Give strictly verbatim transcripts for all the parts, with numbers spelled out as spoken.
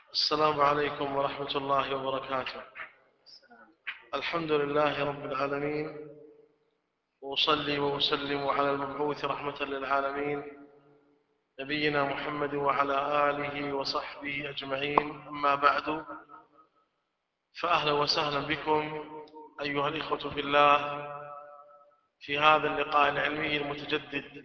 السلام عليكم ورحمة الله وبركاته. الحمد لله رب العالمين، وأصلي وأسلم على المبعوث رحمة للعالمين نبينا محمد وعلى آله وصحبه أجمعين. أما بعد، فأهلا وسهلا بكم أيها الإخوة في الله في هذا اللقاء العلمي المتجدد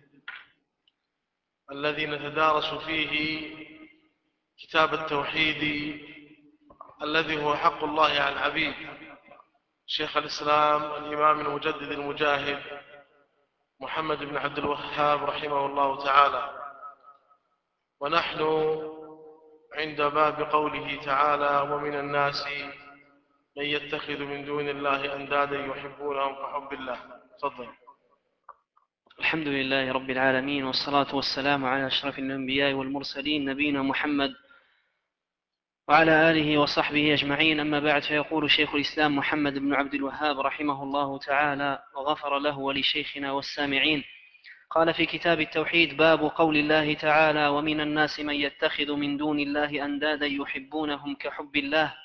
الذي نتدارس فيه كتاب التوحيد الذي هو حق الله على العبيد، شيخ الإسلام الإمام المجدد المجاهد محمد بن عبد الوهاب رحمه الله تعالى. ونحن عند باب قوله تعالى: ومن الناس من يتخذ من دون الله أندادا يحبونهم كحب الله. تفضل. الحمد لله رب العالمين، والصلاة والسلام على أشرف الأنبياء والمرسلين نبينا محمد وعلى آله وصحبه أجمعين. أما بعد، فيقول شيخ الإسلام محمد بن عبد الوهاب رحمه الله تعالى وغفر له ولشيخنا والسامعين، قال في كتاب التوحيد: باب قول الله تعالى: ومن الناس من يتخذ من دون الله أندادا يحبونهم كحب الله،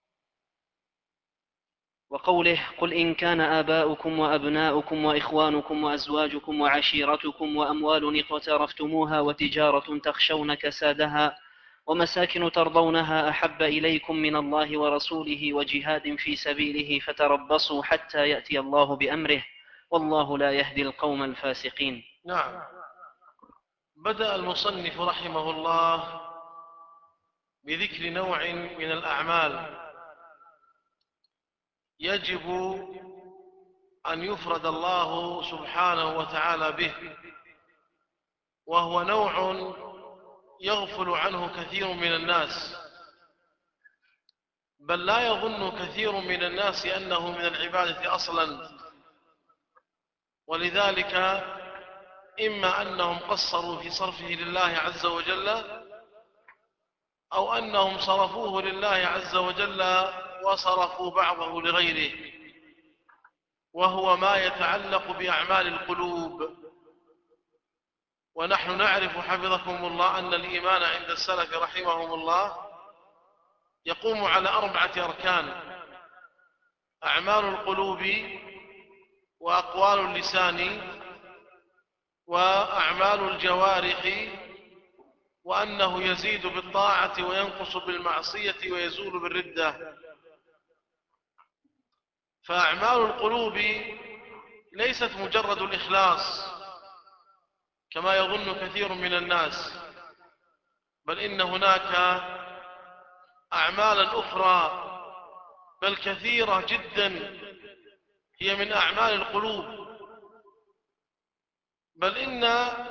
وقوله: قل إن كان آباؤكم وأبناؤكم وإخوانكم وأزواجكم وعشيرتكم وأموال اقترفتموها وتجارة تخشون كسادها ومساكن ترضونها أحب إليكم من الله ورسوله وجهاد في سبيله فتربصوا حتى يأتي الله بأمره والله لا يهدي القوم الفاسقين. نعم. بدأ المصنف رحمه الله بذكر نوع من الأعمال يجب أن يفرد الله سبحانه وتعالى به، وهو نوع يغفل عنه كثير من الناس، بل لا يظن كثير من الناس أنه من العبادة أصلا، ولذلك إما أنهم قصروا في صرفه لله عز وجل، أو أنهم صرفوه لله عز وجل وصرفوا بعضه لغيره، وهو ما يتعلق بأعمال القلوب. ونحن نعرف حفظكم الله أن الإيمان عند السلف رحمهم الله يقوم على أربعة أركان: أعمال القلوب، وأقوال اللسان، وأعمال الجوارح، وأنه يزيد بالطاعة وينقص بالمعصية ويزول بالردة. فأعمال القلوب ليست مجرد الإخلاص كما يظن كثير من الناس، بل إن هناك أعمالا أخرى بل كثيرة جدا هي من أعمال القلوب، بل إن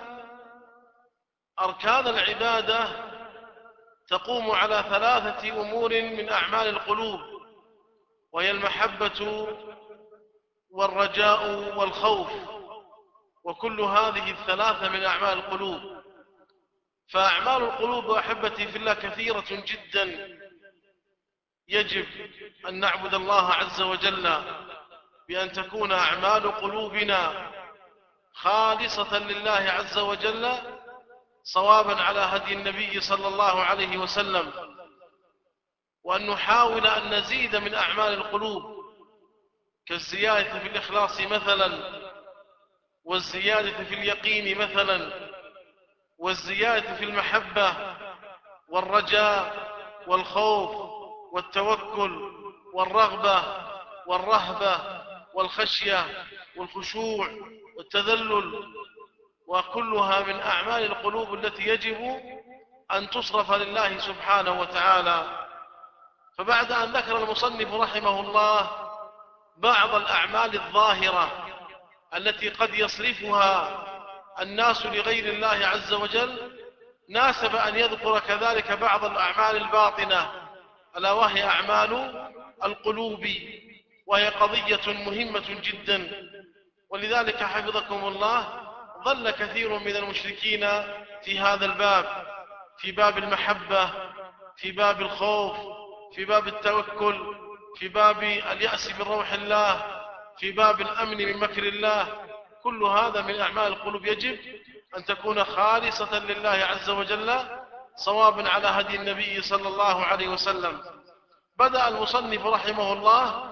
أركان العبادة تقوم على ثلاثة أمور من أعمال القلوب، وهي المحبة والرجاء والخوف، وكل هذه الثلاثة من أعمال القلوب. فأعمال القلوب أحبتي في الله كثيرة جدا، يجب أن نعبد الله عز وجل بأن تكون أعمال قلوبنا خالصة لله عز وجل صوابا على هدي النبي صلى الله عليه وسلم، وأن نحاول أن نزيد من أعمال القلوب كالزيادة في الإخلاص مثلا، والزيادة في اليقين مثلا، والزيادة في المحبة والرجاء والخوف والتوكل والرغبة والرهبة والخشية والخشوع والتذلل، وكلها من أعمال القلوب التي يجب أن تصرف لله سبحانه وتعالى. فبعد أن ذكر المصنف رحمه الله بعض الأعمال الظاهرة التي قد يصرفها الناس لغير الله عز وجل، ناسب أن يذكر كذلك بعض الأعمال الباطنة، ألا وهي أعمال القلوب، وهي قضية مهمة جدا. ولذلك حفظكم الله ظل كثير من المشركين في هذا الباب، في باب المحبة، في باب الخوف، في باب التوكل، في باب اليأس من روح الله، في باب الأمن من مكر الله. كل هذا من أعمال القلوب يجب أن تكون خالصة لله عز وجل صوابا على هدي النبي صلى الله عليه وسلم. بدأ المصنف رحمه الله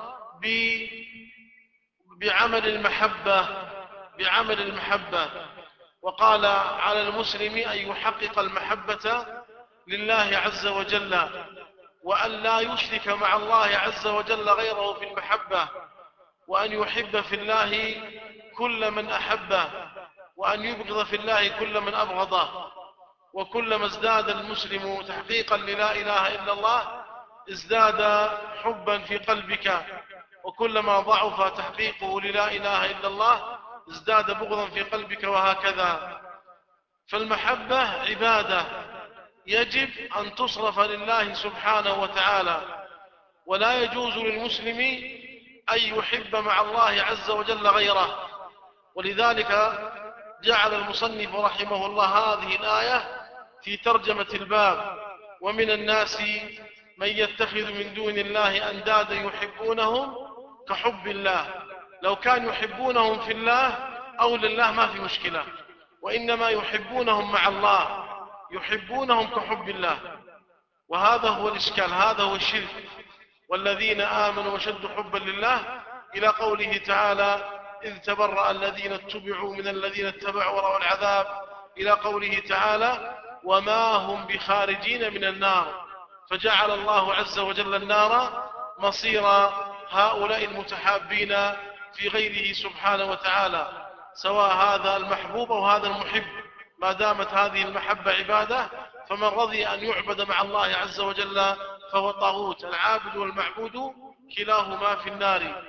بعمل المحبة بعمل المحبة وقال على المسلم أن يحقق المحبة لله عز وجل، وأن لا يشرك مع الله عز وجل غيره في المحبة، وأن يحب في الله كل من أحبه، وأن يبغض في الله كل من أبغضه. وكلما ازداد المسلم تحقيقا للا إله إلا الله ازداد حبا في قلبك، وكلما ضعف تحقيقه للا إله إلا الله ازداد بغضا في قلبك، وهكذا. فالمحبة عبادة يجب أن تصرف لله سبحانه وتعالى، ولا يجوز للمسلم أن يحب مع الله عز وجل غيره. ولذلك جعل المصنف رحمه الله هذه الآية في ترجمة الباب: ومن الناس من يتخذ من دون الله أندادا يحبونهم كحب الله. لو كان يحبونهم في الله أو لله ما في مشكلة، وإنما يحبونهم مع الله، يحبونهم كحب الله. وهذا هو الإشكال، هذا هو الشرك. والذين آمنوا وشد حبا لله، إلى قوله تعالى: إذ تبرأ الذين اتبعوا من الذين اتبعوا ورأوا العذاب، إلى قوله تعالى: وما هم بخارجين من النار. فجعل الله عز وجل النار مصير هؤلاء المتحابين في غيره سبحانه وتعالى، سواء هذا المحبوب أو هذا المحب، ما دامت هذه المحبة عبادة. فمن رضي أن يعبد مع الله عز وجل فهو طاغوت. العابد والمعبود كلاهما في النار.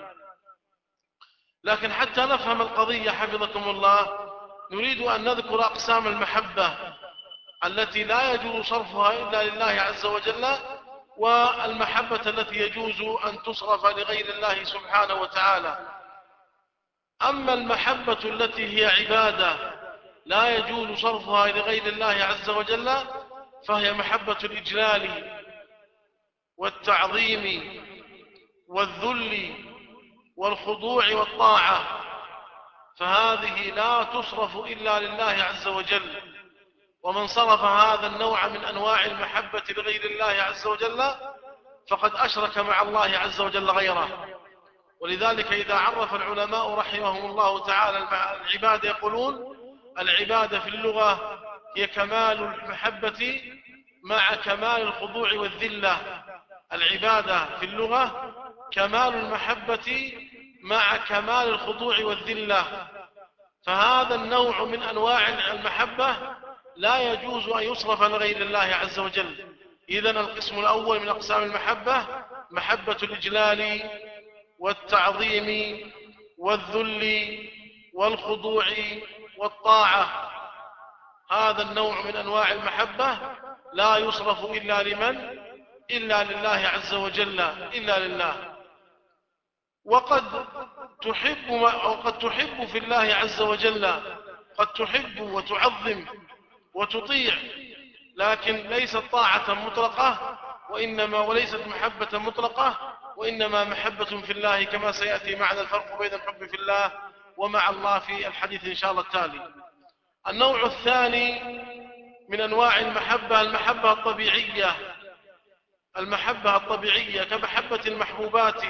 لكن حتى نفهم القضية حفظكم الله، نريد أن نذكر أقسام المحبة التي لا يجوز صرفها إلا لله عز وجل، والمحبة التي يجوز أن تصرف لغير الله سبحانه وتعالى. أما المحبة التي هي عبادة لا يجوز صرفها لغير الله عز وجل، فهي محبة الإجلال والتعظيم والذل والخضوع والطاعة، فهذه لا تصرف إلا لله عز وجل. ومن صرف هذا النوع من أنواع المحبة لغير الله عز وجل فقد أشرك مع الله عز وجل غيره. ولذلك إذا عرف العلماء رحمهم الله تعالى العبادة يقولون: العبادة في اللغة هي كمال المحبة مع كمال الخضوع والذلة. العبادة في اللغة كمال المحبة مع كمال الخضوع والذلة. فهذا النوع من أنواع المحبة لا يجوز أن يصرف لغير الله عز وجل. إذن القسم الأول من أقسام المحبة محبة الإجلال والتعظيم والذل والخضوع والطاعة. هذا النوع من أنواع المحبة لا يصرف إلا لمن؟ إلا لله عز وجل، إلا لله. وقد تحب أو قد تحب في الله عز وجل، قد تحب وتعظم وتطيع، لكن ليست طاعة مطلقة، وإنما وليست محبة مطلقة، وإنما محبة في الله، كما سيأتي معنا الفرق بين الحب في الله ومع الله في الحديث إن شاء الله التالي. النوع الثاني من أنواع المحبة المحبة الطبيعية، المحبة الطبيعية كمحبة المحبوبات.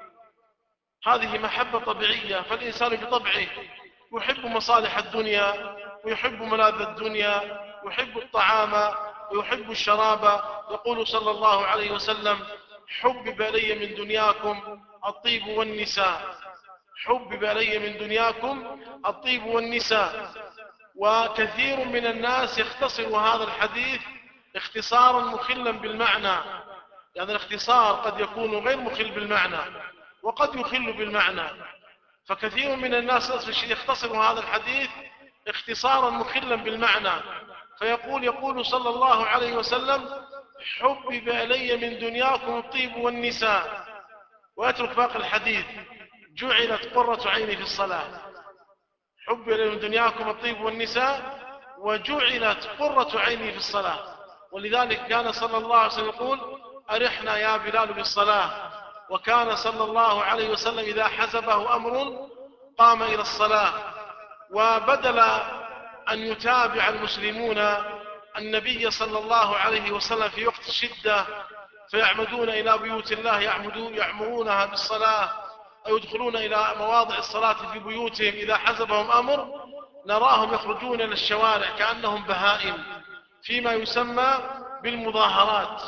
هذه محبة طبيعية، فالإنسان بطبعه يحب مصالح الدنيا، ويحب ملاذ الدنيا، يحب الطعام ويحب الشراب. يقول صلى الله عليه وسلم: حبب إلي من دنياكم الطيب والنساء، حبب إلي من دنياكم الطيب والنساء. وكثير من الناس يختصر هذا الحديث اختصارا مخلا بالمعنى، يعني الاختصار قد يكون غير مخل بالمعنى وقد يخل بالمعنى. فكثير من الناس يختصر هذا الحديث اختصارا مخلا بالمعنى، فيقول يقول صلى الله عليه وسلم: حبب إلي من دنياكم الطيب والنساء، ويترك باقي الحديث: جعلت قرة عيني في الصلاة. حب إلي من دنياكم الطيب والنساء وجعلت قرة عيني في الصلاة. ولذلك كان صلى الله عليه وسلم يقول: أرحنا يا بلال بالصلاة. وكان صلى الله عليه وسلم إذا حزبه أمر قام إلى الصلاة. وبدل أن يتابع المسلمون النبي صلى الله عليه وسلم في وقت الشدة فيعمدون إلى بيوت الله يعمدون يعمرونها بالصلاة أو يدخلون إلى مواضع الصلاة في بيوتهم إذا حزبهم أمر، نراهم يخرجون إلى الشوارع كأنهم بهائم فيما يسمى بالمظاهرات.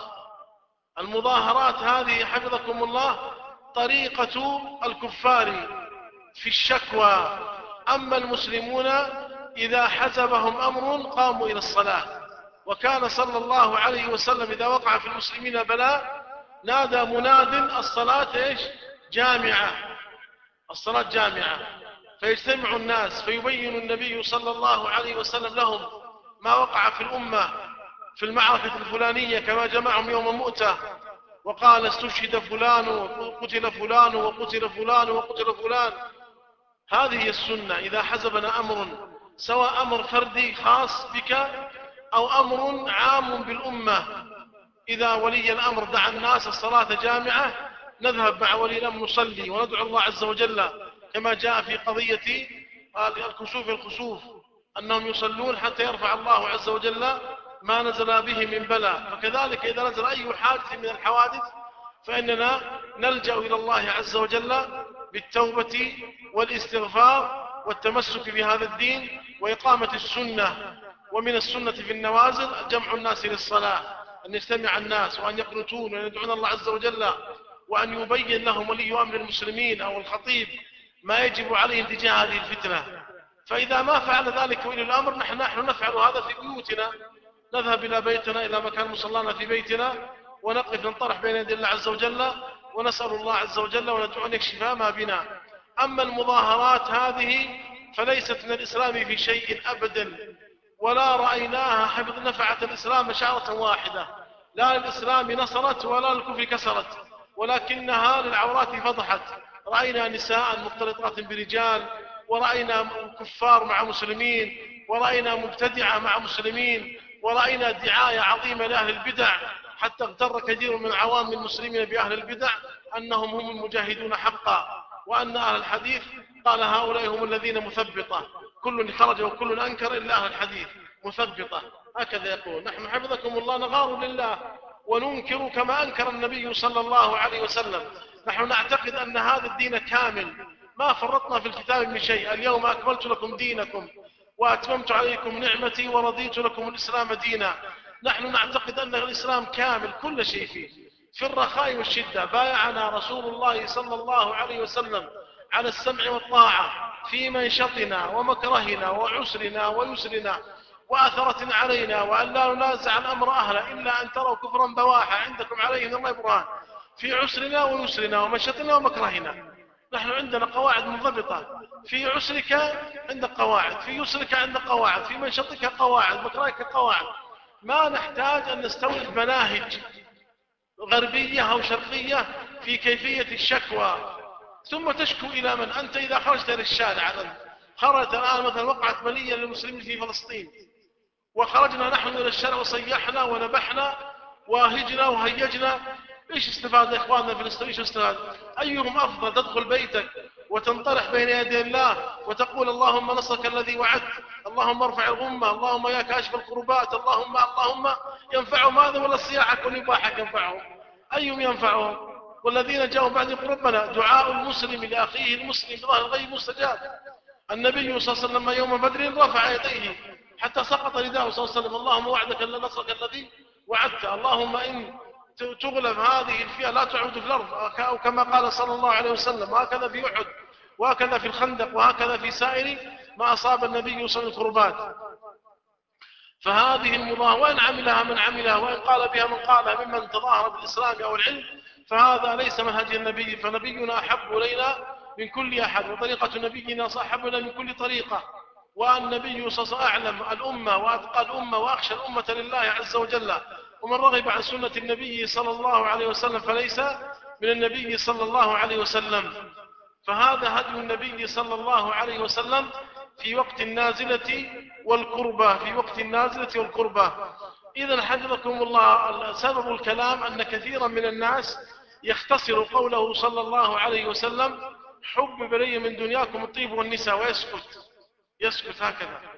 المظاهرات هذه حفظكم الله طريقة الكفار في الشكوى. أما المسلمون إذا حزبهم أمر قاموا إلى الصلاة. وكان صلى الله عليه وسلم إذا وقع في المسلمين بلاء نادى مناد الصلاة إيش؟ جامعة، الصلاة جامعة، فيجتمع الناس فيبين النبي صلى الله عليه وسلم لهم ما وقع في الأمة في المعركة الفلانية كما جمعهم يوم مؤتة وقال استشهد فلان وقتل فلان وقتل فلان وقتل فلان. هذه هي السنة. إذا حزبنا أمر سواء أمر فردي خاص بك أو أمر عام بالأمة، إذا ولي الأمر دعا الناس الصلاة جامعة نذهب مع ولي الأمر نصلي وندعو الله عز وجل كما جاء في قضية الكسوف الخسوف أنهم يصلون حتى يرفع الله عز وجل ما نزل به من بلاء. فكذلك إذا نزل أي حادث من الحوادث فإننا نلجأ إلى الله عز وجل بالتوبة والاستغفار والتمسك بهذا الدين وإقامة السنة. ومن السنة في النوازل جمع الناس للصلاة، أن يجتمع الناس وأن يقنتون وأن يدعون الله عز وجل وأن يبين لهم ولي أمر المسلمين أو الخطيب ما يجب عليهم تجاه هذه الفتنة. فإذا ما فعل ذلك ولي الأمر نحن, نحن نفعل هذا في بيوتنا، نذهب إلى بيتنا إلى مكان مصلانا في بيتنا ونقف ننطرح بين يدي الله عز وجل ونسأل الله عز وجل وندعو أن يكشف ما بنا. أما المظاهرات هذه فليست من الإسلام في شيء أبدا، ولا رأيناها حفظ نفعت الإسلام شعرة واحدة، لا للإسلام نصرت ولا للكفر كسرت، ولكنها للعورات فضحت. رأينا نساء مختلطات برجال، ورأينا كفار مع مسلمين، ورأينا مبتدعة مع مسلمين، ورأينا دعاية عظيمة لأهل البدع حتى اغتر كثير من عوام المسلمين بأهل البدع أنهم هم المجاهدون حقا، وأن أهل الحديث قال هؤلاء هم الذين مثبطة، كل خرج وكل أنكر إلا أهل الحديث مثبطة، هكذا يقول. نحن حفظكم الله نغار لله وننكر كما أنكر النبي صلى الله عليه وسلم. نحن نعتقد أن هذا الدين كامل ما فرطنا في الكتاب من شيء. اليوم أكملت لكم دينكم وأتممت عليكم نعمتي ورضيت لكم الإسلام دينا. نحن نعتقد أن الإسلام كامل كل شيء فيه، في الرخاء والشدة. بايعنا رسول الله صلى الله عليه وسلم على السمع والطاعة في منشطنا ومكرهنا وعسرنا ويسرنا وأثرة علينا، وأن لا ننازع الأمر أهله إلا أن تروا كفرا بواحا عندكم عليه من الله برهان، في عسرنا ويسرنا ومنشطنا ومكرهنا. نحن عندنا قواعد منضبطة، في عسرك عندك قواعد، في يسرك عندك قواعد، في منشطك قواعد، مكرهك قواعد. ما نحتاج أن نستورد مناهج غربية أو شرقية في كيفية الشكوى ثم تشكو إلى من؟ أنت إذا خرجت إلى الشارع، خرجت الآن مثلا وقعت بلية للمسلمين في فلسطين وخرجنا نحن إلى الشارع وصيحنا ونبحنا وهجنا وهيجنا، إيش استفاد يا إخواننا في الفلسطين؟ إيش استفاد؟ أيهم أفضل تدخل بيتك وتنطرح بين يدي الله وتقول اللهم نصرك الذي وعدت، اللهم ارفع الغمة، اللهم يا كاشف الكربات، اللهم اللهم ينفعهم هذا ولا صياحك ونباحك ينفعهم؟ أيهم ينفعهم؟ والذين جاءوا بعد ربنا دعاء المسلم لأخيه المسلم بظهر الغيب مستجاب. النبي صلى الله عليه وسلم يوم بدر رفع يديه حتى سقط رداءه صلى الله عليه وسلم، اللهم وعدك نصرك الذي وعدت، اللهم إن تغلب هذه الفئة لا تعود في الأرض، أو كما قال صلى الله عليه وسلم. وهكذا في أحد وهكذا في الخندق وهكذا في سائر ما أصاب النبي صلى الله عليه وسلم الكربات. فهذه المظاهرة وإن عملها من عملها وإن قال بها من قالها ممن تظاهر بالإسلام أو العلم فهذا ليس منهج النبي، فنبينا أحب إلينا من كل أحد، وطريقة نبينا أحب إلينا من كل طريقة. والنبي صلى الله عليه وسلم أعلم الأمة وأتقى الأمة وأخشى الأمة لله عز وجل. ومن رغب عن سنة النبي صلى الله عليه وسلم فليس من النبي صلى الله عليه وسلم. فهذا هدي النبي صلى الله عليه وسلم في وقت النازلة والكربة، في وقت النازلة والكربة. إذا حفظكم الله سبب الكلام أن كثيرا من الناس يختصر قوله صلى الله عليه وسلم حبب إلي من دنياكم الطيب والنساء ويسكت، يسكت هكذا.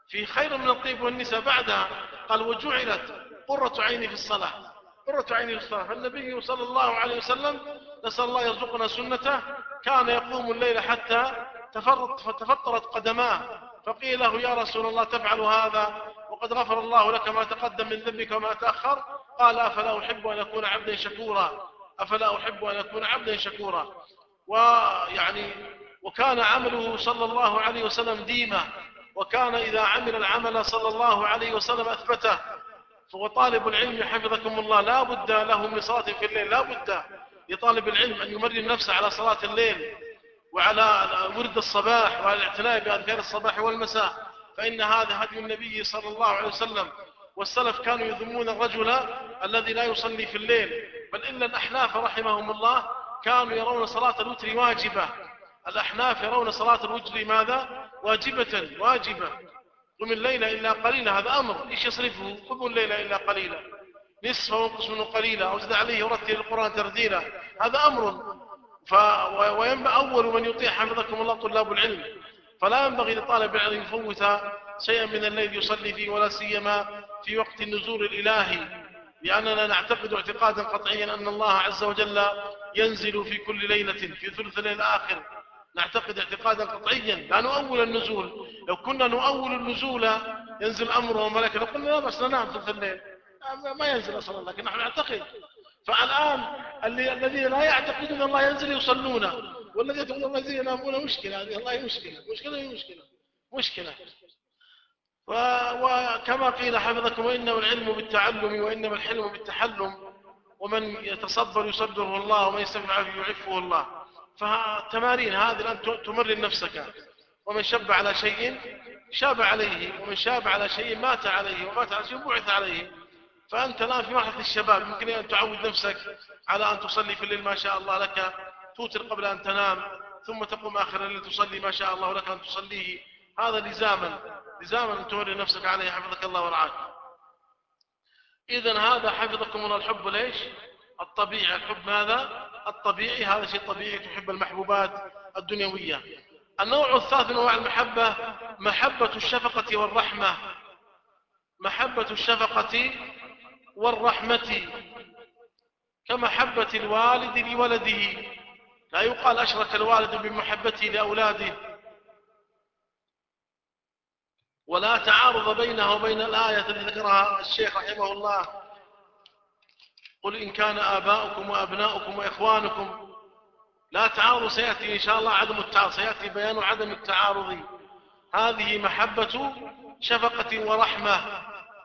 في خير من الطيب والنساء بعدها. قال وجعلت قرة عيني في الصلاة، قرة عيني في الصلاة. فالنبي صلى الله عليه وسلم نسأل الله يرزقنا سنته كان يقوم الليل حتى تفطرت قدماه، فقيل له يا رسول الله تفعل هذا وقد غفر الله لك ما تقدم من ذنبك وما تأخر؟ قال أفلا أحب أن أكون عبدا شكورا، أفلا أحب أن أكون عبدا شكورا. ويعني وكان عمله صلى الله عليه وسلم ديمة، وكان إذا عمل العمل صلى الله عليه وسلم أثبته. وطالب العلم حفظكم الله لا بد له من صلاة في الليل، لا بد لطالب العلم أن يمرن نفسه على صلاة الليل وعلى ورد الصباح وعلى الاعتناء بأذكار الصباح والمساء، فإن هذا هدي النبي صلى الله عليه وسلم. والسلف كانوا يذمون الرجل الذي لا يصلي في الليل، بل إن الأحناف رحمهم الله كانوا يرون صلاة الوتر واجبة. الأحناف يرون صلاة الوتر ماذا؟ واجبة واجبة. قم الليل إلا قليلا، هذا أمر، إيش يصرفه؟ قم الليل إلا قليلا، نصفه وانقص منه قليلا، أو زد عليه ورتل القرآن ترتيلا، هذا أمر. ف... وينبغي أول من يطيع حفظكم الله طلاب العلم، فلا ينبغي لطالب العلم يفوت شيئا من الليل يصلي فيه، ولا سيما في وقت النزول الإلهي، لأننا نعتقد اعتقادا قطعيا أن الله عز وجل ينزل في كل ليلة في ثلث الليل الآخر. نعتقد اعتقادا قطعيا لا نؤول النزول. لو كنا نؤول النزول ينزل أمره وملكه لقلنا لا بس ننام ثلث الليل، ما ينزل أصلا، لكن نحن نعتقد. فالآن الذين لا يعتقدون الله ينزل يصلون، والذين يعتقدون الله ينزل ينامون، مشكلة هذه، الله مشكلة مشكلة مشكلة مشكلة. وكما قيل حفظكم وإنما العلم بالتعلم وإنما الحلم بالتحلم، ومن يتصبر يصبره الله ومن يستغفر يعفه الله. فالتمارين هذه الآن تمرن نفسك. ومن شب على شيء شاب عليه، ومن شاب على شيء مات عليه، ومات على شيء بعث عليه. فأنت الآن في مرحلة الشباب يمكن أن تعود نفسك على أن تصلي في الليل ما شاء الله لك، توتر قبل أن تنام، ثم تقوم آخر الليل تصلي ما شاء الله لك أن تصليه. هذا لزاما لزاما أن تمرن نفسك عليه حفظك الله ورعاك. إذن هذا حفظكم الله الحب ليش؟ الطبيعي. الحب ماذا؟ الطبيعي، هذا شيء طبيعي، تحب المحبوبات الدنيوية. النوع الثالث من أنواع المحبة محبة الشفقة والرحمة، محبة الشفقة والرحمة كمحبة الوالد لولده. لا يقال أشرك الوالد بمحبته لأولاده، ولا تعارض بينه وبين الآية التي ذكرها الشيخ رحمه الله: قل إن كان آباؤكم وأبناؤكم وإخوانكم. لا تعارض، سيأتي إن شاء الله عدم التعارض، سيأتي بيان عدم التعارض. هذه محبة شفقة ورحمة،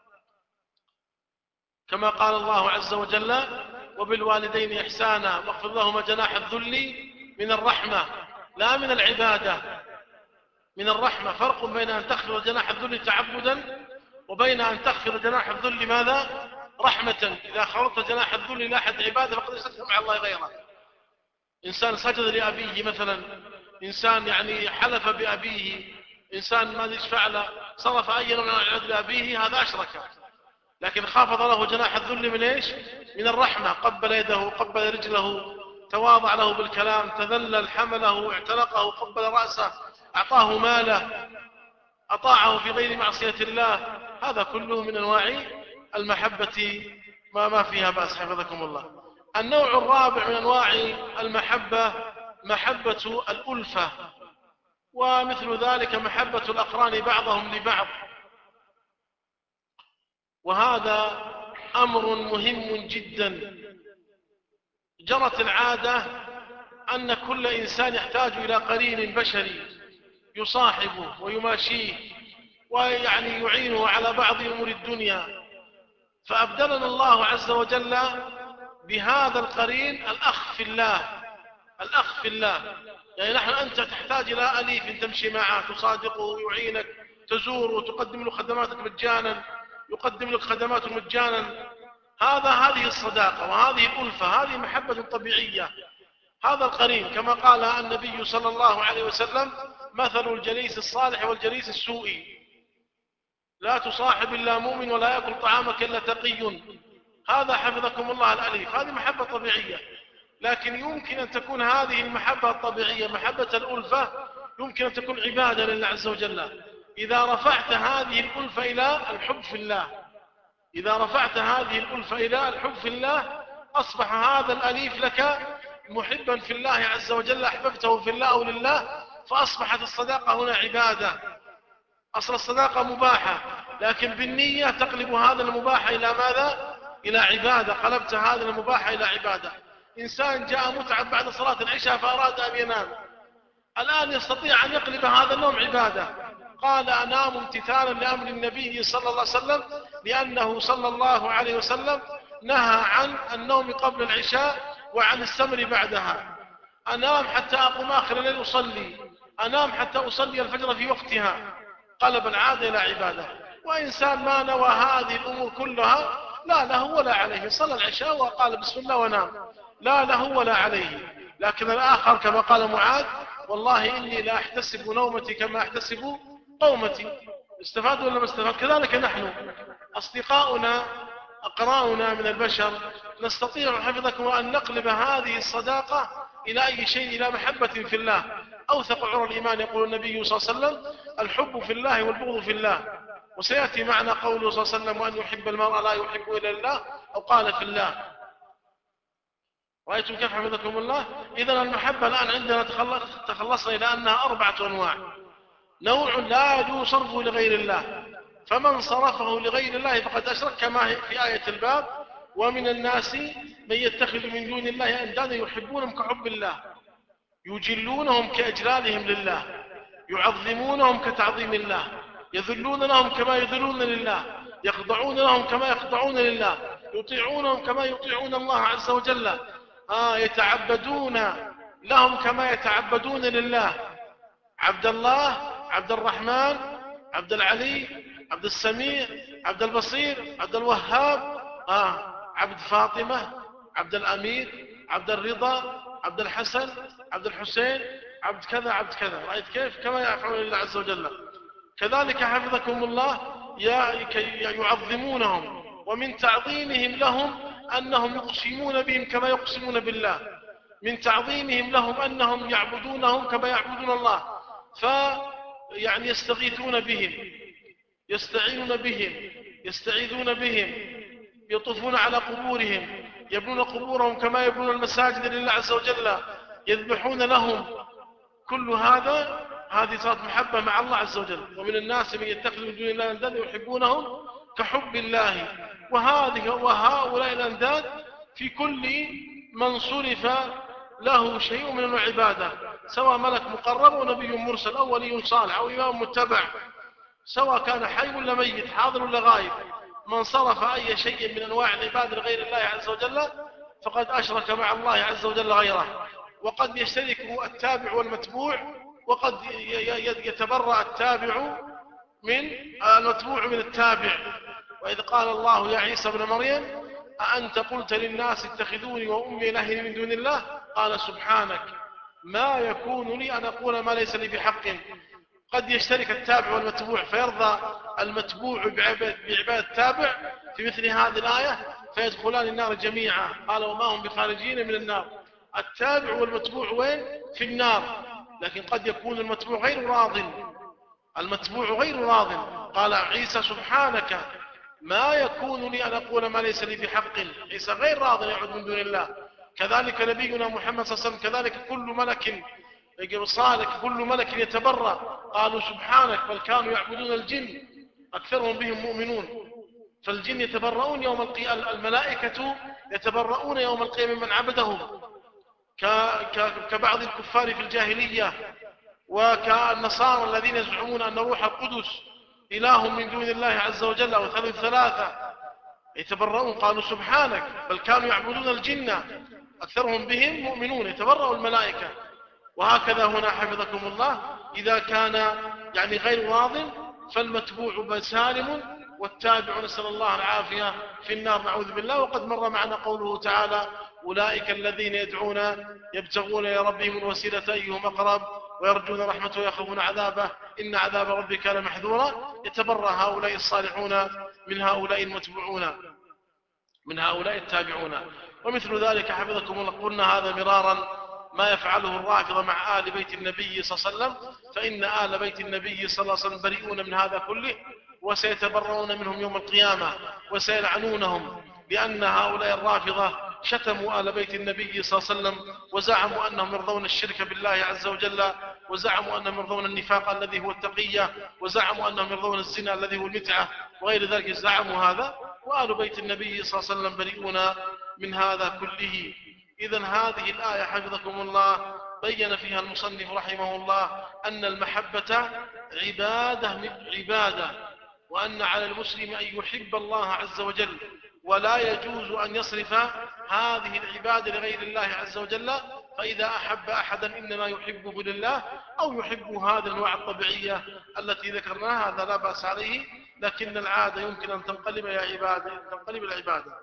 كما قال الله عز وجل: وبالوالدين إحسانا واخفض لهما جناح الذل من الرحمة، لا من العبادة، من الرحمة. فرق بين أن تخفض جناح الذل تعبدا وبين أن تخفض جناح الذل ماذا؟ رحمة. إذا خفضت جناح الذل إلى أحد عبادة فقد اشركت مع الله غيره. إنسان سجد لأبيه مثلا، إنسان يعني حلف بأبيه، إنسان ما ايش فعل، صرف أي نوع من العبادة لأبيه، هذا أشرك. لكن خافض له جناح الذل من إيش؟ من الرحمة. قبل يده، قبل رجله، تواضع له بالكلام، تذلل، حمله، اعتنقه، قبل رأسه، أعطاه ماله، أطاعه في غير معصية الله. هذا كله من أنواع المحبة ما ما فيها بأس حفظكم الله. النوع الرابع من أنواع المحبة محبة الألفة، ومثل ذلك محبة الأقران بعضهم لبعض. وهذا أمر مهم جدا. جرت العادة أن كل إنسان يحتاج إلى قرين بشري يصاحبه ويماشيه ويعني يعينه على بعض أمور الدنيا. فأبدلنا الله عز وجل بهذا القرين الأخ في الله، الأخ في الله. يعني نحن أنت تحتاج إلى أليف تمشي معه، تصادقه، يعينك، تزوره، تقدم له خدماتك مجانا، يقدم لك خدمات مجانا. هذا هذه الصداقة وهذه الألفة، هذه محبة طبيعية. هذا القرين كما قال النبي صلى الله عليه وسلم: مثل الجليس الصالح والجليس السوء، لا تصاحب إلا مؤمن ولا يأكل طعامك إلا تقي. هذا حفظكم الله الأليف، هذه محبة طبيعية. لكن يمكن أن تكون هذه المحبة الطبيعية محبة الألفة، يمكن أن تكون عبادة لله عز وجل. إذا رفعت هذه الألفة إلى الحب في الله، إذا رفعت هذه الألفة إلى الحب في الله، أصبح هذا الأليف لك محبا في الله عز وجل، أحببته في الله أو لله، فأصبحت الصداقة هنا عبادة. أصل الصداقة مباحة، لكن بالنية تقلب هذا المباح إلى ماذا؟ إلى عبادة. قلبت هذا المباح إلى عبادة. إنسان جاء متعب بعد صلاة العشاء فأراد أن ينام، الآن يستطيع أن يقلب هذا النوم عبادة. قال أنام امتثالا لأمر النبي صلى الله عليه وسلم، لأنه صلى الله عليه وسلم نهى عن النوم قبل العشاء وعن السمر بعدها. أنام حتى أقوم آخر الليل أصلي، أنام حتى أصلي الفجر في وقتها. قلب العادة إلى عبادة. وإنسان ما نوى هذه الأمور كلها لا له ولا عليه، صلى العشاء وقال بسم الله ونام، لا له ولا عليه. لكن الآخر كما قال معاذ والله إني لا أحتسب نومتي كما أحتسب قومتي. استفاد ولا ما استفاد؟ كذلك نحن أصدقاؤنا أقراؤنا من البشر نستطيع حفظكم أن نقلب هذه الصداقة إلى أي شيء، إلى محبة في الله. أوثق عرى الإيمان يقول النبي صلى الله عليه وسلم الحب في الله والبغض في الله. وسيأتي معنا قوله صلى الله عليه وسلم وأن يحب المرء لا يحب إلا الله، أو قال في الله. رأيتم كيف حفظكم الله؟ إذن المحبة الآن عندنا تخلصنا إلى أنها أربعة أنواع. نوع لا يجوز صرفه لغير الله، فمن صرفه لغير الله فقد أشرك كما في آية الباب. ومن الناس من يتخذ من دون الله أندادا يحبونهم كحب الله، يجلونهم كإجلالهم لله، يعظمونهم كتعظيم الله، يذلون لهم كما يذلون لله، يخضعون لهم كما يخضعون لله، يطيعونهم كما يطيعون الله عز وجل، آه يتعبدون لهم كما يتعبدون لله. عبد الله، عبد الرحمن، عبد العلي، عبد السميع، عبد البصير، عبد الوهاب، آه عبد فاطمة، عبد الأمير، عبد الرضا، عبد الحسن، عبد الحسين، عبد كذا عبد كذا. رأيت كيف؟ كما يفعل الله عز وجل. كذلك حفظكم الله يعظمونهم، ومن تعظيمهم لهم أنهم يقسمون بهم كما يقسمون بالله، من تعظيمهم لهم أنهم يعبدونهم كما يعبدون الله. فيعني يستغيثون بهم، يستعينون بهم، يستعيذون بهم، يطوفون على قبورهم، يبنون قبورهم كما يبنون المساجد لله عز وجل، يذبحون لهم. كل هذا هذه صارت محبة مع الله عز وجل. ومن الناس من يتخذ من دون الله أندادا يحبونهم كحب الله. وهذه وهؤلاء الأنداد في كل من صرف له شيء من العبادة، سواء ملك مقرب أو نبي مرسل أو ولي صالح أو إمام متبع، سواء كان حي ولا ميت، حاضر ولا غائب، من صرف أي شيء من أنواع العبادة لغير الله عز وجل فقد أشرك مع الله عز وجل غيره. وقد يشترك التابع والمتبوع، وقد يتبرأ التابع من المتبوع من التابع. وإذ قال الله يا عيسى ابن مريم أأنت قلت للناس اتخذوني وأمي إلهين من دون الله؟ قال سبحانك ما يكون لي أن أقول ما ليس لي بحق. قد يشترك التابع والمتبوع فيرضى المتبوع بعبادة التابع في مثل هذه الآية فيدخلان النار جميعا. قال وما هم بخارجين من النار. التابع والمتبوع وين؟ في النار. لكن قد يكون المتبوع غير راض، المتبوع غير راض. قال عيسى سبحانك ما يكون لي أن أقول ما ليس لي بحق. عيسى غير راض يعود من دون الله. كذلك نبينا محمد صلى الله عليه وسلم، كذلك كل ملك صالح، كل ملك يتبرأ. قالوا سبحانك بل كانوا يعبدون الجن أكثرهم بهم مؤمنون. فالجن يتبرؤون يوم القيامة، الملائكة يتبرؤون يوم القيامة من عبدهم، كبعض الكفار في الجاهلية وكالنصارى الذين يزعمون أن روح القدس إله من دون الله عز وجل أو ثالث ثلاثة، يتبرؤون. قالوا سبحانك بل كانوا يعبدون الجن أكثرهم بهم مؤمنون، يتبرأ الملائكة. وهكذا هنا حفظكم الله إذا كان يعني غير راض فالمتبوع سالم، والتابع نسأل الله العافية في النار نعوذ بالله. وقد مر معنا قوله تعالى أولئك الذين يدعون يبتغون إلى ربهم الوسيلة أيهم أقرب ويرجون رحمته ويخافون عذابه إن عذاب ربك كان محذورا. يتبرأ هؤلاء الصالحون من هؤلاء المتبوعون، من هؤلاء التابعون. ومثل ذلك حفظكم الله قلنا هذا مرارا ما يفعله الرافضة مع آل بيت النبي صلى الله عليه وسلم، فإن آل بيت النبي صلى الله عليه وسلم بريئون من هذا كله، وسيتبرؤون منهم يوم القيامة وسيلعنونهم، لأن هؤلاء الرافضة شتموا آل بيت النبي صلى الله عليه وسلم، وزعموا أنهم يرضون الشرك بالله عز وجل، وزعموا أنهم يرضون النفاق الذي هو التقية، وزعموا أنهم يرضون الزنا الذي هو المتعة وغير ذلك، زعموا هذا، وآل بيت النبي صلى الله عليه وسلم بريئون من هذا كله. إذن هذه الآية حفظكم الله بين فيها المصنف رحمه الله أن المحبة عبادة من عبادة، وأن على المسلم أن يحب الله عز وجل، ولا يجوز أن يصرف هذه العبادة لغير الله عز وجل، فإذا أحب أحدا إنما يحبه لله، أو يحب هذه الأنواع الطبيعية التي ذكرناها، هذا لا بأس عليه، لكن العادة يمكن أن تنقلب إلى عبادة، تنقلب إلى عبادة.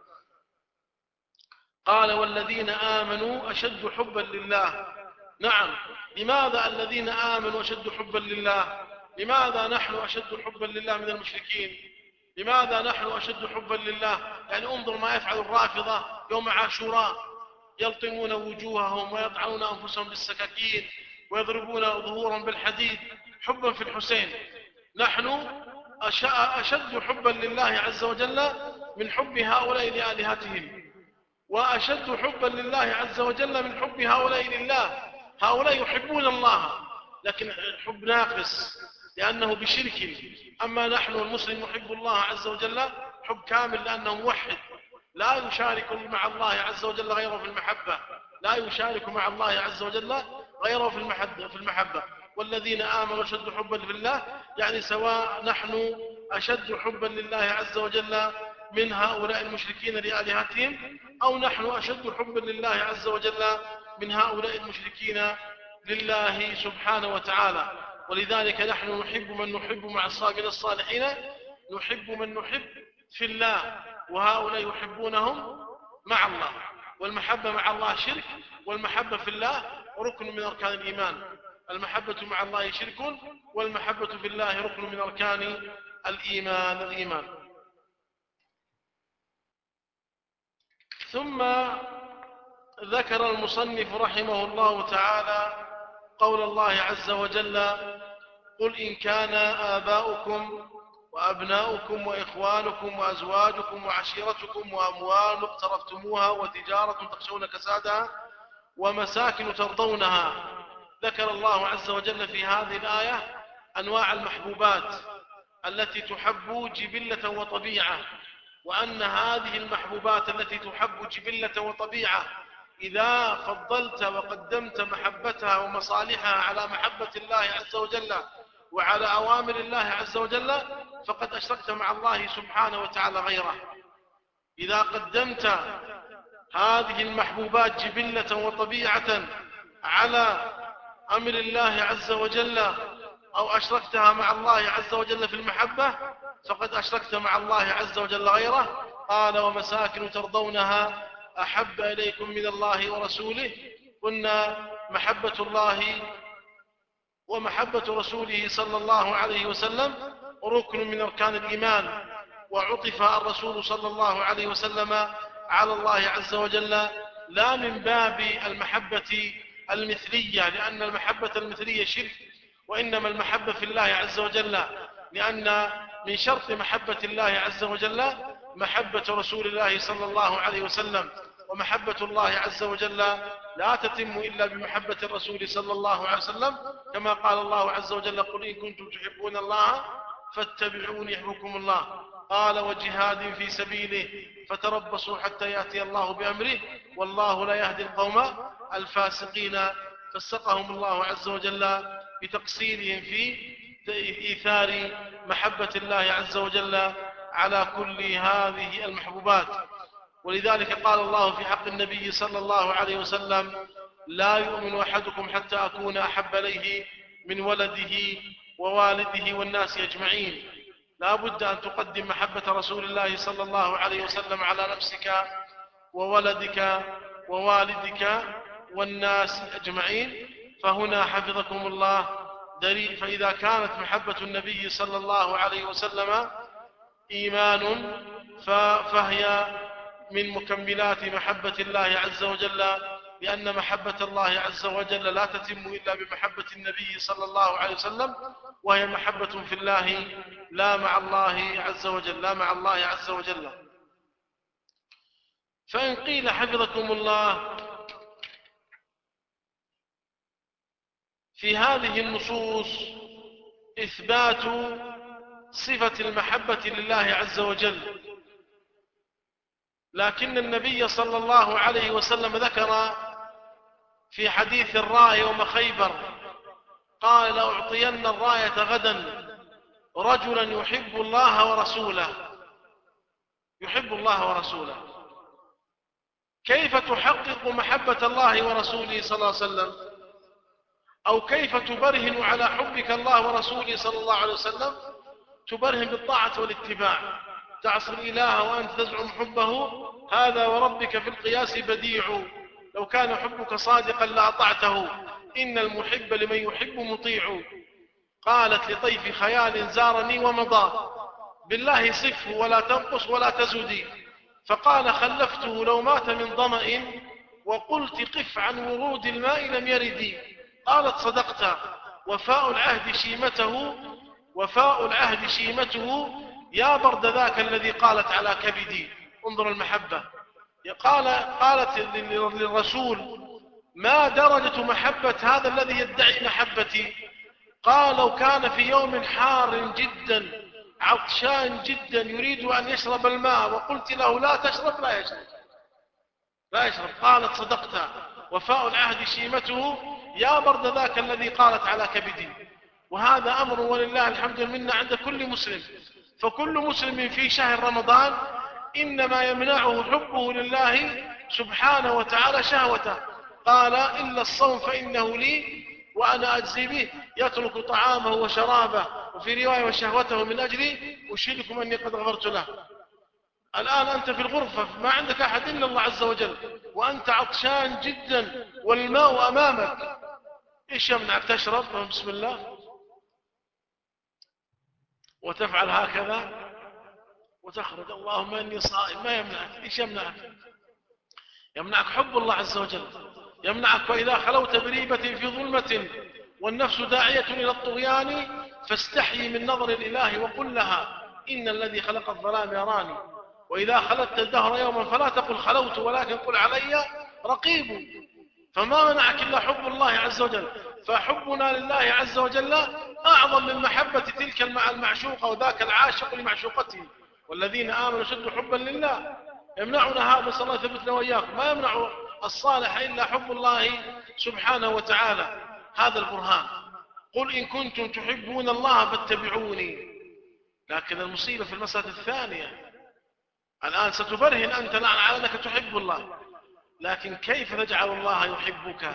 قال والذين آمنوا أشد حبا لله. نعم، لماذا الذين آمنوا أشد حبا لله؟ لماذا نحن أشد حبا لله من المشركين؟ لماذا نحن أشد حبا لله؟ يعني انظر ما يفعل الرافضة يوم عاشوراء، يلطمون وجوههم ويطعنون أنفسهم بالسكاكين ويضربون ظهورهم بالحديد حبا في الحسين. نحن أشد حبا لله عز وجل من حب هؤلاء لآلهتهم، وأشد حبا لله عز وجل من حب هؤلاء لله. هؤلاء يحبون الله لكن حب ناقص لأنه بشرك، أما نحن المسلم يحب الله عز وجل حب كامل لأنه موحد، لا يشارك مع الله عز وجل غيره في المحبة، لا يشارك مع الله عز وجل غيره في المحبة, في المحبة. والذين آمنوا أشد حبا في الله، يعني سواء نحن أشد حبا لله عز وجل من هؤلاء المشركين لآلهتهم، أو نحن أشد حبا لله عز وجل من هؤلاء المشركين لله سبحانه وتعالى. ولذلك نحن نحب من نحب مع من الصالحين، نحب من نحب في الله، وهؤلاء يحبونهم مع الله. والمحبة مع الله شرك، والمحبة في الله ركن من أركان الإيمان. المحبة مع الله شرك، والمحبة في الله ركن من أركان الإيمان الإيمان ثم ذكر المصنف رحمه الله تعالى قول الله عز وجل: قل إن كان آباؤكم وأبناؤكم وإخوانكم وأزواجكم وعشيرتكم وأموال اقترفتموها وتجارة تخشون كسادها ومساكن ترضونها. ذكر الله عز وجل في هذه الآية أنواع المحبوبات التي تحب جبلة وطبيعة، وأن هذه المحبوبات التي تحب جبلة وطبيعة إذا فضلت وقدمت محبتها ومصالحها على محبة الله عز وجل وعلى أوامر الله عز وجل فقد أشركت مع الله سبحانه وتعالى غيره. إذا قدمت هذه المحبوبات جبلة وطبيعة على أمر الله عز وجل أو أشركتها مع الله عز وجل في المحبة فقد أشركت مع الله عز وجل غيره. قال: ومساكن ترضونها أحب إليكم من الله ورسوله. قلنا محبة الله ومحبة رسوله صلى الله عليه وسلم ركن من أركان الإيمان، وعطف الرسول صلى الله عليه وسلم على الله عز وجل لا من باب المحبة المثلية لأن المحبة المثلية شرك، وإنما المحبة في الله عز وجل، لأن من شرط محبة الله عز وجل محبة رسول الله صلى الله عليه وسلم، ومحبة الله عز وجل لا تتم إلا بمحبة الرسول صلى الله عليه وسلم، كما قال الله عز وجل: قل إن كنتم تحبون الله فاتبعوني يحببكم الله. قال: وجهاد في سبيله فتربصوا حتى يأتي الله بأمره والله لا يهدي القوم الفاسقين. فسقهم الله عز وجل بتقصيرهم في إيثار محبة الله عز وجل على كل هذه المحبوبات. ولذلك قال الله في حق النبي صلى الله عليه وسلم: لا يؤمن أحدكم حتى أكون أحب إليه من ولده ووالده والناس أجمعين. لا بد أن تقدم محبة رسول الله صلى الله عليه وسلم على نفسك وولدك ووالدك والناس أجمعين. فهنا حفظكم الله دليل. فإذا كانت محبة النبي صلى الله عليه وسلم إيمان فهي من مكملات محبة الله عز وجل لأن محبة الله عز وجل لا تتم إلا بمحبة النبي صلى الله عليه وسلم، وهي محبة في الله لا مع الله عز وجل، لا مع الله عز وجل. فإن قيل حفظكم الله في هذه النصوص إثبات صفة المحبة لله عز وجل، لكن النبي صلى الله عليه وسلم ذكر في حديث الراية يوم خيبر قال: لأعطين الراية غدا رجلا يحب الله ورسوله، يحب الله ورسوله. كيف تحقق محبة الله ورسوله صلى الله عليه وسلم؟ أو كيف تبرهن على حبك الله ورسوله صلى الله عليه وسلم؟ تبرهن بالطاعة والاتباع. تعصي الإله وأنت تزعم حبه، هذا وربك في القياس بديع، لو كان حبك صادقا لأطعته، إن المحب لمن يحب مطيع. قالت لطيف خيال زارني ومضى، بالله صفه ولا تنقص ولا تزدي. فقال: خلفته لو مات من ظمأ، وقلت قف عن ورود الماء لم يرد. قالت: صدقت، وفاء العهد شيمته، وفاء العهد شيمته، يا برد ذاك الذي قالت على كبدي. انظر المحبة. قال قالت للرسول: ما درجة محبة هذا الذي يدعي محبتي؟ قال: لو كان في يوم حار جدا عطشان جدا يريد أن يشرب الماء وقلت له لا تشرب، لا يشرب، لا يشرب. قالت: صدقت، وفاء العهد شيمته، يا برد ذاك الذي قالت على كبدي. وهذا أمر ولله الحمد منا عند كل مسلم. فكل مسلم في شهر رمضان إنما يمنعه حبه لله سبحانه وتعالى شهوته. قال: إلا الصوم فإنه لي وأنا أجزي به، يترك طعامه وشرابه، وفي رواية وشهوته من أجلي، أشهدكم أني قد غفرت له. الآن أنت في الغرفة ما عندك أحد إلا الله عز وجل، وأنت عطشان جدا والماء أمامك، إيش يمنعك تشرب؟ بسم الله، وتفعل هكذا وتخرج اللهم إني صائم. ما يمنعك، إيش يمنعك؟ يمنعك حب الله عز وجل، يمنعك. وإذا خلوت بريبة في ظلمة والنفس داعية إلى الطغيان، فاستحيي من نظر الإله وقل لها إن الذي خلق الظلام يراني. وإذا خلت الدهر يوما فلا تقل خلوت، ولكن قل علي رقيب. فما منعك إلا حب الله عز وجل. فحبنا لله عز وجل أعظم من محبة تلك المعشوقة وذاك العاشق لمعشوقته. والذين آمنوا شد حبا لله. يمنعنا هذا، صلى الله يثبتنا وإياكم، ما يمنع الصالح إلا حب الله سبحانه وتعالى. هذا البرهان. قل إن كنتم تحبون الله فاتبعوني. لكن المصيبة في المسألة الثانية، الآن ستبرهن أنت الآن على أنك تحب الله، لكن كيف تجعل الله يحبك؟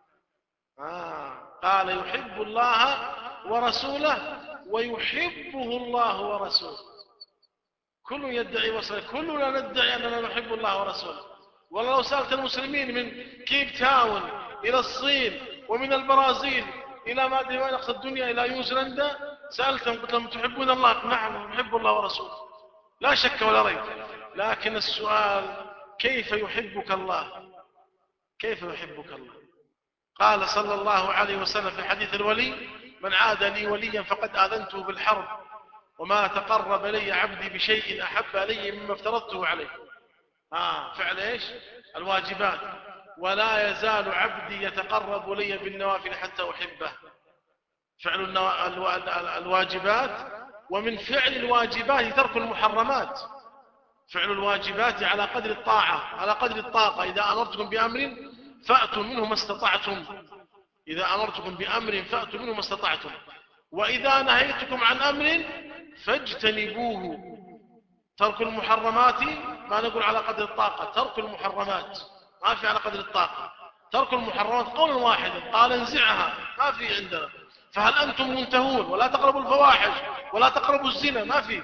آه. قال: يحب الله ورسوله ويحبه الله ورسوله. كل يدعي وصل، كلنا ندعي أننا نحب الله ورسوله. والله لو سألت المسلمين من كيب تاون إلى الصين ومن البرازيل إلى ما أدري وين أقصى الدنيا إلى نيوزيلندا، سألتهم قلت لهم: تحبون الله؟ نعم نحب الله ورسوله، لا شك ولا ريب. لكن السؤال: كيف يحبك الله؟ كيف يحبك الله؟ قال صلى الله عليه وسلم في حديث الولي: من عاد لي وليا فقد آذنته بالحرب، وما تقرب لي عبدي بشيء أحب لي مما افترضته عليه. آه فعل إيش؟ الواجبات. ولا يزال عبدي يتقرب لي بالنوافل حتى أحبه. فعل النو... الو... الواجبات. ومن فعل الواجبات ترك المحرمات. فعل الواجبات على قدر الطاعة، على قدر الطاقة. إذا أمرتكم بأمر فأتوا منه ما استطعتم. إذا أمرتكم بأمر فأتوا منه ما استطعتم، وإذا نهيتكم عن أمر فاجتنبوه. ترك المحرمات ما نقول على قدر الطاقة، ترك المحرمات ما في على قدر الطاقة. ترك المحرمات قولا واحدا، قال انزعها، ما في عندنا. فهل أنتم منتهون؟ ولا تقربوا الفواحش ولا تقربوا الزنا، ما في.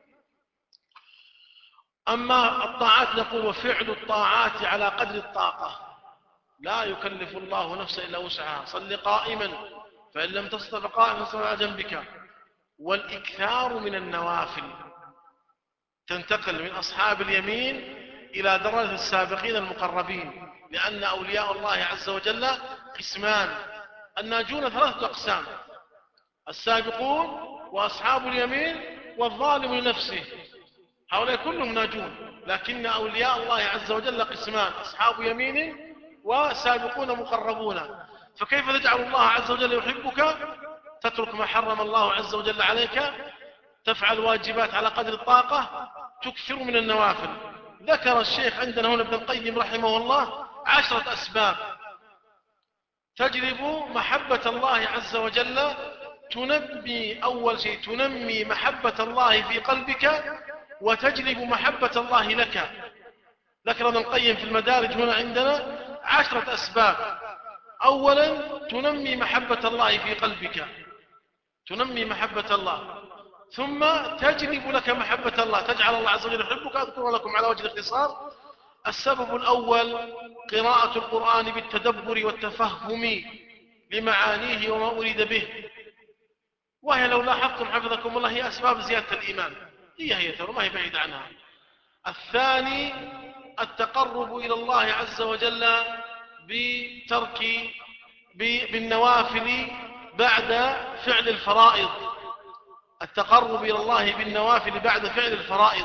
أما الطاعات نقول: وفعل الطاعات على قدر الطاقة، لا يكلف الله نفسا إلا وسعها. صل قائما فإن لم تستطع فقائما فصل على جنبك. والإكثار من النوافل، تنتقل من أصحاب اليمين إلى درجة السابقين المقربين. لأن أولياء الله عز وجل قسمان. الناجون ثلاثة أقسام: السابقون وأصحاب اليمين والظالم لنفسه، هؤلاء كلهم ناجون. لكن أولياء الله عز وجل قسمان: أصحاب يمين وسابقون مقربون. فكيف تجعل الله عز وجل يحبك؟ تترك ما حرم الله عز وجل عليك، تفعل واجبات على قدر الطاقة، تكثر من النوافل. ذكر الشيخ عندنا هنا ابن القيم رحمه الله عشرة أسباب تجلب محبة الله عز وجل. تنمي أول شيء تنمي محبة الله في قلبك وتجلب محبة الله لك. ذكر ابن القيم في المدارج هنا عندنا عشرة أسباب. أولا تنمي محبة الله في قلبك، تنمي محبة الله، ثم تجلب لك محبة الله، تجعل الله عز وجل يحبك. أذكر لكم على وجه الاختصار. السبب الأول قراءة القرآن بالتدبر والتفهم لمعانيه وما أريد به، وهي لو لاحظتم حفظكم الله هي أسباب زيادة الإيمان، هي هي ترى ما هي بعيد عنها. الثاني التقرب إلى الله عز وجل بترك بالنوافل بعد فعل الفرائض، التقرب إلى الله بالنوافل بعد فعل الفرائض.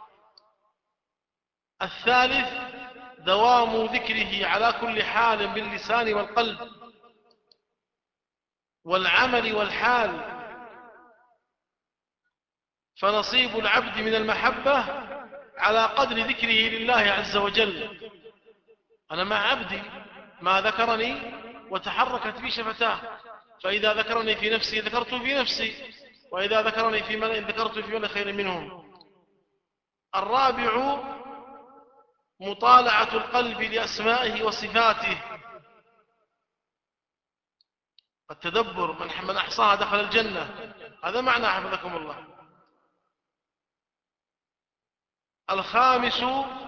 الثالث دوام ذكره على كل حال باللسان والقلب والعمل والحال. فنصيب العبد من المحبة على قدر ذكره لله عز وجل. أنا مع عبدي ما ذكرني وتحركت بي شفتاه، فإذا ذكرني في نفسي ذكرته في نفسي، وإذا ذكرني في ملأ ذكرته في ملأ خير منهم. الرابع مطالعة القلب لأسمائه وصفاته، التدبر. من أحصاها دخل الجنة، هذا معنى حفظكم الله. الخامس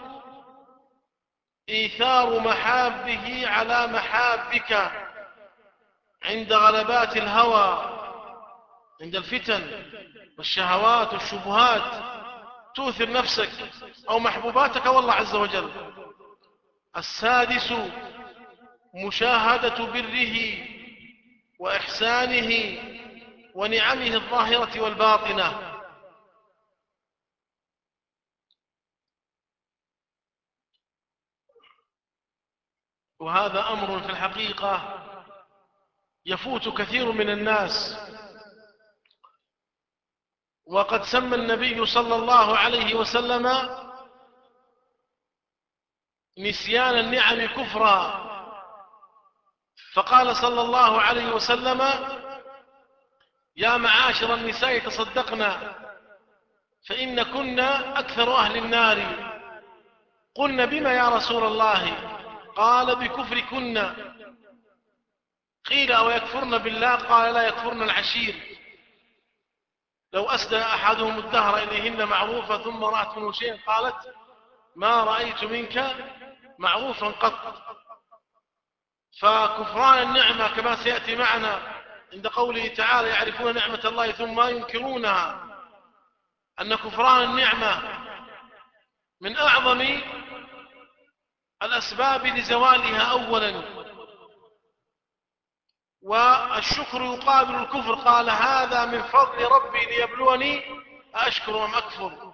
إيثار محابه على محابك عند غلبات الهوى، عند الفتن والشهوات والشبهات تؤثر نفسك أو محبوباتك والله عز وجل. السادس مشاهدة بره وإحسانه ونعمه الظاهرة والباطنة. وهذا أمر في الحقيقة يفوت كثير من الناس. وقد سمى النبي صلى الله عليه وسلم نسيان النعم كفرا، فقال صلى الله عليه وسلم: يا معاشر النساء تصدقنا فإن كنا أكثر أهل النار. قلنا: بما يا رسول الله؟ قال: بكفركن. قيل: أو يكفرن بالله؟ قال: لا، يكفرن العشير. لو أسدى أحدهم الدهر إليهن معروفا ثم رأت منه شيئا قالت: ما رأيت منك معروفا قط. فكفران النعمة كما سيأتي معنا عند قوله تعالى: يعرفون نعمة الله ثم ينكرونها، أن كفران النعمة من أعظم الأسباب لزوالها أولا، والشكر يقابل الكفر. قال: هذا من فضل ربي ليبلوني أشكر أم أكفر.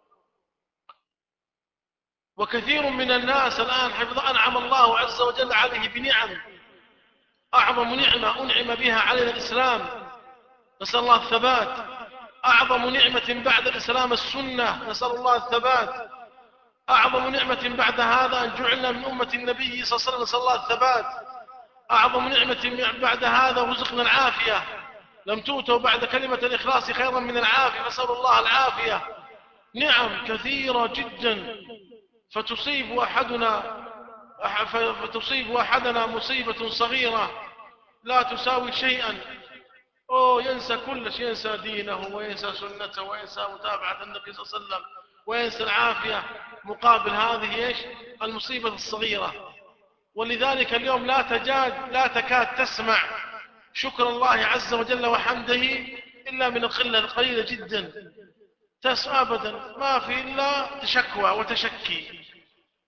وكثير من الناس الآن حفظ أنعم الله عز وجل عليه بنعم، أعظم نعمة أنعم بها علينا الإسلام، نسأل الله الثبات. أعظم نعمة بعد الإسلام السنة، نسأل الله الثبات. أعظم نعمة بعد هذا أن جعلنا من أمة النبي صلى الله عليه وسلم، نسأل الله الثبات. أعظم نعمة بعد هذا رزقنا العافية، لم تؤتوا بعد كلمة الإخلاص خيرا من العافية، نسأل الله العافية. نعم كثيرة جدا، فتصيب أحدنا فتصيب أحدنا مصيبة صغيرة لا تساوي شيئا، أوه ينسى كل شيء، ينسى دينه وينسى سنته وينسى متابعة النبي صلى الله عليه وسلم وينسى العافية مقابل هذه إيش؟ المصيبة الصغيرة. ولذلك اليوم لا تجاد لا تكاد تسمع شكر الله عز وجل وحمده إلا من القلة القليلة جدا. تسمع أبدا ما في إلا تشكوى وتشكي.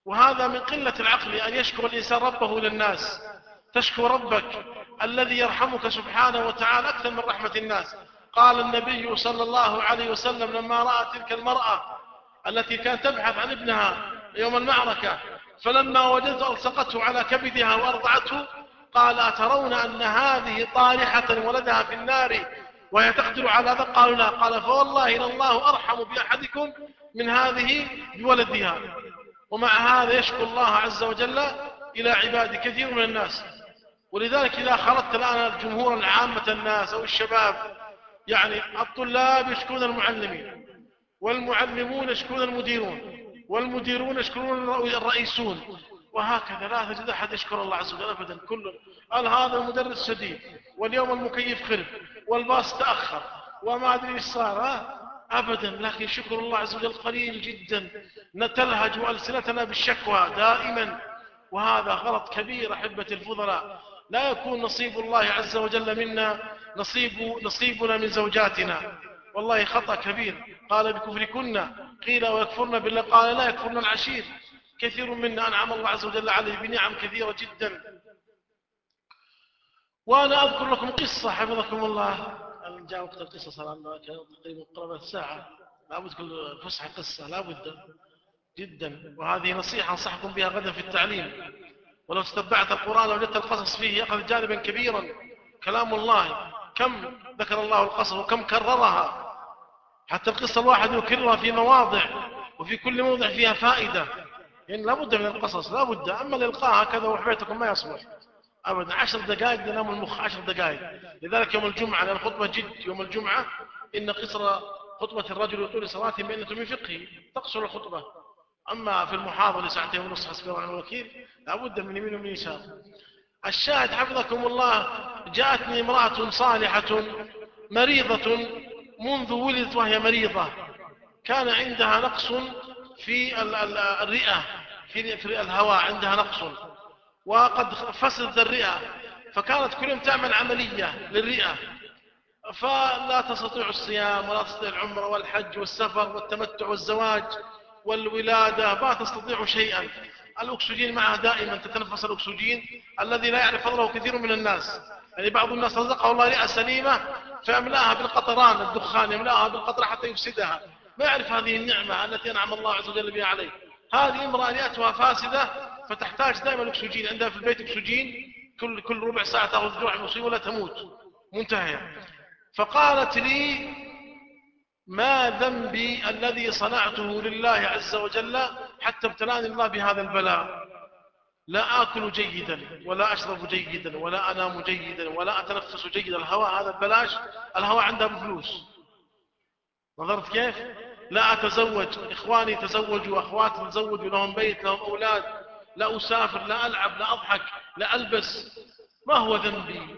وهذا من قلة العقل أن يشكر الإنسان ربه للناس. تشكر ربك الذي يرحمك سبحانه وتعالى أكثر من رحمة الناس. قال النبي صلى الله عليه وسلم لما رأى تلك المرأة التي كانت تبحث عن ابنها يوم المعركة، فلما وجدت ألصقته على كبدها وأرضعته، قال أترون أن هذه طارحة ولدها في النار وهي تقدر على ذلك؟ قالوا لا. قال فوالله إن الله أرحم بأحدكم من هذه بولدها. ومع هذا يشكو الله عز وجل إلى عباده كثير من الناس. ولذلك إذا خلطت الآن الجمهور العامة الناس أو الشباب، يعني الطلاب يشكون المعلمين، والمعلمون يشكون المديرون، والمديرون يشكرون الرئيسون، وهكذا لا تجد أحد يشكر الله عز وجل أبدا. كل قال هذا المدرس شديد، واليوم المكيف خرب، والباص تأخر، وما أدري إيش صار أبدا. لكن شكر الله عز وجل قليل جدا. نتلهج ألسنتنا بالشكوى دائما، وهذا غلط كبير أحبة الفضلاء. لا يكون نصيب الله عز وجل منا نصيب نصيبنا من زوجاتنا، والله خطأ كبير. قال بكفركن قيل ويكفرن بالله، قال لا يكفرن العشير. كثير منا أنعم الله عز وجل عليه بنعم كثيرة جدا. وأنا أذكر لكم قصة حفظكم الله. جاء وقت القصص تقريبا قرابة ساعة، لابد كل فسحة قصة لابد جدا. وهذه نصيحة أنصحكم بها غدا في التعليم. ولو تتبعت القرآن وجدت القصص فيه يأخذ جانبا كبيرا. كلام الله كم ذكر الله القصص وكم كررها، حتى القصة الواحد يكررها في مواضع، وفي كل موضع فيها فائدة. يعني لابد من القصص لابد. أما الإلقاء هكذا وحبيتكم ما يصلح أبدا. عشر دقائق ينام المخ، عشر دقائق. لذلك يوم الجمعة، لأن الخطبة جد يوم الجمعة، إن قصر خطبة الرجل وطول صلاة بينة من فقه تقصر الخطبة. أما في المحاضرة لساعتين ونص حسب الله ونعم الوكيل لابد من يمين ومن يسار. الشاهد حفظكم الله، جاءتني امرأة صالحة مريضة منذ ولدت وهي مريضة. كان عندها نقص في الرئة، في الهواء عندها نقص، وقد فسدت الرئة، فكانت كل يوم تعمل عملية للرئة، فلا تستطيع الصيام ولا تستطيع العمر والحج والسفر والتمتع والزواج والولادة، ما تستطيع شيئا. الأكسجين معها دائما، تتنفس الأكسجين الذي لا يعرف فضله كثير من الناس. يعني بعض الناس رزقه الله رئة سليمة فيملأها بالقطران، الدخان يملأها بالقطرة حتى يفسدها، ما يعرف هذه النعمة التي أنعم الله عز وجل بها عليه. هذه امرأة رئتها فاسدة فتحتاج دائما الأكسجين، عندها في البيت أكسجين كل كل ربع ساعة تأخذ جرعة مصيبة ولا تموت منتهية. فقالت لي ما ذنبي الذي صنعته لله عز وجل حتى ابتلاني الله بهذا البلاء؟ لا آكل جيدا ولا أشرب جيدا ولا أنام جيدا ولا أتنفس جيدا، الهواء هذا ببلاش، الهواء عندها بفلوس. نظرت كيف؟ لا أتزوج، إخواني تزوجوا، أخواتي تزوجوا، لهم بيت لهم أولاد، لا أسافر، لا ألعب، لا أضحك، لا ألبس، ما هو ذنبي؟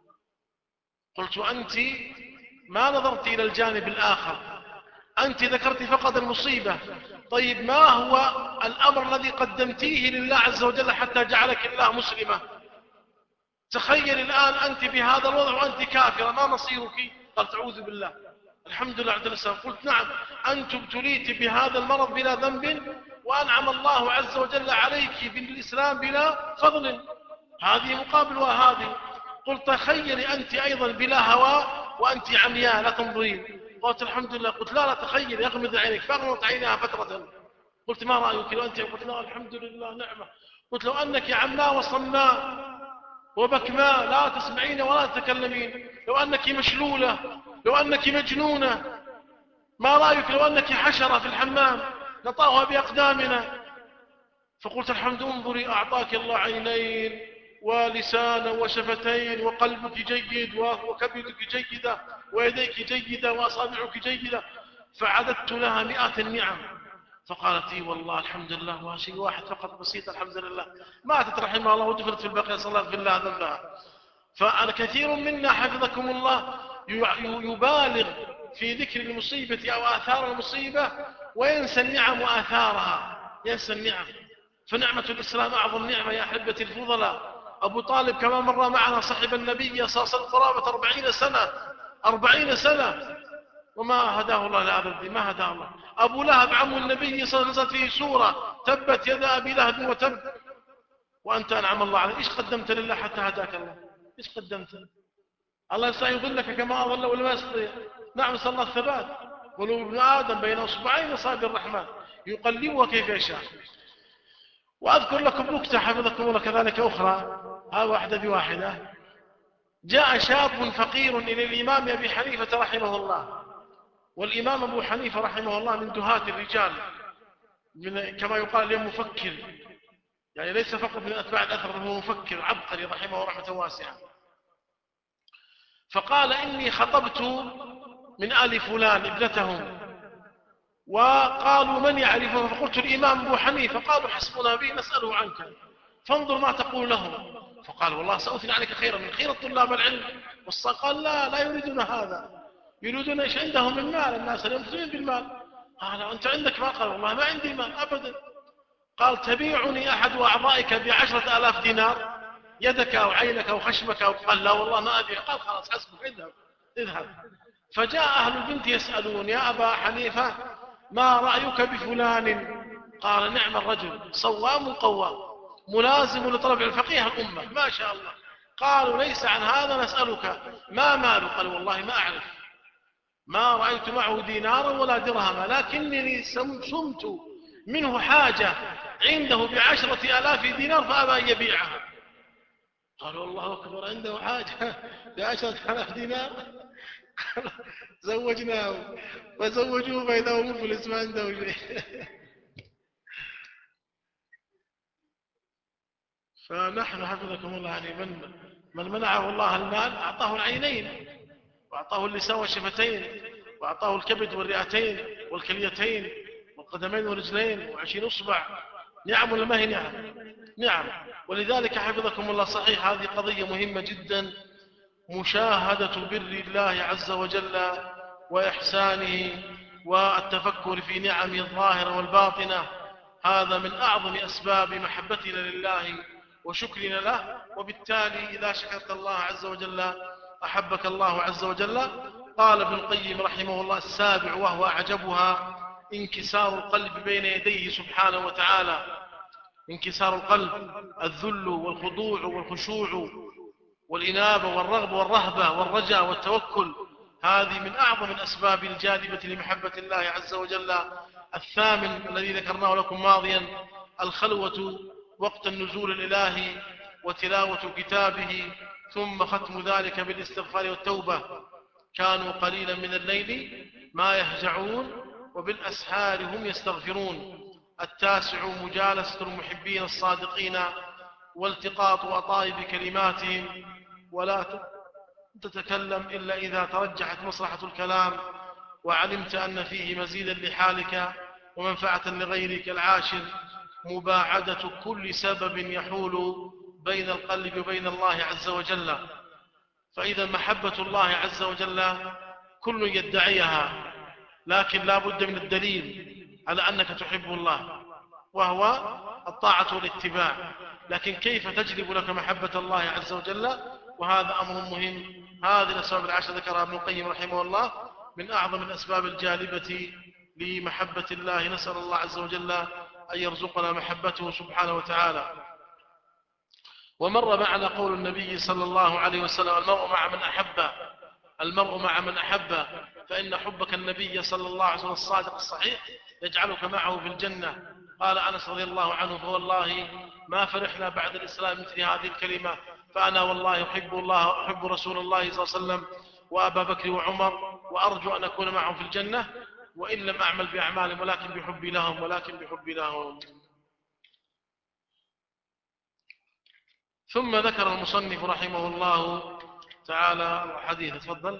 قلت أنت ما نظرت إلى الجانب الآخر، أنت ذكرت فقط المصيبة. طيب ما هو الأمر الذي قدمتيه لله عز وجل حتى جعلك الله مسلمة؟ تخيل الآن أنت بهذا الوضع وأنت كافرة، ما مصيرك؟ قالت أعوذ بالله، الحمد لله على السلام. قلت نعم، أنت ابتليت بهذا المرض بلا ذنب، وأنعم الله عز وجل عليك بالإسلام بلا فضل، هذه مقابل وهذه. قلت تخيلي أنت أيضا بلا هواء وأنت عمياء لا تنظرين. قلت الحمد لله. قلت لا لا تخيل، يغمض عينك، فأغمضت عينها فترة. قلت ما رأيك لو أنت؟ قلت لا الحمد لله نعمة. قلت لو أنك عماء وصماء وبكماء لا تسمعين ولا تتكلمين، لو أنك مشلولة، لو أنك مجنونة، ما رأيك لو أنك حشرة في الحمام نطاها بأقدامنا؟ فقلت الحمد، انظري أعطاك الله عينين ولسانا وشفتين وقلبك جيد وكبدك جيدة ويديك جيدة وأصابعك جيدة. فعددت لها مئات النعم. فقالت اي والله الحمد لله، وشيء واحد فقط بسيط الحمد لله، ماتت رحمها الله ودفنت في البقيع صلى الله في الله ذنبها. فأنا كثير منا حفظكم الله يبالغ في ذكر المصيبة أو آثار المصيبة وينسى النعم وآثارها، ينسى النعم. فنعمة الإسلام أعظم نعمة يا أحبتي الفضلاء. أبو طالب كما مر معنا صاحب النبي صلى الله عليه وسلم قرابة أربعين سنة، أربعين سنة، وما هداه الله لهذا الدين، ما هداه الله. أبو لهب عم النبي صلى الله عليه وسلم فيه سورة تبت يد أبي لهب وتب، وأنت أنعم الله عليك، إيش قدمت لله حتى هداك الله؟ إيش قدمت؟ الله يستطيع يضلك كما أضل ولا ما يستطيع؟ نعم، نسأل الله الثبات. قلوب ابن آدم بين أصبعين أصابع الرحمن يقلبها كيف يشاء. وأذكر لكم نكتة حفظكم الله كذلك أخرى، ها واحدة بواحدة. جاء شاب فقير إلى الإمام أبي حنيفة رحمه الله، والإمام أبو حنيفة رحمه الله من دهاة الرجال، من كما يقال اليوم مفكر، يعني ليس فقط من أتباع الأثر، هو مفكر عبقري رحمه رحمة واسعة. فقال إني خطبت من آل فلان ابنتهم، وقالوا من يعرفه؟ فقلت الإمام أبو حنيفة. قالوا حسبنا به نسأله عنك، فانظر ما تقول لهم. فقال والله سأثني عليك خيرا من خير طلاب العلم. قال لا لا يريدون هذا، يريدون ايش عندهم من مال، الناس يمثلون بالمال. قال أنت عندك مال؟ قال والله ما عندي مال أبدا. قال تبيعني أحد أعضائك بعشرة آلاف دينار، يدك أو عينك أو خشمك أو؟ قال لا والله ما أبيع. قال خلاص حسبك، اذهب اذهب. فجاء أهل البنت يسألون يا أبا حنيفة ما رأيك بفلان؟ قال نعم الرجل، صوام قوام، ملازم لطلب الفقيه الأمة ما شاء الله. قالوا ليس عن هذا نسألك، ما ماله؟ قال والله ما أعرف، ما رأيت معه دينارا ولا درهما، لكنني سمت منه حاجة عنده بعشرة آلاف دينار فأبى أن يبيعها. قالوا الله أكبر، عنده حاجة بعشرة آلاف دينار؟ زوجناه، فزوجوه بينه مفلس ما عنده شيء. فنحن حفظكم الله يعني من من منعه الله المال أعطاه العينين، وأعطاه اللسان والشفتين، وأعطاه الكبد والرئتين والكليتين والقدمين والرجلين وعشرين أصبع. نعم ولا ما هي نعم؟ نعم. ولذلك حفظكم الله صحيح هذه قضية مهمة جدا، مشاهدة بر الله عز وجل وإحسانه والتفكر في نعمه الظاهرة والباطنة، هذا من أعظم أسباب محبتنا لله وشكرنا له. وبالتالي إذا شكرت الله عز وجل أحبك الله عز وجل. قال ابن القيم رحمه الله السابع وهو أعجبها انكسار القلب بين يديه سبحانه وتعالى. انكسار القلب، الذل والخضوع والخشوع والإنابة والرغبة والرهبة والرجاء والتوكل، هذه من أعظم الأسباب الجالبة لمحبة الله عز وجل. الثامن الذي ذكرناه لكم ماضيا، الخلوة وقت النزول الإلهي وتلاوة كتابه، ثم ختم ذلك بالاستغفار والتوبة. كانوا قليلا من الليل ما يهجعون وبالأسحار هم يستغفرون. التاسع مجالسة المحبين الصادقين والتقاط أطايب كلماتهم، ولا تتكلم إلا إذا ترجحت مصلحة الكلام وعلمت أن فيه مزيدا لحالك ومنفعة لغيرك. العاشر مباعدة كل سبب يحول بين القلب وبين الله عز وجل. فإذا محبة الله عز وجل كل يدعيها، لكن لا بد من الدليل على أنك تحب الله، وهو الطاعة والاتباع. لكن كيف تجلب لك محبة الله عز وجل؟ وهذا أمر مهم. هذه الأسباب العشر ذكرها ابن القيم رحمه الله من أعظم الأسباب الجالبة لمحبة الله. نسأل الله عز وجل أن يرزقنا محبته سبحانه وتعالى. ومر معنا قول النبي صلى الله عليه وسلم المرء مع من أحب، المرء مع من أحب، فإن حبك النبي صلى الله عليه وسلم الصادق الصحيح يجعلك معه في الجنة. قال أنس رضي الله عنه فوالله ما فرحنا بعد الإسلام مثل هذه الكلمة، فأنا والله أحب الله أحب رسول الله صلى الله عليه وسلم وأبا بكر وعمر، وأرجو أن أكون معهم في الجنة وإن لم أعمل بأعمالهم ولكن بحبي لهم ولكن بحبي لهم. ثم ذكر المصنف رحمه الله تعالى حديث. تفضل.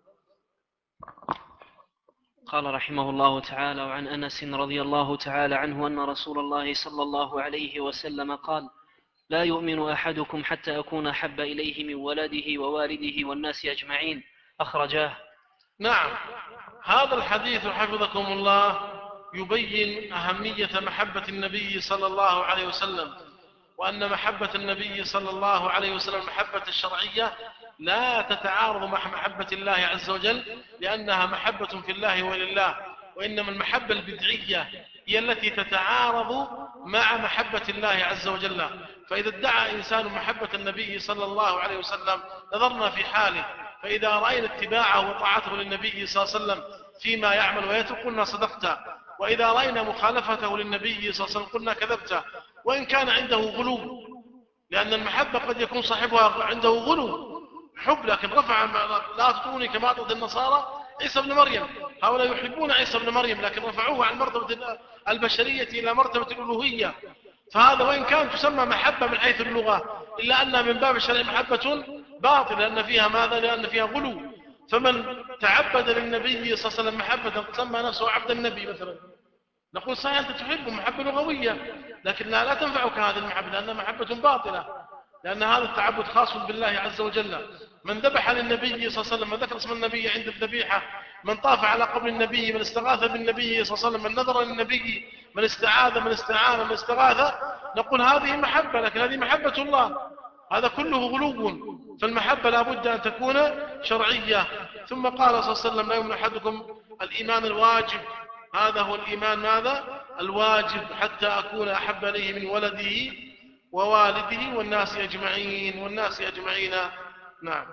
قال رحمه الله تعالى وعن أنس رضي الله تعالى عنه أن رسول الله صلى الله عليه وسلم قال لا يؤمن أحدكم حتى أكون أحب إليه من ولده ووالده والناس أجمعين، أخرجاه. نعم، هذا الحديث حفظكم الله يبين أهمية محبة النبي صلى الله عليه وسلم، وأن محبة النبي صلى الله عليه وسلم المحبة الشرعية لا تتعارض مع محبة الله عز وجل، لأنها محبة في الله ولله. وإنما المحبة البدعية هي التي تتعارض مع محبة الله عز وجل. فإذا ادعى إنسان محبة النبي صلى الله عليه وسلم نظرنا في حاله، فإذا رأينا اتباعه وطاعته للنبي صلى الله عليه وسلم فيما يعمل ويترك قلنا صدقت، وإذا رأينا مخالفته للنبي صلى الله عليه وسلم قلنا كذبت، وإن كان عنده غلو، لأن المحبة قد يكون صاحبها عنده غلو حب، لكن رفع لا تطروني كما أطرت النصارى عيسى بن مريم. هؤلاء يحبون عيسى بن مريم لكن رفعوه عن مرتبة البشرية إلى مرتبة الألوهية، فهذا وإن كان تسمى محبة من حيث اللغة إلا أنها من باب الشرع محبة باطلة، لأن فيها ماذا؟ لأن فيها غلو. فمن تعبد للنبي صلى الله عليه وسلم محبة سمى نفسه عبد النبي مثلا، نقول صحيح أنت تحبه محبة لغوية، لكن لا, لا تنفعك هذه المحبة لأنها محبة باطلة، لأن هذا التعبد خاص بالله عز وجل. من ذبح للنبي صلى الله عليه وسلم، من ذكر اسم النبي عند الذبيحة، من طاف على قبر النبي، من استغاث بالنبي صلى الله عليه وسلم، من نذر للنبي، من استعاذ، من استعان، من استغاث، نقول هذه محبة، لكن هذه محبة الله، هذا كله غلو. فالمحبة لا بد أن تكون شرعية. ثم قال صلى الله عليه وسلم لا يؤمن أحدكم الإيمان الواجب، هذا هو الإيمان ماذا؟ الواجب، حتى أكون أحب إليه من ولده ووالده والناس أجمعين والناس أجمعين. نعم.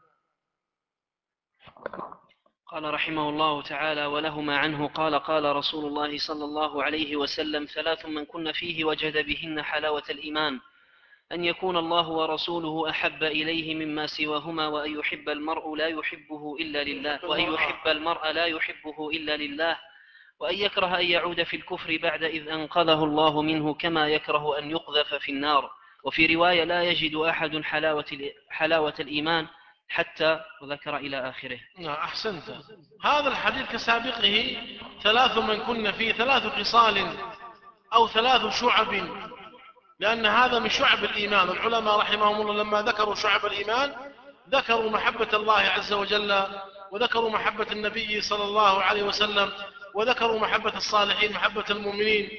قال رحمه الله تعالى: ولهما عنه قال قال رسول الله صلى الله عليه وسلم: ثلاث من كن فيه وجد بهن حلاوة الإيمان: أن يكون الله ورسوله أحب إليه مما سواهما، وأن يحب المرء لا يحبه إلا لله وأن يحب المرء لا يحبه إلا لله، وأن يكره أن يعود في الكفر بعد إذ أنقذه الله منه، كما يكره أن يقذف في النار. وفي رواية: لا يجد أحد حلاوة, حلاوة الإيمان حتى، وذكر إلى آخره. نعم أحسنت. هذا الحديث كسابقه: ثلاث من كن فيه، ثلاث خصال أو ثلاث شعب، لأن هذا من شعب الإيمان. العلماء رحمهم الله لما ذكروا شعب الإيمان ذكروا محبة الله عز وجل، وذكروا محبة النبي صلى الله عليه وسلم، وذكروا محبة الصالحين، محبة المؤمنين،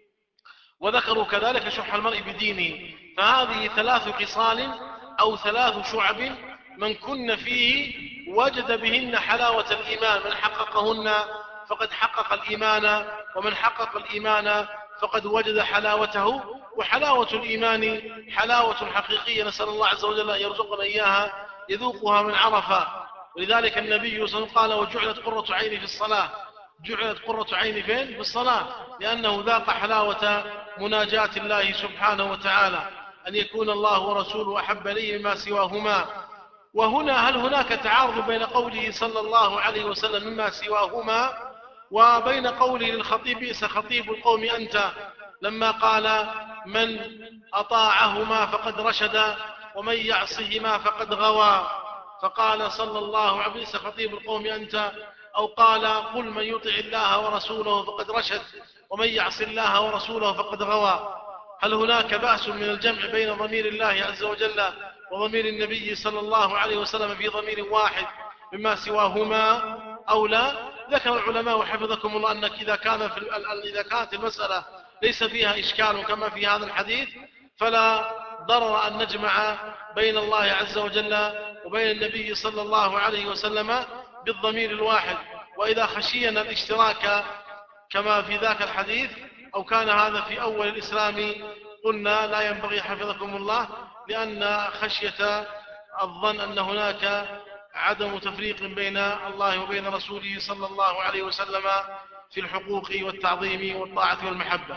وذكروا كذلك شح المرء بدينه. فهذه ثلاث خصال أو ثلاث شعب من كن فيه وجد بهن حلاوة الإيمان، من حققهن فقد حقق الإيمان، ومن حقق الإيمان فقد وجد حلاوته. وحلاوة الإيمان حلاوة حقيقية، نسأل الله عز وجل أن يرزقنا إياها يذوقها من عرفة. ولذلك النبي صلى الله عليه وسلم قال: وجعلت قرة عيني في الصلاة. جعلت قرة عيني فين؟ في الصلاة، لأنه ذاق حلاوة مناجاة الله سبحانه وتعالى، أن يكون الله ورسوله أحب إليه مما سواهما. وهنا هل هناك تعارض بين قوله صلى الله عليه وسلم مما سواهما وبين قوله للخطيب: بئس خطيب القوم أنت، لما قال: من أطاعهما فقد رشد ومن يعصهما فقد غوى. فقال صلى الله عليه وسلم: بئس خطيب القوم أنت، أو قال: قل من يطع الله ورسوله فقد رشد ومن يعص الله ورسوله فقد غوى. هل هناك بأس من الجمع بين ضمير الله عز وجل وضمير النبي صلى الله عليه وسلم في ضمير واحد مما سواهما أو لا؟ ذكر العلماء حفظكم الله أنك إذا, كان في إذا كانت المسألة ليس فيها إشكال كما في هذا الحديث فلا ضرر أن نجمع بين الله عز وجل وبين النبي صلى الله عليه وسلم بالضمير الواحد. وإذا خشينا الاشتراك كما في ذاك الحديث أو كان هذا في أول الإسلام قلنا لا ينبغي حفظكم الله، لأن خشية الظن أن هناك عدم تفريق بين الله وبين رسوله صلى الله عليه وسلم في الحقوق والتعظيم والطاعة والمحبة.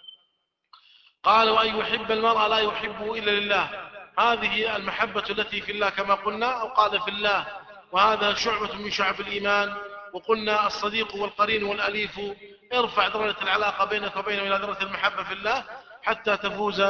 قال: وأن يحب المرء لا يحبه إلا لله. هذه المحبة التي في الله كما قلنا، أو قال في الله، وهذا شعبة من شعب الإيمان. وقلنا الصديق والقرين والأليف ارفع درجة العلاقة بينك وبينه إلى درجة المحبة في الله حتى تفوز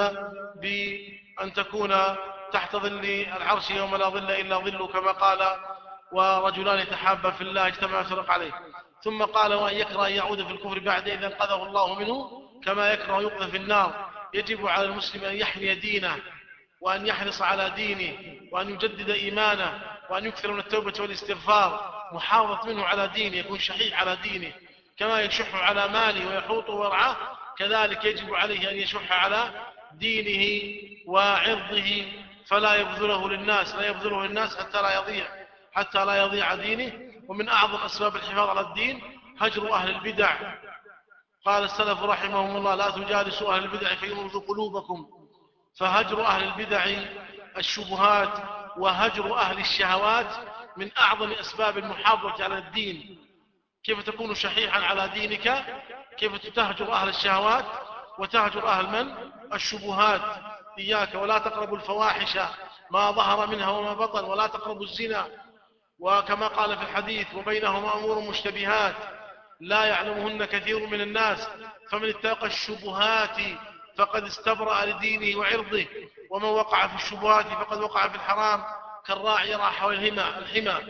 بأن تكون تحت ظل العرش يوم لا ظل إلا ظله، كما قال: ورجلان تحابا في الله اجتمعا وتفرقا عليه. ثم قال: وأن يكره أن يعود في الكفر بعد إذا انقذه الله منه، كما يكره يقذف في النار. يجب على المسلم أن يحمي دينه وأن يحرص على دينه وأن يجدد إيمانه وأن يكثر من التوبة والاستغفار، محافظ منه على دينه، يكون شحيح على دينه، كما يشح على ماله ويحوطه ويرعاه، كذلك يجب عليه أن يشح على دينه وعرضه، فلا يبذله للناس لا يبذله للناس حتى لا يضيع حتى لا يضيع دينه. ومن أعظم أسباب الحفاظ على الدين هجر أهل البدع. قال السلف رحمهم الله: لا تجالسوا أهل البدع فيمرضوا قلوبكم. فهجر أهل البدع الشبهات وهجر أهل الشهوات من أعظم أسباب المحافظة على الدين. كيف تكون شحيحا على دينك؟ كيف تهجر أهل الشهوات وتهجر أهل من؟ الشبهات. إياك ولا تقربوا الفواحش ما ظهر منها وما بطن، ولا تقربوا الزنا، وكما قال في الحديث: وبينهما أمور مشتبهات لا يعلمهن كثير من الناس، فمن اتقى الشبهات فقد استبرأ لدينه وعرضه، ومن وقع في الشبهات فقد وقع في الحرام، كالراعي يرعى حول الحمى.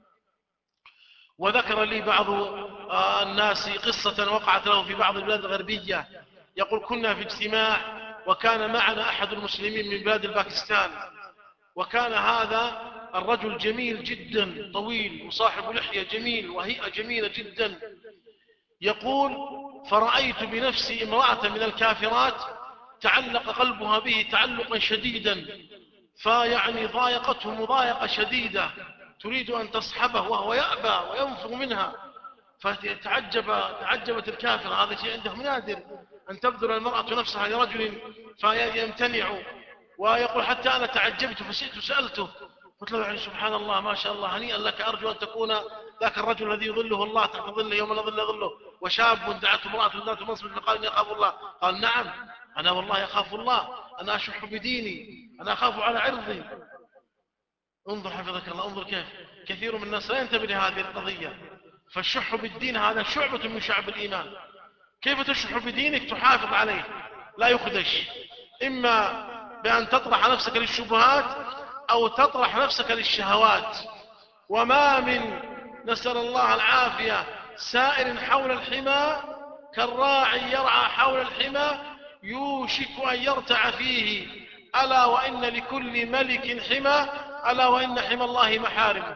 وذكر لي بعض الناس قصة وقعت له في بعض البلاد الغربية. يقول: كنا في اجتماع وكان معنا أحد المسلمين من بلاد الباكستان، وكان هذا الرجل جميل جدا، طويل وصاحب لحية جميل وهيئة جميلة جدا. يقول: فرأيت بنفسي امرأة من الكافرات تعلق قلبها به تعلقا شديدا، فيعني ضايقته مضايقة شديدة، تريد أن تصحبه وهو يأبى وينفر منها. فتعجب تعجبت الكافر، هذا شيء عندهم نادر أن تبذل المرأة نفسها لرجل فيمتنع. ويقول: حتى أنا تعجبت فشئت سألته، قلت له: يعني سبحان الله، ما شاء الله، هنيئا لك، أرجو أن تكون ذاك الرجل الذي يظله الله تحت ظله يوم لا ظل ظله، وشاب دعته امرأة ذات منصب فقال: إني أخاف الله. قال: نعم، أنا والله أخاف الله، أنا أشح بديني، أنا أخاف على عرضي. انظر حفظك الله، انظر كيف كثير من الناس لا ينتبه لهذه القضية. فالشح بالدين هذا شعبة من شعب الإيمان. كيف تشح بدينك؟ تحافظ عليه لا يخدش، إما بأن تطرح نفسك للشبهات أو تطرح نفسك للشهوات. وما من، نسأل الله العافية، سائر حول الحمى كالراعي يرعى حول الحمى يوشك أن يرتع فيه. ألا وإن لكل ملك حمى، ألا وإن حمى الله محارمه.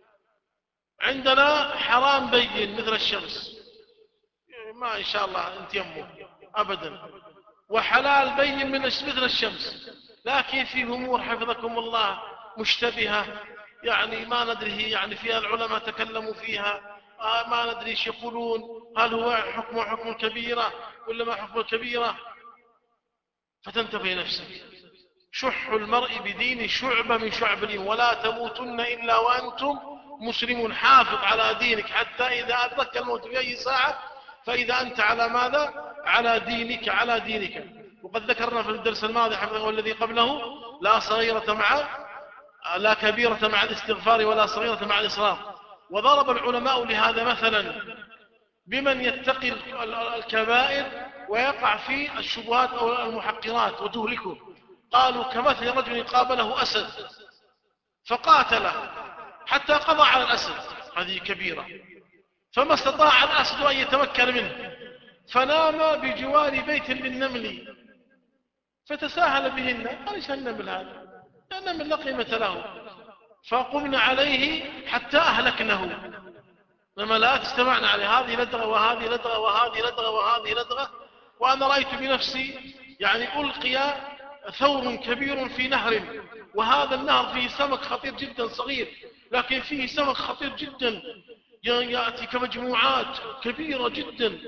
عندنا حرام بين مثل الشمس، ما إن شاء الله انت يمه أبدا، وحلال بين من مثل الشمس، لكن في أمور حفظكم الله مشتبهة، يعني ما ندري هي، يعني فيها العلماء تكلموا فيها، آه ما ندري ايش يقولون، هل هو حكم حكم الكبيرة ولا ما حكم الكبيرة. فتنتبه نفسك. شح المرء بدين شعبة من شعب الإيمان، ولا تموتن إلا وأنتم مسلمون. حافظ على دينك حتى إذا أدرك الموت في أي ساعة، فإذا أنت على ماذا؟ على دينك، على دينك. وقد ذكرنا في الدرس الماضي حفظه والذي قبله: لا صغيرة مع لا كبيرة مع الاستغفار، ولا صغيرة مع الإصرار. وضرب العلماء لهذا مثلا بمن يتقي الكبائر ويقع في الشبهات أو المحقرات وتهلكه. قالوا: كمثل رجل قابله أسد فقاتله حتى قضى على الأسد، هذه كبيرة، فما استطاع الأسد أن يتمكن منه، فنام بجوار بيت للنمل فتساهل بهن. قال: ايش النمل هذا؟ النمل لا قيمة له. فقمنا عليه حتى أهلكنه. نملات استمعنا عليه، هذه لدغة وهذه لدغة وهذه لدغة وهذه لدغة. وأنا رأيت بنفسي يعني ألقي ثور كبير في نهر، وهذا النهر فيه سمك خطير جدا صغير، لكن فيه سمك خطير جدا يأتي كمجموعات كبيرة جدا.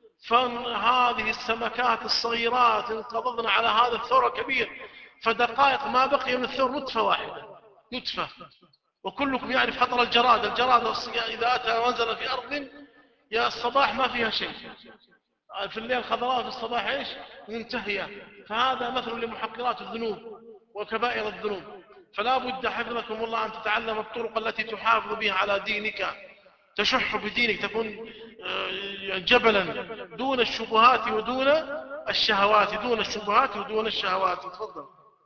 فهذه السمكات الصغيرات انقضضن على هذا الثور الكبير، فدقائق ما بقي من الثور نطفة واحدة، نطفة. وكلكم يعرف خطر الجراد. الجراد إذا أتى ونزل في أرض يا الصباح ما فيها شيء، في الليل خضراء، في الصباح إيش؟ منتهية. فهذا مثل لمحقرات الذنوب وكبائر الذنوب. فلا بد حفظكم الله أن تتعلم الطرق التي تحافظ بها على دينك، تشح بدينك، تكون جبلا دون الشبهات ودون الشهوات، دون الشبهات ودون الشهوات. تفضل.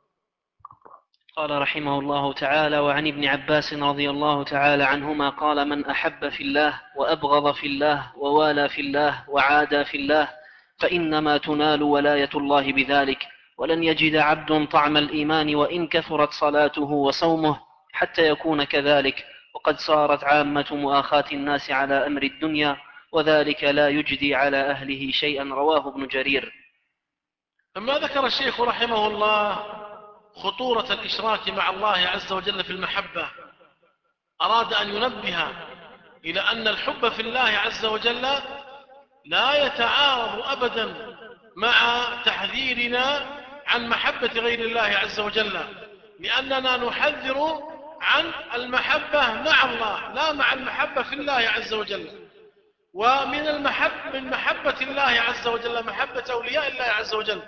قال رحمه الله تعالى: وعن ابن عباس رضي الله تعالى عنهما قال: من أحب في الله وأبغض في الله ووالى في الله وعادى في الله فإنما تنال ولاية الله بذلك، ولن يجد عبد طعم الإيمان وإن كثرت صلاته وصومه حتى يكون كذلك، وقد صارت عامة مؤاخاة الناس على أمر الدنيا، وذلك لا يجدي على أهله شيئا. رواه ابن جرير. لما ذكر الشيخ رحمه الله خطورة الإشراك مع الله عز وجل في المحبة، أراد أن ينبه إلى أن الحب في الله عز وجل لا يتعارض أبدا مع تحذيرنا عن محبة غير الله عز وجل، لأننا نحذر عن المحبة مع الله لا مع المحبة في الله عز وجل. ومن المحب من محبة الله عز وجل محبة أولياء الله عز وجل،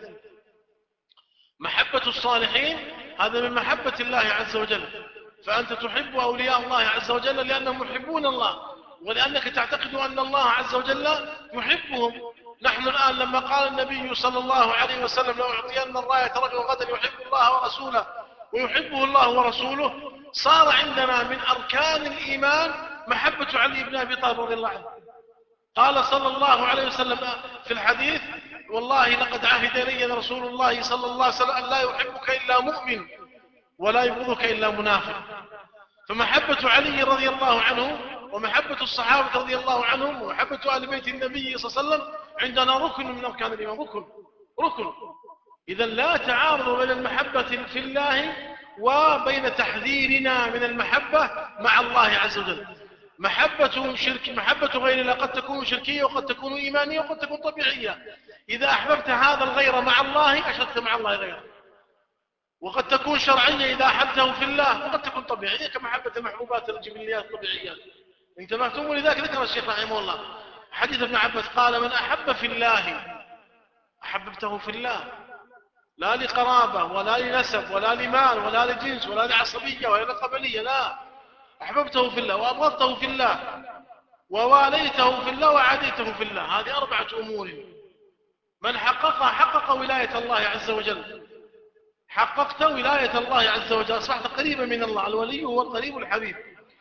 محبة الصالحين هذا من محبة الله عز وجل. فأنت تحب أولياء الله عز وجل لأنهم يحبون الله، ولأنك تعتقد أن الله عز وجل يحبهم. نحن الآن لما قال النبي صلى الله عليه وسلم لو أعطينا الراية رجل غدا يحب الله ورسوله ويحبه الله ورسوله، صار عندنا من أركان الإيمان محبة علي بن أبي طالب رضي الله عنه. قال صلى الله عليه وسلم في الحديث: والله لقد عهد إلي رسول الله صلى الله عليه وسلم أن لا يحبك إلا مؤمن ولا يبغضك إلا منافق. فمحبة علي رضي الله عنه ومحبة الصحابة رضي الله عنهم ومحبة آل بيت النبي صلى الله عليه وسلم عندنا ركن من أركان الإيمان، ركن ركن. إذا لا تعارض بين المحبة في الله وبين تحذيرنا من المحبة مع الله عز وجل. محبة شرك محبة غير الله قد تكون شركية وقد تكون إيمانية وقد تكون طبيعية. إذا أحببت هذا الغير مع الله أشركت مع الله غيره، وقد تكون شرعية إذا أحبته في الله، وقد تكون طبيعية كمحبة المحبوبات الجبليات الطبيعيات. انتبهتم؟ ولذلك ذكر الشيخ رحمه الله حديث ابن عباس قال: من أحب في الله أحببته في الله، لا لقرابة ولا لنسب ولا لمال ولا لجنس ولا لعصبية ولا لقبلية، لا، أحببته في الله وأبغضته في الله وواليته في الله وعاديته في الله. هذه أربعة أمور من حققها حقق ولاية الله عز وجل. حققت ولاية الله عز وجل، أصبحت قريبا من الله. الولي هو القريب الحبيب.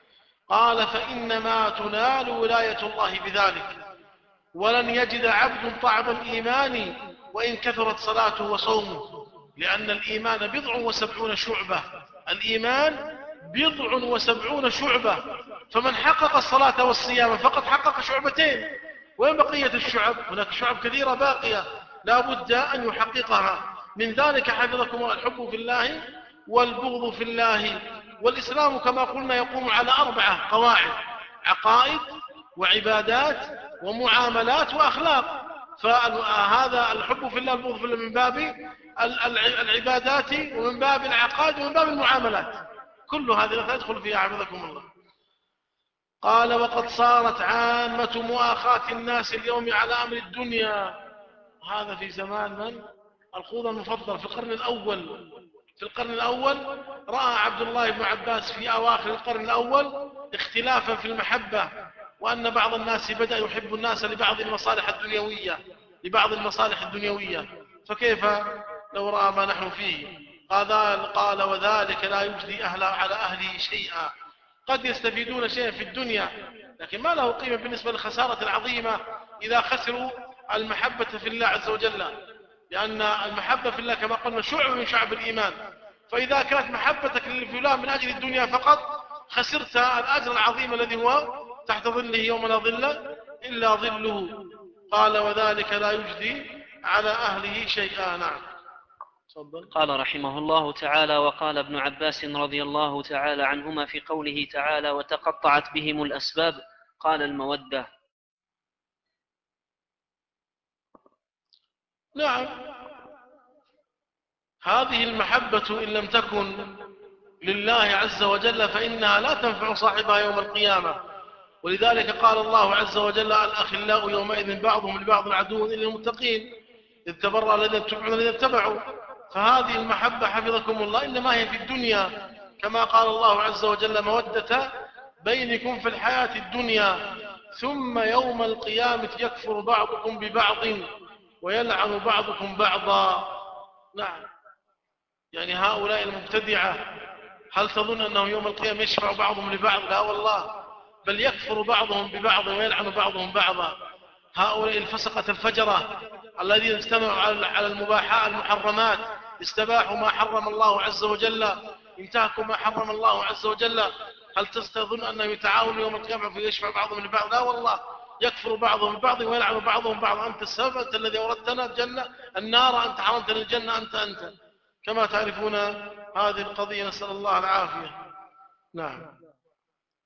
قال: فإنما تنال ولاية الله بذلك، ولن يجد عبد طعم الإيمان وإن كثرت صلاته وصومه، لأن الإيمان بضع وسبعون شعبة. الإيمان بضع وسبعون شعبة، فمن حقق الصلاة والصيام فقد حقق شعبتين. وين بقية الشعب؟ هناك شعب كثيرة باقية لا بد أن يحققها. من ذلك حفظكم الحب في الله والبغض في الله. والإسلام كما قلنا يقوم على أربعة قواعد: عقائد وعبادات ومعاملات وأخلاق. فهذا الحب في الله والبغض في الله من باب العبادات ومن باب العقائد ومن باب المعاملات. كل هذه تدخل فيها حفظكم الله. قال: وقد صارت عامة مؤاخاة الناس اليوم على أمر الدنيا. هذا في زمان من؟ القرن المفضل في القرن الأول. في القرن الأول رأى عبد الله بن عباس في أواخر القرن الأول اختلافا في المحبة، وأن بعض الناس بدأ يحب الناس لبعض المصالح الدنيوية لبعض المصالح الدنيوية. فكيف لو رأى ما نحن فيه؟ قال, قال: وذلك لا يجدي أهل على أهله شيئا. قد يستفيدون شيئا في الدنيا لكن ما له قيمة بالنسبة للخسارة العظيمة إذا خسروا المحبة في الله عز وجل، لأن المحبة في الله كما قلنا شعب من شعب الإيمان. فإذا كانت محبتك للفلان من أجل الدنيا فقط خسرت الأجر العظيم الذي هو تحت ظله يوم لا ظل إلا ظله. قال: وذلك لا يجدي على أهله شيئا. نعم. قال رحمه الله تعالى: وقال ابن عباس رضي الله تعالى عنهما في قوله تعالى: وتقطعت بهم الأسباب، قال: المودة. نعم، هذه المحبة إن لم تكن لله عز وجل فإنها لا تنفع صاحبها يوم القيامة. ولذلك قال الله عز وجل: الأخلاء يومئذ بعضهم لبعض عدو إلا المتقين إذ تبرأ الذين اتبعوا الذين اتبعوا. فهذه المحبة حفظكم الله إنما هي في الدنيا، كما قال الله عز وجل: مودة بينكم في الحياة الدنيا ثم يوم القيامة يكفر بعضكم ببعض ويلعن بعضكم بعضا. نعم، يعني هؤلاء المبتدعة هل تظن أنهم يوم القيامة يشفع بعضهم لبعض؟ لا والله، بل يكفر بعضهم ببعض ويلعن بعضهم بعضا. هؤلاء الفسقة الفجرة الذين اجتمعوا على المباحات المحرمات، استباحوا ما حرم الله عز وجل، انتهكوا ما حرم الله عز وجل. هل تظن أنهم يتعاونوا يوم القيامة في يشفع بعضهم لبعض؟ لا والله، يكفر بعضهم ببعض ويلعن بعضهم بعضا. أنت السبب، أنت الذي أوردتنا الجنة النار، أنت حرمتنا الجنة، أنت أنت كما تعرفون هذه القضية. نسأل الله العافية. نعم.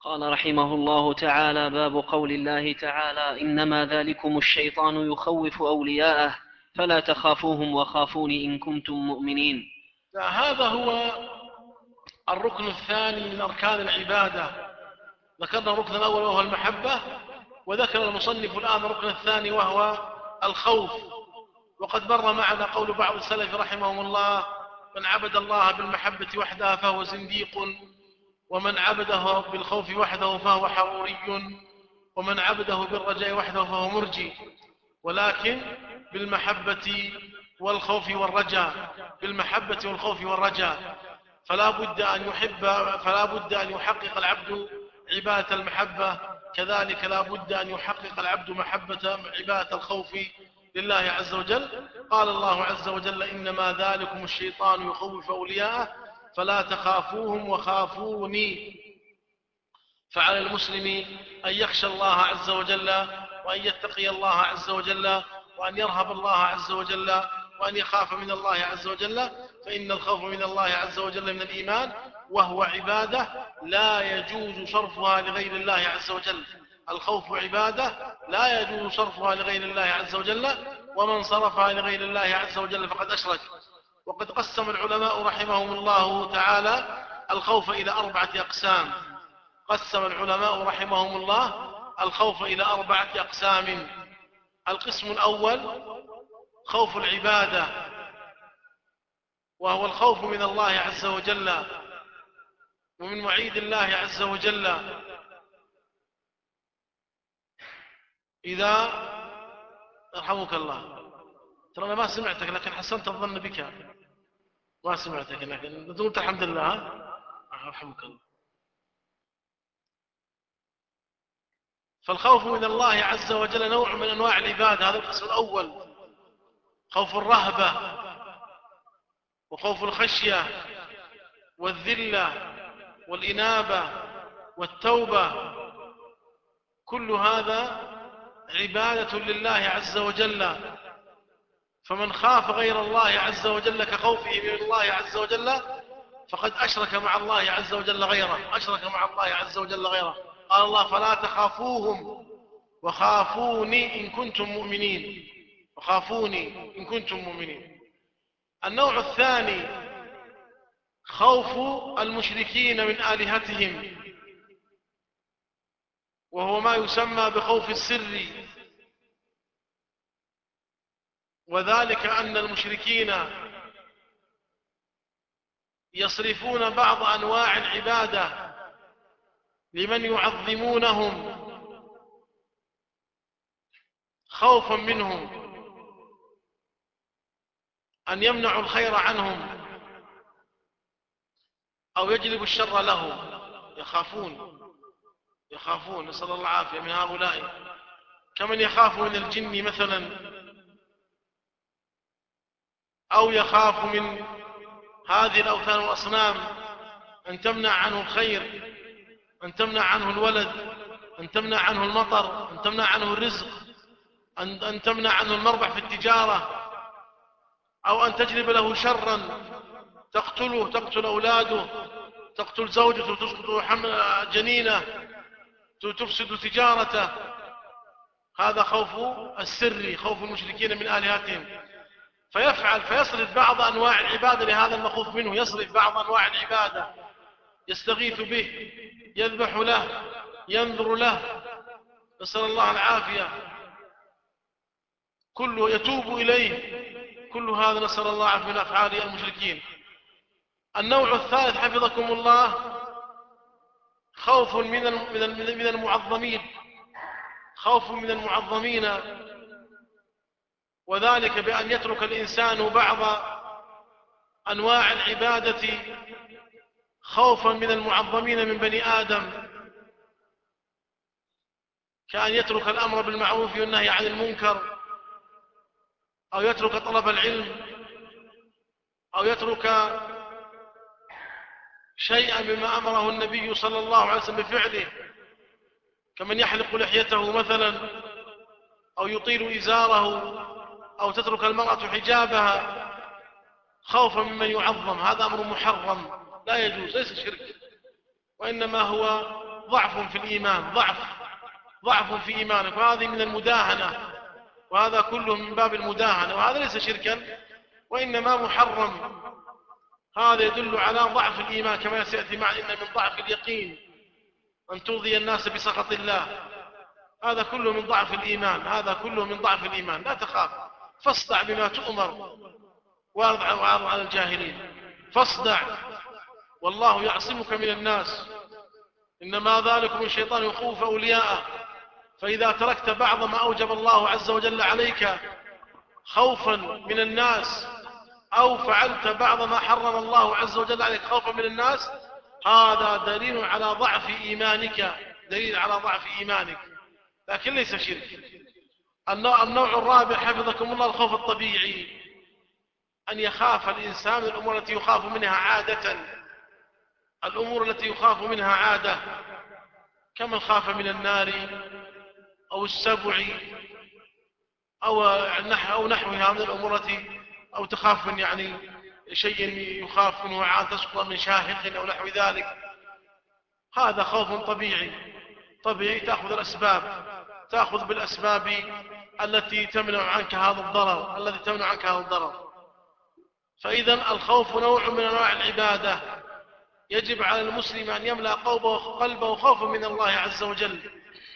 قال رحمه الله تعالى: باب قول الله تعالى: إنما ذلكم الشيطان يخوف أولياءه فلا تخافوهم وخافون إن كنتم مؤمنين. هذا هو الركن الثاني من أركان العبادة. ذكرنا الركن الأول وهو المحبة، وذكر المصنف الآن الركن الثاني وهو الخوف. وقد مر معنا قول بعض السلف رحمهم الله: من عبد الله بالمحبة وحدها فهو زنديق، ومن عبده بالخوف وحده فهو حروري، ومن عبده بالرجاء وحده فهو مرجي. ولكن بالمحبة والخوف والرجاء، بالمحبة والخوف والرجاء، فلا بد أن يحب، فلا بد أن يحقق العبد عبادة المحبة، كذلك لا بد أن يحقق العبد محبة عبادة الخوف لله عز وجل. قال الله عز وجل: إنما ذلكم الشيطان يخوف أولياءه فلا تخافوهم وخافوني. فعلى المسلم أن يخشى الله عز وجل، وأن يتقي الله عز وجل، وأن يرهب الله عز وجل، وأن يخاف من الله عز وجل، فإن الخوف من الله عز وجل من الإيمان، وهو عبادة لا يجوز صرفها لغير الله عز وجل. الخوف عبادة لا يجوز صرفها لغير الله عز وجل، ومن صرفها لغير الله عز وجل فقد أشرك. وقد قسم العلماء رحمهم الله تعالى الخوف إلى أربعة أقسام. قسم العلماء رحمهم الله الخوف إلى أربعة أقسام. القسم الأول خوف العبادة، وهو الخوف من الله عز وجل ومن وعيد الله عز وجل إذا رحمك الله. ترى أنا ما سمعتك لكن حسنت الظن بك. ما سمعتك لكن قلت الحمد لله. رحمك الله. فالخوف من الله عز وجل نوع من أنواع العبادة. هذا القسم الأول: خوف الرهبة وخوف الخشية والذلة والإنابة والتوبة، كل هذا عبادة لله عز وجل. فمن خاف غير الله عز وجل كخوفه من الله عز وجل فقد أشرك مع الله عز وجل غيره، أشرك مع الله عز وجل غيره. قال الله: فلا تخافوهم وخافوني إن كنتم مؤمنين، وخافوني إن كنتم مؤمنين. النوع الثاني خوف المشركين من آلهتهم، وهو ما يسمى بخوف السر، وذلك أن المشركين يصرفون بعض أنواع العبادة لمن يعظمونهم خوفا منهم أن يمنعوا الخير عنهم أو يجلبوا الشر لهم. يخافون يخافون نسأل الله العافية من هؤلاء، كمن يخاف من الجن مثلا، أو يخاف من هذه الأوثان والأصنام أن تمنع عنه الخير، أن تمنع عنه الولد، أن تمنع عنه المطر، أن تمنع عنه الرزق، أن, أن تمنع عنه المربح في التجارة، أو أن تجلب له شرا تقتله، تقتل أولاده، تقتل زوجته، تسقط جنينه، تفسد تجارته. هذا خوف السر، خوف المشركين من آلهتهم. فيفعل فيصرف بعض أنواع العبادة لهذا المخوف منه، يصرف بعض أنواع العبادة، يستغيث به، يذبح له، ينذر له، نسأل الله العافية، كله يتوب إليه. كل هذا نسأل الله العافية من أفعال المشركين. النوع الثالث حفظكم الله خوف من من المعظمين، خوف من المعظمين، وذلك بأن يترك الإنسان بعض أنواع العبادة خوفا من المعظمين من بني آدم، كأن يترك الأمر بالمعروف والنهي عن المنكر، أو يترك طلب العلم، أو يترك شيئا مما أمره النبي صلى الله عليه وسلم بفعله، كمن يحلق لحيته مثلا، أو يطيل إزاره، أو تترك المرأة حجابها خوفا ممن يعظم. هذا أمر محرم لا يجوز، ليس شرك، وإنما هو ضعف في الإيمان، ضعف ضعف في إيمانك، وهذه من المداهنة، وهذا كله من باب المداهنة، وهذا ليس شركا وإنما محرم. هذا يدل على ضعف الإيمان كما سيأتي معنا، إن من ضعف اليقين أن ترضي الناس بسخط الله. هذا كله من ضعف الإيمان، هذا كله من ضعف الإيمان. لا تخاف، فاصدع بما تؤمر واعرض عن الجاهلين. فاصدع والله يعصمك من الناس، إنما ذلكم الشيطان يخوف أولياءه. فإذا تركت بعض ما أوجب الله عز وجل عليك خوفا من الناس، أو فعلت بعض ما حرم الله عز وجل عليك خوفا من الناس، هذا دليل على ضعف إيمانك، دليل على ضعف إيمانك، لكن ليس شرك. النوع, النوع الرابع حفظكم الله الخوف الطبيعي، أن يخاف الإنسان الأمور التي يخاف منها عادة، الأمور التي يخاف منها عادة، كمن خاف من النار أو السبع أو أو نحوها من الأمور التي، أو تخاف من يعني شيء يخاف منه عاد تسقط من شاهق أو نحو ذلك. هذا خوف طبيعي، طبيعي، تأخذ الأسباب، تأخذ بالأسباب التي تمنع عنك هذا الضرر، الذي تمنع عنك هذا الضرر. فإذا الخوف نوع من أنواع العبادة، يجب على المسلم أن يملأ قلبه خوفا من الله عز وجل.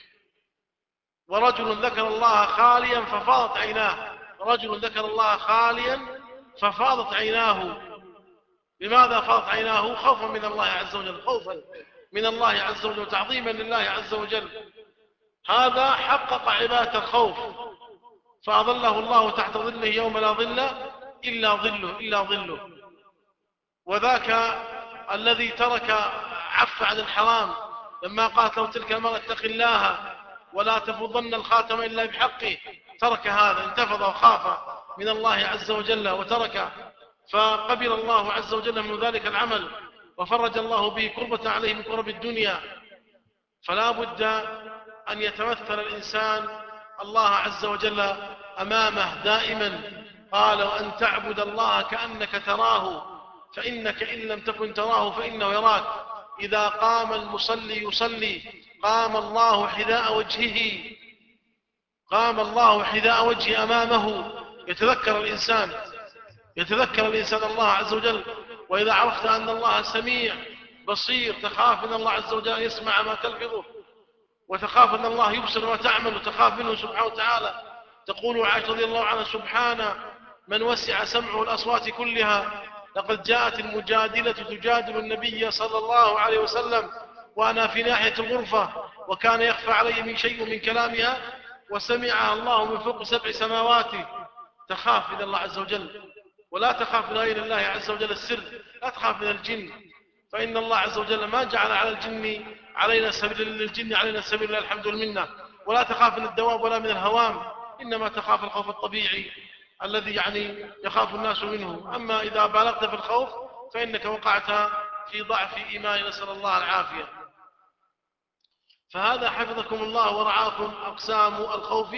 ورجل ذكر الله خاليا ففاضت عيناه، رجل ذكر الله خاليا ففاضت عيناه. لماذا فاضت عيناه؟ خوفا من الله عز وجل، خوفا من الله عز وجل، تعظيما لله عز وجل. هذا حقق عبادة الخوف، فأظله الله تحت ظله يوم لا ظل إلا ظله إلا ظله. وذاك الذي ترك عف عن الحرام لما قالت له تلك المرأة اتق الله ولا تفضن الخاتم إلا بحقه، ترك هذا، انتفض وخاف من الله عز وجل وترك، فقبل الله عز وجل من ذلك العمل، وفرج الله به كربة عليه من كرب الدنيا. فلا بد أن يتمثل الإنسان الله عز وجل أمامه دائما. قال وأن تعبد الله كأنك تراه فإنك إن لم تكن تراه فإنه يراك. إذا قام المصلي يصلي قام الله حذاء وجهه، قام الله حذاء وجهه أمامه. يتذكر الإنسان يتذكر الإنسان الله عز وجل. وإذا عرفت أن الله سميع بصير تخاف من الله عز وجل يسمع ما تلفظه، وتخاف أن الله يبصر ما تعمل، وتخاف منه سبحانه وتعالى. تقول عائشة رضي الله عنها سبحان من وسع سمعه الأصوات كلها، لقد جاءت المجادلة تجادل النبي صلى الله عليه وسلم وأنا في ناحية الغرفة، وكان يخفى علي من شيء من كلامها وسمعها الله من فوق سبع سماوات. تخاف من الله عز وجل، ولا تخاف من غير الله عز وجل السر، لا تخاف من الجن، فإن الله عز وجل ما جعل على الجن علينا سبيل للجن علينا سبيل الله الحمد والمنة. ولا تخاف من الدواب ولا من الهوام، إنما تخاف الخوف الطبيعي الذي يعني يخاف الناس منه. أما إذا بالغت في الخوف فإنك وقعت في ضعف إيمان، نسأل الله العافية. فهذا حفظكم الله ورعاكم أقسام الخوف.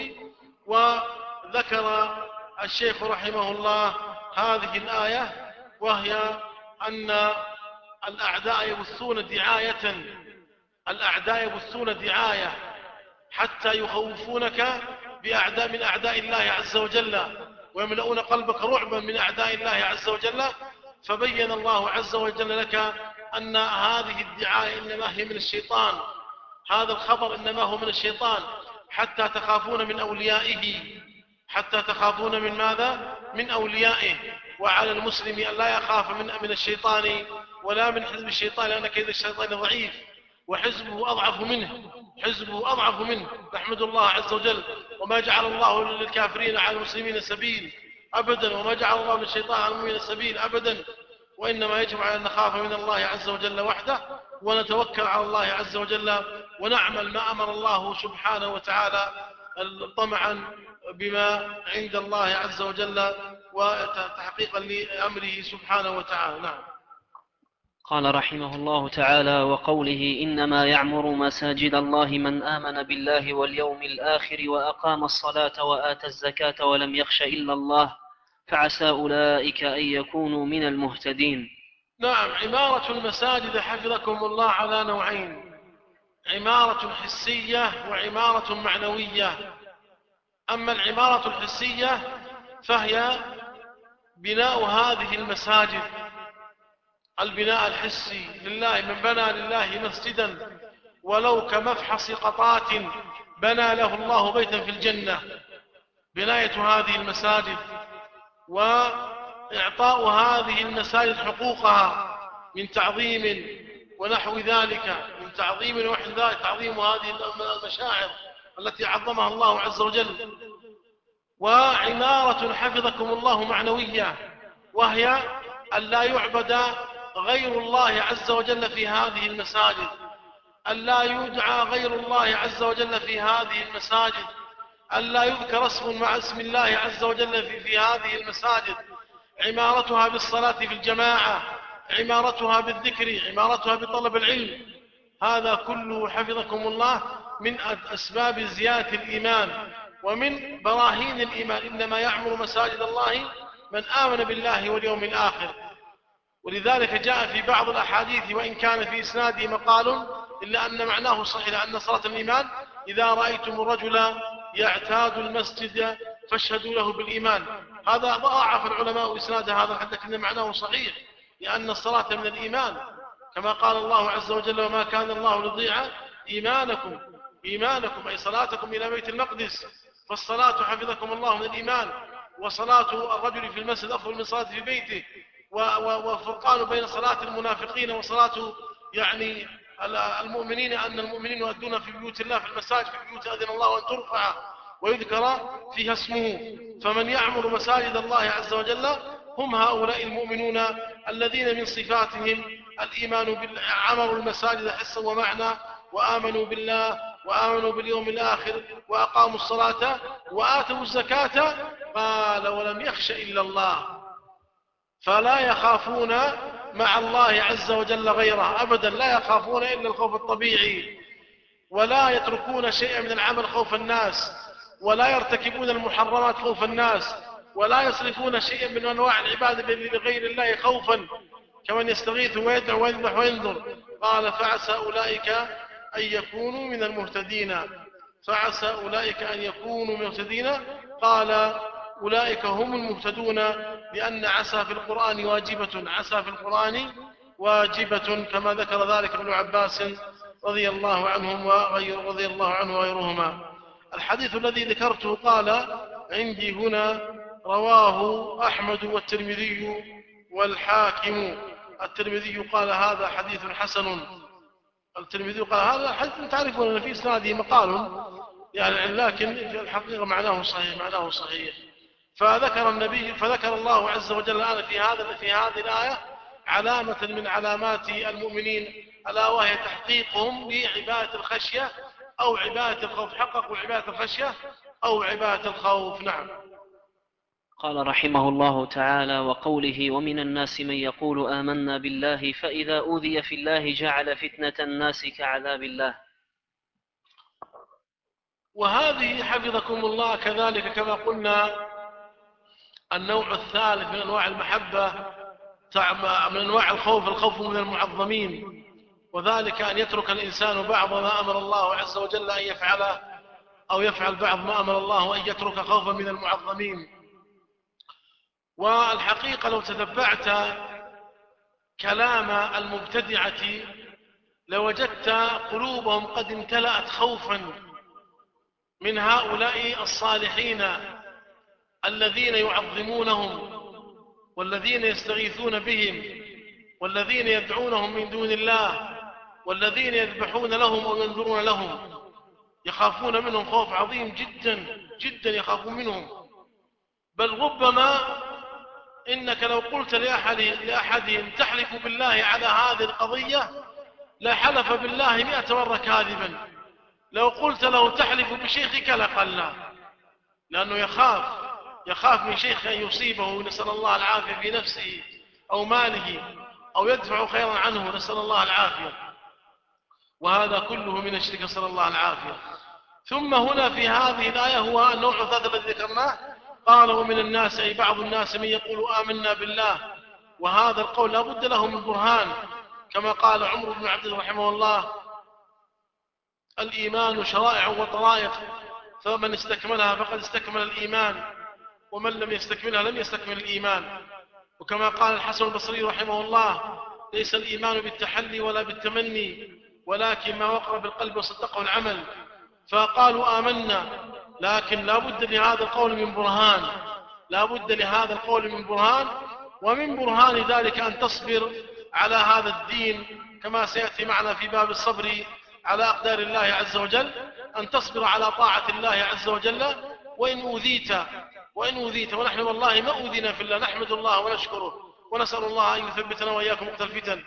وذكر الشيخ رحمه الله هذه الآية، وهي أن الأعداء يبثون دعاية الأعداء يبثون دعاية حتى يخوفونك بأعداء من أعداء الله عز وجل، ويملؤون قلبك رعبا من أعداء الله عز وجل. فبين الله عز وجل لك أن هذه الدعاية إنما هي من الشيطان، هذا الخبر إنما هو من الشيطان، حتى تخافون من أوليائه، حتى تخافون من ماذا؟ من أوليائه. وعلى المسلم أن لا يخاف من من الشيطان ولا من حزب الشيطان، لأن كيد الشيطان ضعيف وحزبه أضعف منه، حزبه أضعف منه. نحمد الله عز وجل، وما جعل الله للكافرين على المسلمين سبيل أبدا، وما جعل الله للشيطان على المؤمنين سبيل أبدا. وإنما يجب على أن نخاف من الله عز وجل وحده، ونتوكل على الله عز وجل، ونعمل ما أمر الله سبحانه وتعالى طمعا بما عند الله عز وجل وتحقيقا لأمره سبحانه وتعالى. نعم. قال رحمه الله تعالى: وقوله إنما يعمر مساجد الله من آمن بالله واليوم الآخر وأقام الصلاة وآتى الزكاة ولم يخش إلا الله فعسى أولئك أن يكونوا من المهتدين. نعم. عمارة المساجد حفظكم الله على نوعين: عمارة حسية وعمارة معنوية. أما العمارة الحسية فهي بناء هذه المساجد، البناء الحسي لله، من بنى لله مسجدا ولو كمفحص قطات بنى له الله بيتا في الجنة. بناية هذه المساجد وإعطاء هذه المساجد حقوقها من تعظيم ونحو ذلك، من تعظيم ونحو ذلك، تعظيم هذه المشاعر التي عظمها الله عز وجل. وعمارة حفظكم الله معنوية، وهي أن لا يعبد غير الله عز وجل في هذه المساجد، أن لا يدعى غير الله عز وجل في هذه المساجد، أن لا يذكر اسم مع اسم الله عز وجل في, في هذه المساجد. عمارتها بالصلاة في الجماعة، عمارتها بالذكر، عمارتها بطلب العلم، هذا كله حفظكم الله من أسباب زيادة الإيمان ومن براهين الإيمان. إنما يعمر مساجد الله من آمن بالله واليوم الآخر. ولذلك جاء في بعض الأحاديث وإن كان في إسناده مقال إلا أن معناه صحيح، لأن صلاة الإيمان إذا رأيتم الرجل يعتاد المسجد فاشهدوا له بالإيمان. هذا ضاعف العلماء إسناد هذا الحديث، لكن معناه صحيح، لأن الصلاة من الإيمان كما قال الله عز وجل: وما كان الله ليضيع إيمانكم إيمانكم أي صلاتكم إلى بيت المقدس. فالصلاة حفظكم الله من الإيمان، وصلاة الرجل في المسجد أفضل من صلاة في بيته، وفرقان بين صلاة المنافقين وصلاة يعني المؤمنين، أن المؤمنين يؤدون في بيوت الله في المساجد، في بيوت أذن الله أن ترفع ويذكر فيها اسمه. فمن يعمر مساجد الله عز وجل هم هؤلاء المؤمنون الذين من صفاتهم الإيمان بالله، عمروا المساجد حسا ومعنى، وآمنوا بالله وآمنوا باليوم الآخر، وأقاموا الصلاة وآتوا الزكاة. قال: ولم يخش إلا الله، فلا يخافون مع الله عز وجل غيره أبدا، لا يخافون إلا الخوف الطبيعي، ولا يتركون شيئا من العمل خوف الناس، ولا يرتكبون المحرمات خوف الناس، ولا يصرفون شيئا من أنواع العبادة لغير الله خوفا، كمن يستغيث ويدعو ويذبح وينذر. قال: فعسى أولئك أن يكونوا من المهتدين، فعسى أولئك أن يكونوا من المهتدين. قال: أولئك هم المهتدون، لأن عسى في القرآن واجبة، عسى في القرآن واجبة، كما ذكر ذلك ابن عباس رضي الله عنهم وغير رضي الله عنه وغيرهما. الحديث الذي ذكرته قال عندي هنا: رواه أحمد والترمذي والحاكم. الترمذي قال: هذا حديث حسن. الترمذي قال: هذا حديث تعرفون أن في إسناده مقال يعني، لكن في الحقيقة معناه صحيح، معناه صحيح. فذكر النبي فذكر الله عز وجل الآن في هذا في هذه الآية علامة من علامات المؤمنين، ألا وهي تحقيقهم لعبادة الخشية أو عبادة الخوف. حققوا عبادة الخشية أو عبادة الخوف. نعم. قال رحمه الله تعالى: وقوله: ومن الناس من يقول آمنا بالله فإذا أوذي في الله جعل فتنة الناس كعذاب الله. وهذه حفظكم الله كذلك كما قلنا النوع الثالث من أنواع المحبة، من أنواع الخوف، الخوف من المعظمين، وذلك أن يترك الإنسان بعض ما أمر الله عز وجل أن يفعله، أو يفعل بعض ما أمر الله أن يترك خوفا من المعظمين. والحقيقة لو تتبعت كلام المبتدعة لوجدت قلوبهم قد امتلأت خوفا من هؤلاء الصالحين الذين يعظمونهم، والذين يستغيثون بهم، والذين يدعونهم من دون الله، والذين يذبحون لهم أو ينذرون لهم. يخافون منهم خوف عظيم جدا جدا، يخافون منهم. بل ربما إنك لو قلت لأحد لأحدهم تحلف بالله على هذه القضية لحلف بالله مئة مرة كاذبا. لو قلت له تحلف بشيخك لقال لا، لأنه يخاف يخاف من شيخ أن يصيبه، نسأل الله العافية، في نفسه أو ماله، أو يدفع خيرا عنه، نسأل الله العافية. وهذا كله من الشرك، نسأل الله العافية. ثم هنا في هذه الآية هو النوع الثالث الذي ذكرناه، قال: ومن الناس أي بعض الناس من يقول آمنا بالله. وهذا القول لا بد له من برهان، كما قال عمر بن عبد رحمه الله: الإيمان شرائع وطرائق، فمن استكملها فقد استكمل الإيمان، ومن لم يستكملها لم يستكمل الإيمان. وكما قال الحسن البصري رحمه الله: ليس الإيمان بالتحلي ولا بالتمني، ولكن ما وقر بالقلب وصدقه العمل. فقالوا آمنا، لكن لا بد لهذا القول من برهان، لا بد لهذا القول من برهان. ومن برهان ذلك أن تصبر على هذا الدين، كما سيأتي معنا في باب الصبر على أقدار الله عز وجل، أن تصبر على طاعة الله عز وجل وإن أوذيت، وإن أوذيت. ونحن والله ما أوذينا في الله، نحمد الله ونشكره ونسأل الله أن يثبتنا وإياكم وقت الفتن.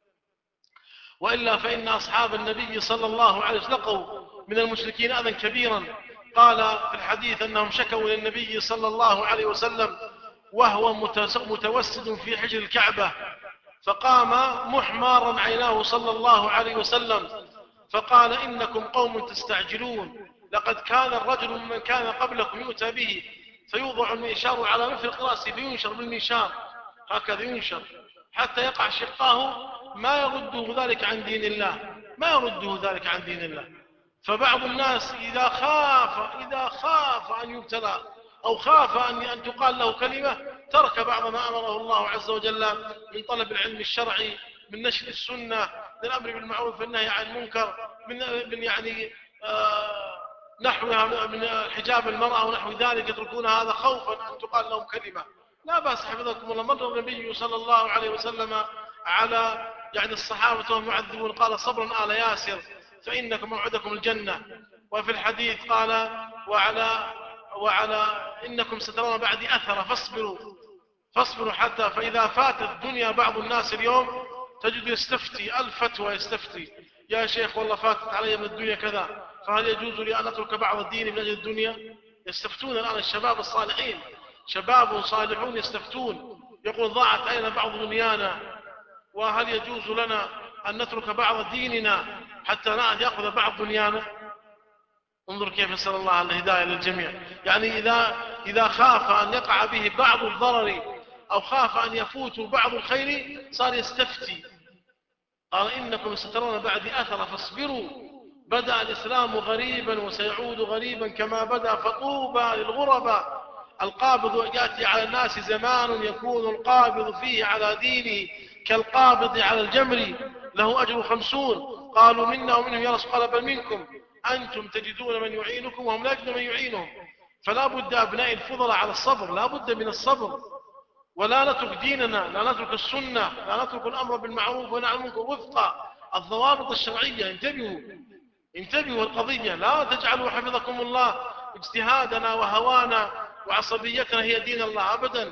وإلا فإن أصحاب النبي صلى الله عليه وسلم لقوا من المشركين أذى كبيرا. قال في الحديث أنهم شكوا إلى النبي صلى الله عليه وسلم وهو متوسد في حجر الكعبة، فقام محمارا عيناه صلى الله عليه وسلم فقال: إنكم قوم تستعجلون، لقد كان الرجل ممن كان قبلكم يؤتى به فيوضع المنشار على مفرق رأسه فينشر بالمنشار، هكذا ينشر حتى يقع شقاه، ما يرده ذلك عن دين الله، ما يرده ذلك عن دين الله. فبعض الناس إذا خاف إذا خاف أن يبتلى أو خاف أن أن تقال له كلمة ترك بعض ما أمره الله عز وجل من طلب العلم الشرعي، من نشر السنة، من الأمر بالمعروف والنهي عن المنكر، من من يعني آه نحوها من حجاب المرأة ونحو ذلك، يتركون هذا خوفا أن تقال لهم كلمة. لا بأس حفظكم الله. مر النبي صلى الله عليه وسلم على يعني الصحابة وهم يعذبون، قال: صبرا آل ياسر فإنكم موعدكم الجنة. وفي الحديث قال: وعلى وعلى إنكم سترون بعدي أثر فاصبروا فاصبروا حتى فإذا فاتت الدنيا بعض الناس اليوم تجد يستفتي الفتوى، يستفتي: يا شيخ والله فاتت علي من الدنيا كذا، فهل يجوز لي أن أترك بعض الدين من أجل الدنيا؟ يستفتون الآن الشباب الصالحين، شباب صالحون يستفتون، يقول: ضاعت أين بعض دنيانا، وهل يجوز لنا أن نترك بعض ديننا حتى يأخذ بعض دنيانا؟ انظر كيف نسأل الله الهداية للجميع. يعني إذا, إذا خاف أن يقع به بعض الضرر أو خاف أن يفوت بعض الخير صار يستفتي. قال: إنكم سترون بعد أثر فاصبروا، بدأ الإسلام غريبا وسيعود غريبا كما بدأ، فطوبى للغرباء. القابض يأتي على الناس زمان يكون القابض فيه على دينه كالقابض على الجمر، له أجر خمسون. قالوا: منا ومنهم يا رسول، قال: بل منكم، أنتم تجدون من يعينكم وهم لا يجدون من يعينهم. فلا بد أبناء الفضل على الصبر، لا بد من الصبر، ولا نترك ديننا، لا نترك السنة، لا نترك الأمر بالمعروف ونهي عن المنكر وفق الضوابط الشرعية. انتبهوا انتبهوا القضية، لا تجعلوا حفظكم الله اجتهادنا وهوانا وعصبيتنا هي دين الله أبدا.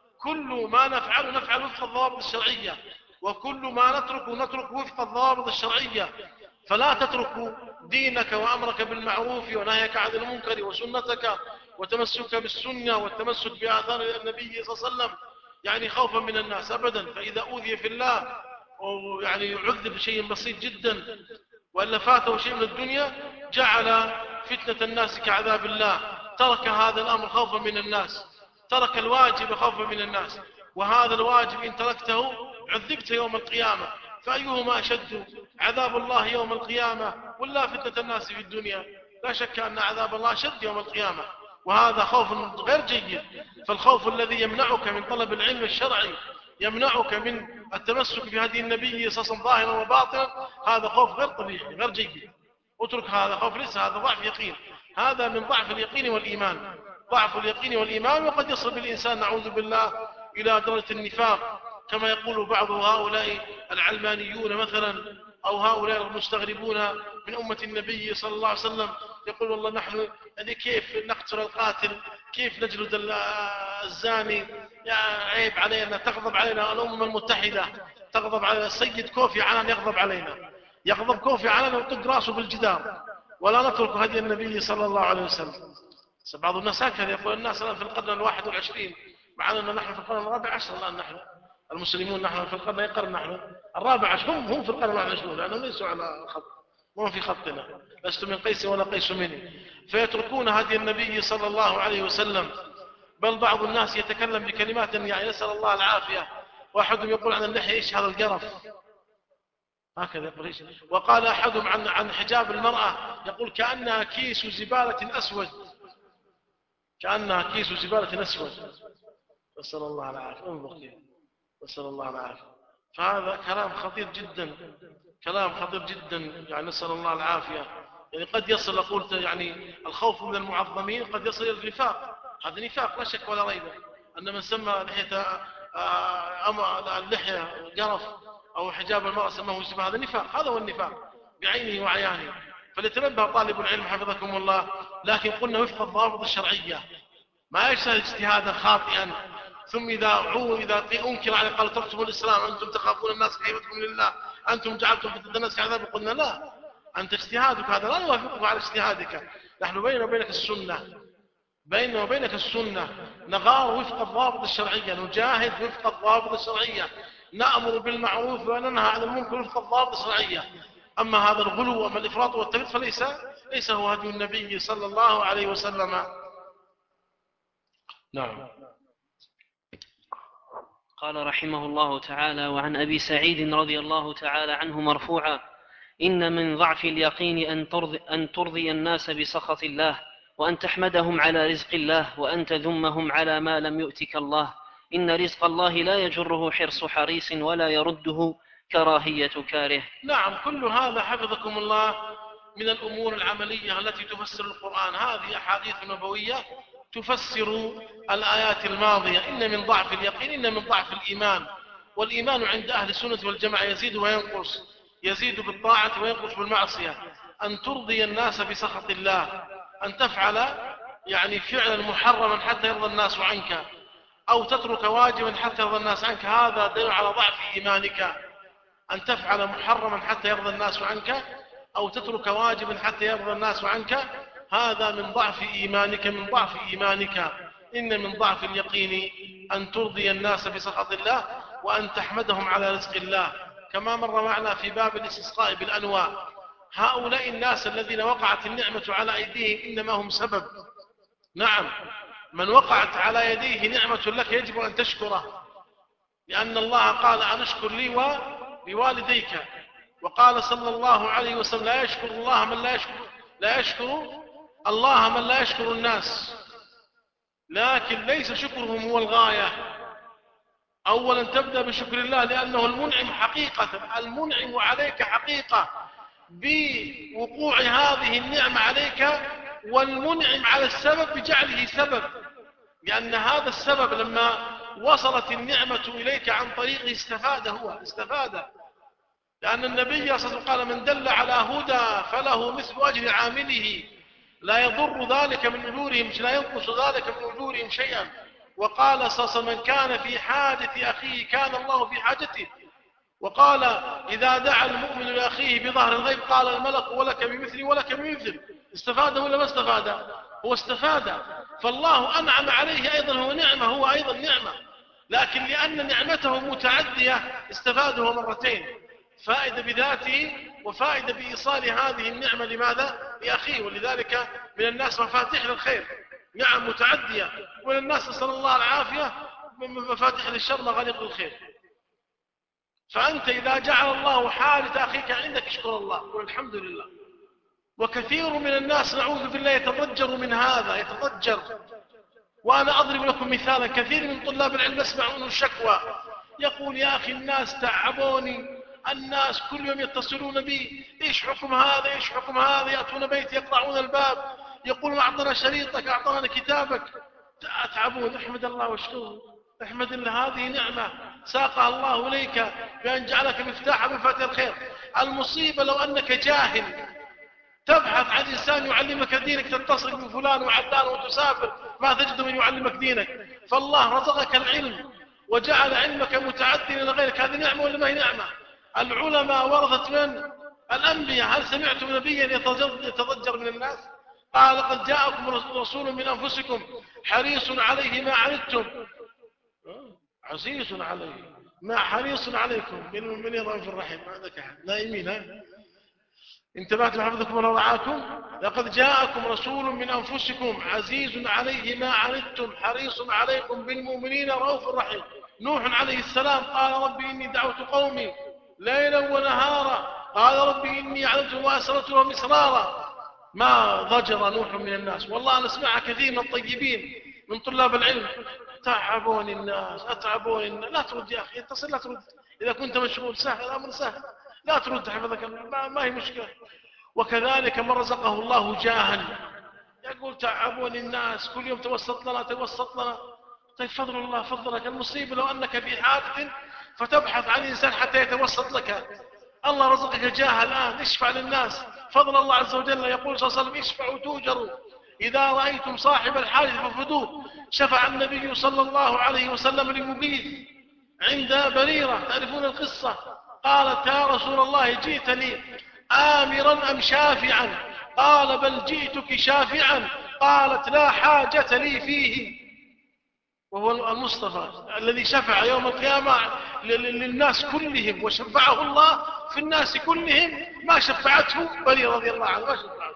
كل ما نفعل نفعل وفق الضوابط الشرعية، وكل ما نترك نترك وفق الضوابط الشرعية. فلا تترك دينك وأمرك بالمعروف ونهيك عن المنكر وسنتك وتمسك بالسنة والتمسك بآثار النبي صلى الله عليه وسلم يعني خوفا من الناس أبدا. فإذا أوذي في الله ويعني يعذب بشيء بسيط جدا وإلا فاته شيء من الدنيا جعل فتنة الناس كعذاب الله، ترك هذا الأمر خوفا من الناس، ترك الواجب خوفا من الناس، وهذا الواجب إن تركته عذبت يوم القيامة. فأيهما أشد، عذاب الله يوم القيامة ولا فتنة الناس في الدنيا؟ لا شك أن عذاب الله أشد يوم القيامة، وهذا خوف غير جيد. فالخوف الذي يمنعك من طلب العلم الشرعي، يمنعك من التمسك بهدي النبي صلى الله عليه وسلم ظاهرا وباطنا، هذا خوف غير طبيعي غير جيد. اترك هذا خوف، ليس هذا ضعف يقين، هذا من ضعف اليقين والإيمان، ضعف اليقين والإيمان. وقد يصل بالإنسان نعوذ بالله إلى درجة النفاق، كما يقول بعض هؤلاء العلمانيون مثلا أو هؤلاء المستغربون من أمة النبي صلى الله عليه وسلم، يقول: والله نحن يعني كيف نقتل القاتل، كيف نجلد الزاني، يا عيب علينا، تغضب علينا الأمم المتحدة، تغضب على السيد كوفي عنان، يغضب علينا، يغضب كوفي عنان ويطق راسه بالجدار، ولا نترك هدي النبي صلى الله عليه وسلم. بعض الناس هكذا يقول الناس الآن في القرن الواحد والعشرين، مع أننا نحن في القرن الرابع عشر الآن، نحن المسلمون نحن في القرن القرن نحن الرابع عشر، هم هم في القرن الواحد والعشرين لأنهم ليسوا على خط، ما في خطنا، لست من قيس ولا قيس مني. فيتركون هدي النبي صلى الله عليه وسلم. بل بعض الناس يتكلم بكلمات يعني نسأل الله العافية. واحد يقول عن اللحية: إيش هذا القرف، هكذا يقول. وقال أحدهم عن عن حجاب المرأة يقول كأنها كيس زبالة أسود، كأنها كيس زبالة أسود. نسأل الله العافية. انظر كيف، نسأل الله العافية. فهذا كلام خطير جدا، كلام خطير جدا، يعني نسأل الله العافية. يعني قد يصل، قلت يعني الخوف من المعظمين قد يصل إلى النفاق. هذا نفاق لا شك ولا ريب، أن من سمى لحية اللحية قرف أو حجاب المرأة سماه شبه، هذا نفاق، هذا هو النفاق بعينه وعيانه. فليتنبه طالب العلم حفظكم الله. لكن قلنا وفق الضوابط الشرعية، ما يجتهد اجتهادا خاطئا ثم إذا عو إذا أنكر عليه قال تركتم الإسلام، أنتم تخافون الناس كيفتكم لله، أنتم جعلتم فتنة الناس كعذاب. قلنا لا، أنت اجتهادك هذا لا نوافقه على اجتهادك، نحن بيننا وبينك السنة، بيننا وبينك السنة، نغار وفق الضوابط الشرعية، نجاهد وفق الضوابط الشرعية، نأمر بالمعروف وننهى عن المنكر وفق الضوابط الشرعية. أما هذا الغلو وأما الإفراط والتفريط فليس ليس هو هدي النبي صلى الله عليه وسلم. نعم. قال رحمه الله تعالى: وعن أبي سعيد رضي الله تعالى عنه مرفوعا: إن من ضعف اليقين أن ترضي, أن ترضي الناس بسخط الله، وأن تحمدهم على رزق الله، وأن تذمهم على ما لم يؤتك الله. إن رزق الله لا يجره حرص حريص ولا يرده كراهية كاره. نعم، كل هذا حفظكم الله من الأمور العملية التي تفسر القرآن. هذه أحاديث نبوية تفسر الآيات الماضية. إن من ضعف اليقين، إن من ضعف الإيمان. والإيمان عند أهل السنة والجماعة يزيد وينقص، يزيد بالطاعة وينقص بالمعصية. أن ترضي الناس بسخط الله، أن تفعل يعني فعلا محرما حتى يرضى الناس عنك، أو تترك واجبا حتى يرضى الناس عنك، هذا دليل على ضعف إيمانك. أن تفعل محرما حتى يرضى الناس عنك، أو تترك واجبا حتى يرضى الناس عنك، هذا من ضعف إيمانك، من ضعف إيمانك. إن من ضعف اليقين أن ترضي الناس بسخط الله، وأن تحمدهم على رزق الله، كما مر معنا في باب الاستسقاء بالأنواع. هؤلاء الناس الذين وقعت النعمة على أيديهم إنما هم سبب. نعم، من وقعت على يديه نعمة لك يجب أن تشكره، لأن الله قال أن اشكر لي وبوالديك. وقال صلى الله عليه وسلم: لا يشكر الله من لا يشكر لا يشكر الله من لا يشكر الناس. لكن ليس شكرهم هو الغاية. أولا تبدأ بشكر الله لأنه المنعم حقيقة، المنعم عليك حقيقة بوقوع هذه النعمة عليك، والمنعم على السبب بجعله سبب، لأن هذا السبب لما وصلت النعمة إليك عن طريقه استفاد، هو استفاد. لأن النبي صلى الله عليه وسلم قال: من دل على هدى فله مثل أجر عامله، لا يضر ذلك من أجورهم، لا ينقص ذلك من أجورهم شيئا. وقال صلى الله عليه وسلم: من كان في حاجة أخيه كان الله في حاجته. وقال: إذا دعا المؤمن لأخيه بظهر الغيب قال الملك: ولك بمثل ولك بمثل. استفاد ولا ما استفاد؟ هو استفاد. فالله أنعم عليه أيضا، هو نعمة، هو أيضا نعمة، لكن لأن نعمته متعدية استفاده مرتين، فائدة بذاته وفائدة بإيصال هذه النعمة لماذا؟ لأخيه. ولذلك من الناس مفاتيح للخير، نعم متعدية، ومن الناس نسأل الله العافية مفاتيح للشر مغاليق للخير. فأنت إذا جعل الله حاجة أخيك عندك اشكر الله، قل الحمد لله. وكثير من الناس نعوذ بالله يتضجر من هذا، يتضجر. وأنا أضرب لكم مثالا: كثير من طلاب العلم يسمعون الشكوى، يقول: يا أخي الناس تعبوني، الناس كل يوم يتصلون بي، إيش حكم هذا، إيش حكم هذا، يأتون بيتي يقطعون الباب، يقولون: أعطنا شريطك، أعطنا كتابك. أتعبون. احمد الله واشكره، احمد الله، هذه نعمة ساقها الله إليك بأن جعلك مفتاحا من مفاتيح الخير. المصيبة لو أنك جاهل تبحث عن إنسان يعلمك دينك، تتصل بفلان وعلان وتسافر، ما تجد من يعلمك دينك. فالله رزقك العلم وجعل علمك متعديا لغيرك، هذه نعمة ولا ما هي نعمة؟ العلماء ورثت من؟ الأنبياء. هل سمعتم نبيا يتضجر من الناس؟ قال: قد جاءكم رسول من أنفسكم حريص عليه ما عنتم، عزيز عليه ما حريص عليكم بالمؤمنين رؤوف رحيم. ما عندك أحد نائمين؟ ها، انتبهتم حفظكم الله ورعاكم؟ لقد جاءكم رسول من أنفسكم عزيز عليه ما عنتم حريص عليكم بالمؤمنين رؤوف رحيم. نوح عليه السلام قال: ربي إني دعوت قومي ليلا ونهارا قال ربي إني أعلنت وأسررت لهم إسرارا. ما ضجر نوح من الناس. والله أنا أسمعها كثير من الطيبين من طلاب العلم. تعبون الناس أتعبون الناس. لا ترد يا أخي، اتصل لا ترد. إذا كنت مشغول سهل، الأمر سهل، لا ترد حفظك الله، ما, ما هي مشكلة. وكذلك من رزقه الله جاها يقول تعبون الناس، كل يوم توسط لنا توسط لنا. طيب فضل الله فضلك. المصيبة لو أنك في حاجة فتبحث عن إنسان حتى يتوسط لك. الله رزقك جاه الآن، اشفع للناس. فضل الله عز وجل. يقول صلى الله عليه وسلم اشفعوا توجروا، إذا رأيتم صاحب الحاجة فافدوه. شفع النبي صلى الله عليه وسلم لمغيث عند بريرة، تعرفون القصة. قالت يا رسول الله جئتني آمرا أم شافعا؟ قال بل جئتك شافعا. قالت لا حاجة لي فيه. وهو المصطفى الذي شفع يوم القيامة للناس كلهم، وشفعه الله في الناس كلهم. ما شفعته بريرة رضي الله عنه، ما شفعته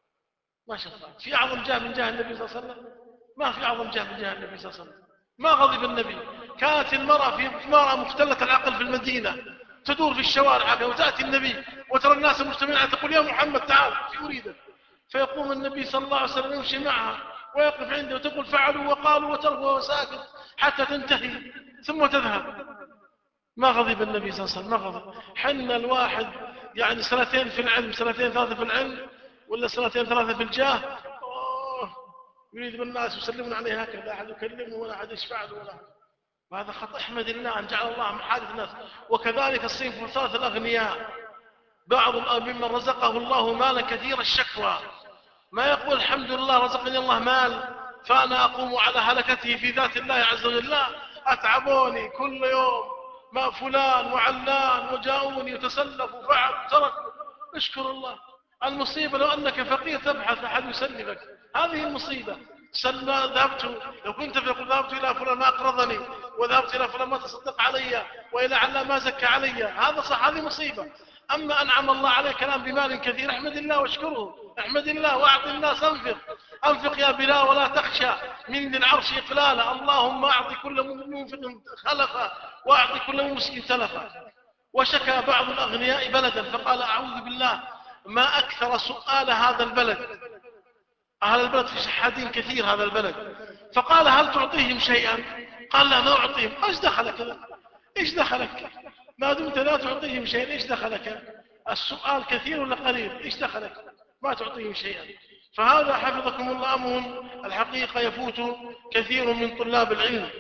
ما شفعته في أعظم جاه من جاه النبي صلى الله عليه وسلم. ما في أعظم جاه من جاه النبي صلى الله عليه وسلم. ما غضب النبي. كانت المرأة في امرأة مختلة العقل في المدينة تدور في الشوارع وتأتي النبي وترى الناس مجتمعين تقول يا محمد تعال في أريدك. فيقوم النبي صلى الله عليه وسلم يمشي معها ويقف عنده وتقول فعلوا وقالوا وتركوا وهو ساكت حتى تنتهي ثم تذهب. ما غضب النبي صلى الله عليه وسلم، ما غضب. حنا الواحد يعني سنتين في العلم، سنتين ثلاثة في العلم، ولا سنتين ثلاثة في الجاه، أوه يريد بالناس يسلمون عليه هكذا، لا أحد يكلمه ولا أحد يشفع له ولا. وهذا خطأ. احمد الله أن جعل الله محادث الناس. وكذلك الصنف الثالث الأغنياء. بعض ممن رزقه الله مالا كثير الشكوى، ما يقول الحمد لله رزقني الله مال فأنا أقوم على هلكته في ذات الله عز وجل. لا، أتعبوني كل يوم ما فلان وعلان وجاءوني وتسلفوا وفعلوا وتركوا. اشكر الله. المصيبة لو أنك فقير تبحث أحد يسلفك، هذه المصيبة. سلم ذهبت، لو كنت فيقول ذهبت إلى فلان ما أقرضني، وذهبت إلى فلان ما تصدق علي، وإلى علان ما زكى علي، هذا صح، هذه مصيبة. أما أنعم الله عليك كلام بمال كثير، احمد الله واشكره. احمد الله واعط الناس. أنفق أنفق يا بلال ولا تخشى من ذي العرش إقلالا. اللهم أعطي كل منفق خلفا وأعطي كل ممسك تلفا. وشكى بعض الأغنياء بلدا فقال أعوذ بالله ما أكثر سؤال هذا البلد. أهل البلد في شحاتين كثير هذا البلد. فقال هل تعطيهم شيئا؟ قال لا ما أعطيهم. إيش دخلك؟ إيش دخلك؟ ما دمت لا تعطيهم شيئا إيش دخلك؟ السؤال كثير ولا قليل؟ إيش دخلك؟ ما تعطيهم شيئا. فهذا حفظكم الله أمر الحقيقة يفوت كثير من طلاب العلم.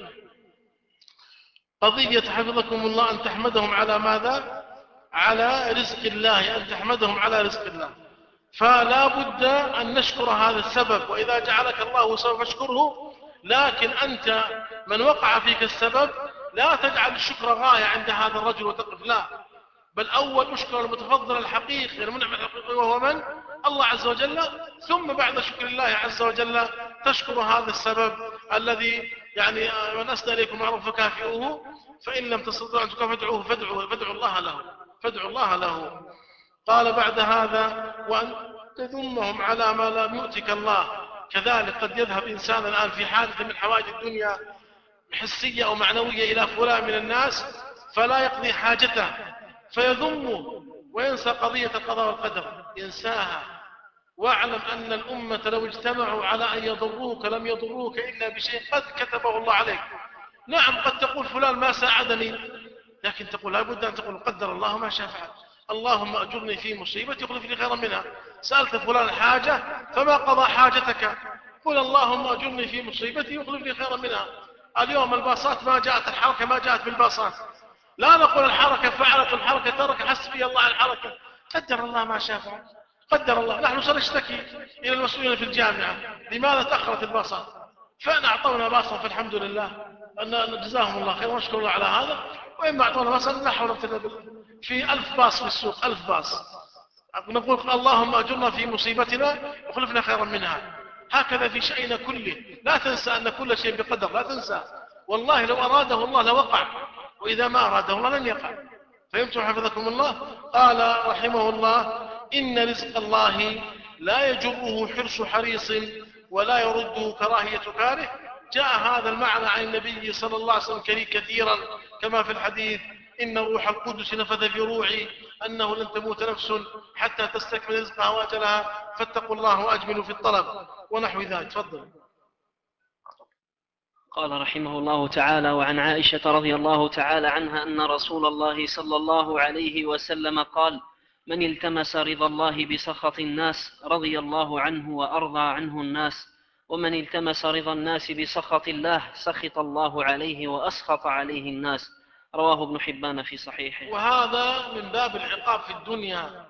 قضية حفظكم الله أن تحمدهم على ماذا؟ على رزق الله، أن تحمدهم على رزق الله. فلا بد أن نشكر هذا السبب، وإذا جعلك الله سبب فاشكره. لكن أنت من وقع فيك السبب لا تجعل الشكر غاية عند هذا الرجل وتقف، لا، بل أول أشكر المتفضل الحقيقي المنعم الحقيقي وهو من؟ الله عز وجل. ثم بعد شكر الله عز وجل تشكر هذا السبب الذي يعني من أسدى إليكم معروف فكافئوه، فإن لم تستطيعوا أن تكافئوه فادعوه فادعوا فادعوا الله له فادعوا الله له. قال بعد هذا وأن تذمهم على ما لم يؤتك الله. كذلك قد يذهب إنسان الآن في حادث من حوائج الدنيا حسية أو معنوية إلى فلان من الناس فلا يقضي حاجته فيذمه وينسى قضية القضاء والقدر، ينساها. واعلم أن الأمة لو اجتمعوا على أن يضروك لم يضروك إلا بشيء قد كتبه الله عليك. نعم قد تقول فلان ما ساعدني، لكن تقول لابد أن تقول قدر الله ما شاء فعل. اللهم أجرني في مصيبتي يخلف لي خيرا منها. سألت فلان حاجة فما قضى حاجتك، قل اللهم أجرني في مصيبتي يخلف لي خيرا منها. اليوم الباصات ما جاءت، الحركة ما جاءت بالباصات، لا نقول الحركة فعلت والحركة ترك حسبي الله الحركة. قدر الله ما شاء فعل. قدر الله. نحن سنشتكي إلى المسؤولين في الجامعة لماذا تأخرت الباصات، فأنا أعطونا باصا فالحمد لله أن جزاهم الله خير ونشكر الله على هذا. وإما أعطونا باصا لا حول ولا قوة في ألف باص في السوق، ألف باص، نقول اللهم أجرنا في مصيبتنا وخلفنا خيرا منها. هكذا في شأننا كله. لا تنسى أن كل شيء بقدر، لا تنسى. والله لو أراده الله لوقع، وإذا ما أراده الله لن يقع. فهمتم حفظكم الله؟ قال رحمه الله إن رزق الله لا يجره حرص حريص ولا يرد كراهية كاره. جاء هذا المعنى عن النبي صلى الله عليه وسلم كثيرا كما في الحديث إن روح القدس نفذ في روعي أنه لن تموت نفس حتى تستكمل رزقها وأجلها فاتقوا الله وأجملوا في الطلب ونحو ذلك. تفضل. قال رحمه الله تعالى: وعن عائشة رضي الله تعالى عنها أن رسول الله صلى الله عليه وسلم قال: من التمس رضا الله بسخط الناس رضي الله عنه وأرضى عنه الناس، ومن التمس رضا الناس بسخط الله سخط الله عليه وأسخط عليه الناس. رواه ابن حبان في صحيحه. وهذا من باب العقاب في الدنيا،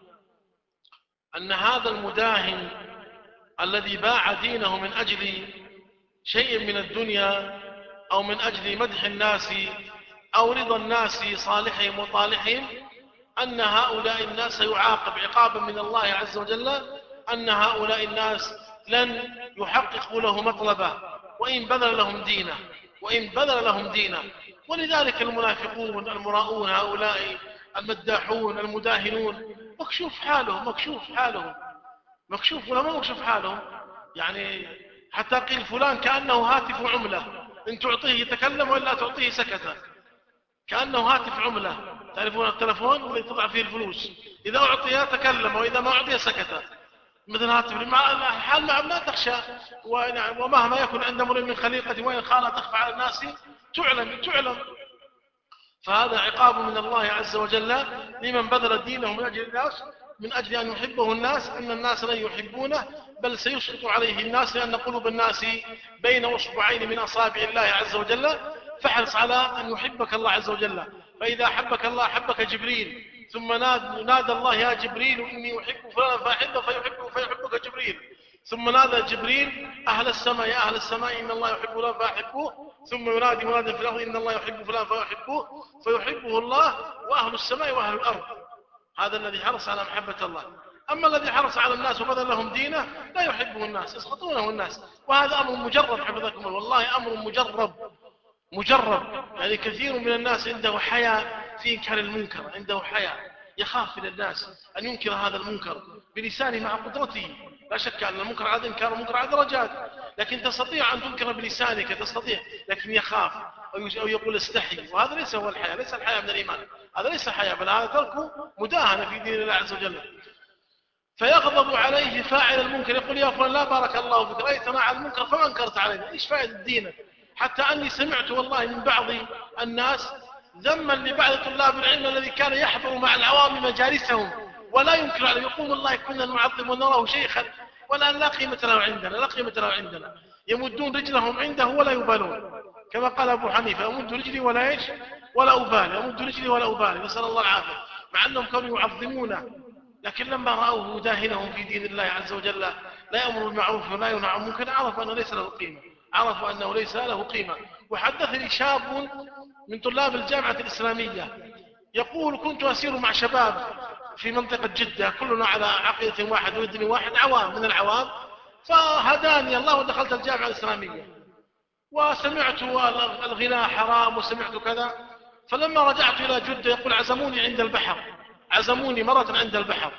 أن هذا المداهن الذي باع دينه من أجل شيء من الدنيا أو من أجل مدح الناس أو رضا الناس صالحهم وطالحهم، أن هؤلاء الناس يعاقب عقابا من الله عز وجل، أن هؤلاء الناس لن يحققوا له مطلبه وإن بذل لهم دينه وإن بذل لهم دينه. ولذلك المنافقون المراؤون هؤلاء المداحون المداهنون مكشوف حالهم مكشوف حالهم مكشوف ولا ما مكشوف حالهم، يعني حتى قيل فلان كأنه هاتف عملة، إن تعطيه يتكلم وإلا تعطيه سكت، كأنه هاتف عملة. تعرفون التلفون اللي تضع فيه الفلوس، إذا أعطي تكلم وإذا ما أعطي سكت، مثل هاتف الحال مع لا تخشى، ومهما يكن عند امرئ من خليقة وإن خالت تخفى على الناس تعلم تعلم. فهذا عقاب من الله عز وجل لمن بذل دينه من أجل الناس، من أجل أن يحبه الناس، إن الناس لن يحبونه بل سيسقط عليه الناس، لأن قلوب الناس بين أصبعين من أصابع الله عز وجل. فاحرص على أن يحبك الله عز وجل، فإذا أحبك الله أحبك جبريل، ثم نادى, نادى الله يا جبريل إني أحب فلانا فأحبه فيحبه فيحبك جبريل، ثم نادى جبريل أهل السماء يا أهل السماء إن الله يحب فلان فأحبوه، ثم ينادي مناد في الأرض إن الله يحب فلان فيحبوه فيحبه الله وأهل السماء وأهل الأرض. هذا الذي حرص على محبة الله. أما الذي حرص على الناس وبذل لهم دينه لا يحبه الناس، يسخطونه الناس. وهذا أمر مجرب حفظكم الله، والله أمر مجرب مجرب. يعني كثير من الناس عنده حياء في إنكار المنكر، عنده حياء يخاف من الناس أن ينكر هذا المنكر بلسانه مع قدرته. لا شك أن المنكر عاد إنكار المنكر على درجات، لكن تستطيع أن تنكر بلسانك تستطيع، لكن يخاف أو يقول استحي. وهذا ليس هو الحياء، ليس الحياء من الإيمان، هذا ليس حياء، بل هذا ترك مداهنة في دين الله عز وجل. فيغضب عليه فاعل المنكر، يقول يا فلان لا بارك الله فيك رأيتنا على المنكر فما انكرت علينا، ايش فائدة دينك؟ حتى أني سمعت والله من بعض الناس ذما لبعض طلاب العلم الذي كان يحضر مع العوام مجالسهم ولا ينكر عليه، يقول والله كنا نعظم ونراه شيخا والآن لا قيمة له عندنا، لا قيمة له عندنا. يمدون رجلهم عنده ولا يبالون، كما قال أبو حنيفة أمد رجلي ولا إيش ولا أبالي، أمد رجلي ولا أبالي، نسأل الله العافية، مع أنهم كانوا يعظمونه. لكن لما رأوه مداهنهم في دين الله عز وجل لا يأمر بالمعروف ولا ينهى عن المنكر عرفوا أنه ليس له قيمة، عرفوا أنه ليس له قيمة. وحدثني شاب من طلاب الجامعة الإسلامية يقول كنت أسير مع شباب في منطقة جدة كلنا على عقيدة واحد ودين واحد، عوام من العوام، فهداني الله ودخلت الجامعة الإسلامية وسمعت الغناء حرام وسمعت كذا. فلما رجعت إلى جدة يقول عزموني عند البحر، عزموني مرة عند البحر،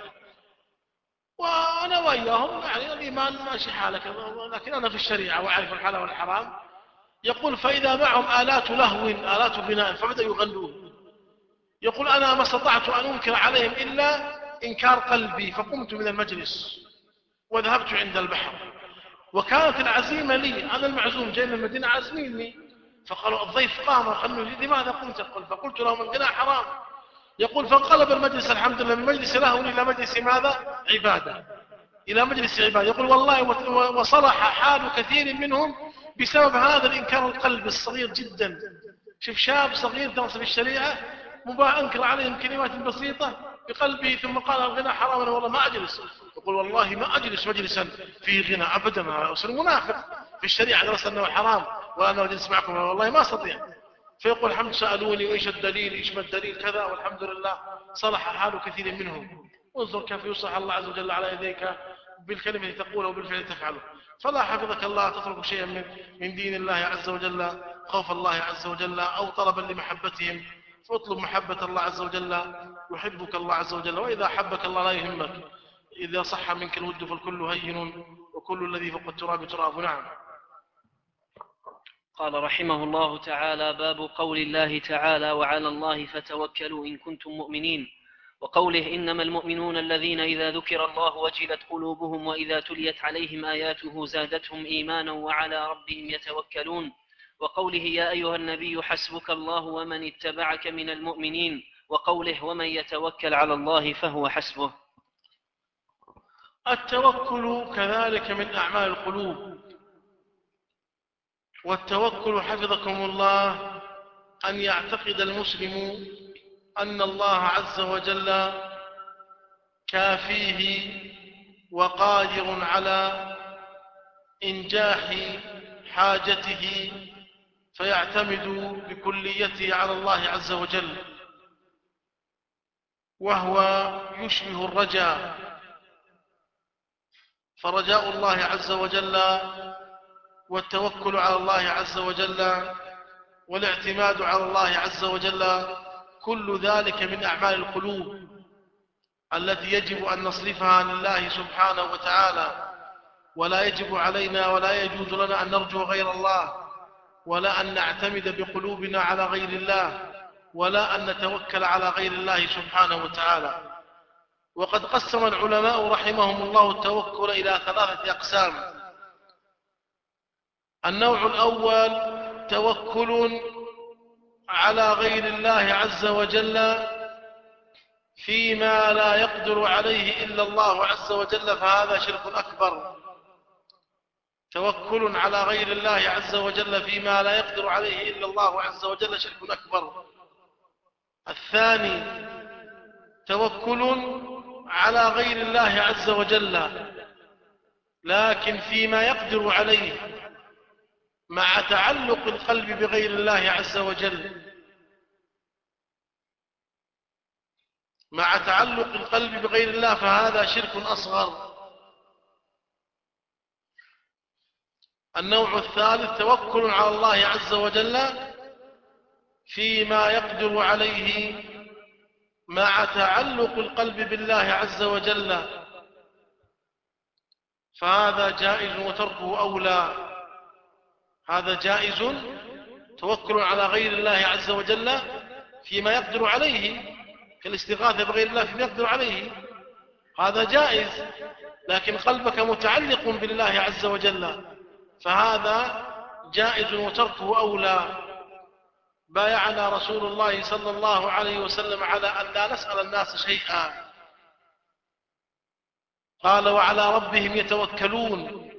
وأنا وإياهم يعني الإيمان ماشي حالك، لكن أنا في الشريعة وأعرف الحلال والحرام. يقول فإذا معهم آلات لهو آلات غناء فبدأوا يغنون، يقول أنا ما استطعت أن أنكر عليهم إلا إنكار قلبي، فقمت من المجلس وذهبت عند البحر. وكانت العزيمة لي، أنا المعزوم جاي من المدينة عازميني، فقالوا الضيف قام خلوا لماذا قمت؟ قل فقلت لهم الغناء حرام. يقول فانقلب المجلس الحمد لله من مجلس لهو إلى مجلس ماذا؟ عبادة، إلى مجلس عبادة. يقول والله وصلح حال كثير منهم بسبب هذا الإنكار القلبي الصغير جدا. شوف شاب صغير درس في الشريعة مباح أنكر عليهم كلمات بسيطة بقلبه ثم قال الغناء حرام، أنا والله ما أجلس. يقول والله ما أجلس مجلسا فيه غناء أبدا، أنا أصير منافق في الشريعة درس أنه حرام وأنا أجلس معكم والله ما أستطيع. فيقول الحمد سألوني وإيش الدليل إيش ما الدليل كذا، والحمد لله صلح حال كثير منهم. انظر كيف يصلح الله عز وجل على يديك بالكلمة تقوله وبالفعل تفعله. فلا حفظك الله تترك شيئا من, من دين الله عز وجل خوف الله عز وجل أو طلبا لمحبتهم، فاطلب محبة الله عز وجل يحبك الله عز وجل. وإذا أحبك الله لا يهمك، إذا صح منك الود فالكل هين وكل الذي فوق التراب تراب. نعم. قال رحمه الله تعالى: باب قول الله تعالى: وعلى الله فتوكلوا إن كنتم مؤمنين. وقوله إنما المؤمنون الذين إذا ذكر الله وجلت قلوبهم وإذا تليت عليهم آياته زادتهم إيمانا وعلى ربهم يتوكلون. وقوله يا أيها النبي حسبك الله ومن اتبعك من المؤمنين. وقوله ومن يتوكل على الله فهو حسبه. التوكل كذلك من أعمال القلوب، والتوكل حفظكم الله أن يعتقد المسلم أن الله عز وجل كافيه وقادر على إنجاح حاجته، فيعتمد بكليته على الله عز وجل، وهو يشبه الرجاء. فرجاء الله عز وجل والتوكل على الله عز وجل والاعتماد على الله عز وجل كل ذلك من أعمال القلوب التي يجب أن نصرفها لله سبحانه وتعالى، ولا يجب علينا ولا يجوز لنا أن نرجو غير الله، ولا أن نعتمد بقلوبنا على غير الله، ولا أن نتوكل على غير الله سبحانه وتعالى. وقد قسم العلماء رحمهم الله التوكل إلى ثلاثة أقسام. النوع الأول توكل على غير الله عز وجل فيما لا يقدر عليه إلا الله عز وجل، فهذا شرك أكبر. توكل على غير الله عز وجل فيما لا يقدر عليه إلا الله عز وجل شرك أكبر. الثاني توكل على غير الله عز وجل لكن فيما يقدر عليه مع تعلق القلب بغير الله عز وجل، مع تعلق القلب بغير الله، فهذا شرك أصغر. النوع الثالث توكل على الله عز وجل فيما يقدر عليه مع تعلق القلب بالله عز وجل، فهذا جائز وتركه أولى. هذا جائز، توكل على غير الله عز وجل فيما يقدر عليه كالاستغاثة بغير الله فيما يقدر عليه، هذا جائز، لكن قلبك متعلق بالله عز وجل، فهذا جائز وتركه أولى. بايعنا رسول الله صلى الله عليه وسلم على أن لا نسأل الناس شيئا، قال وعلى ربهم يتوكلون.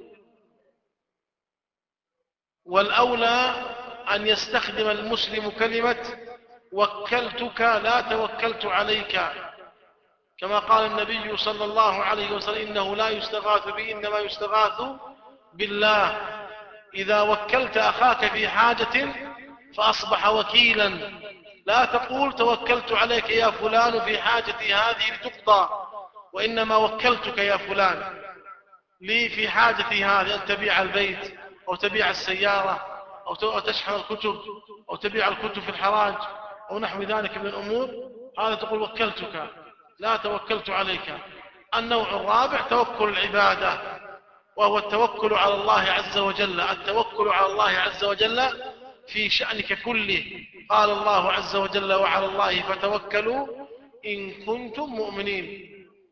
والأولى أن يستخدم المسلم كلمة وكلتك لا توكلت عليك، كما قال النبي صلى الله عليه وسلم إنه لا يستغاث بي إنما يستغاث بالله. إذا وكلت أخاك في حاجة فأصبح وكيلا، لا تقول توكلت عليك يا فلان في حاجتي هذه لتقضى، وإنما وكلتك يا فلان لي في حاجتي هذه أن تبيع البيت أو تبيع السيارة أو تشحن الكتب أو تبيع الكتب في الحراج أو نحو ذلك من الأمور، هذا تقول وكلتك لا توكلت عليك. النوع الرابع توكل العبادة، وهو التوكل على الله عز وجل، التوكل على الله عز وجل في شأنك كله. قال الله عز وجل وعلى الله فتوكلوا إن كنتم مؤمنين.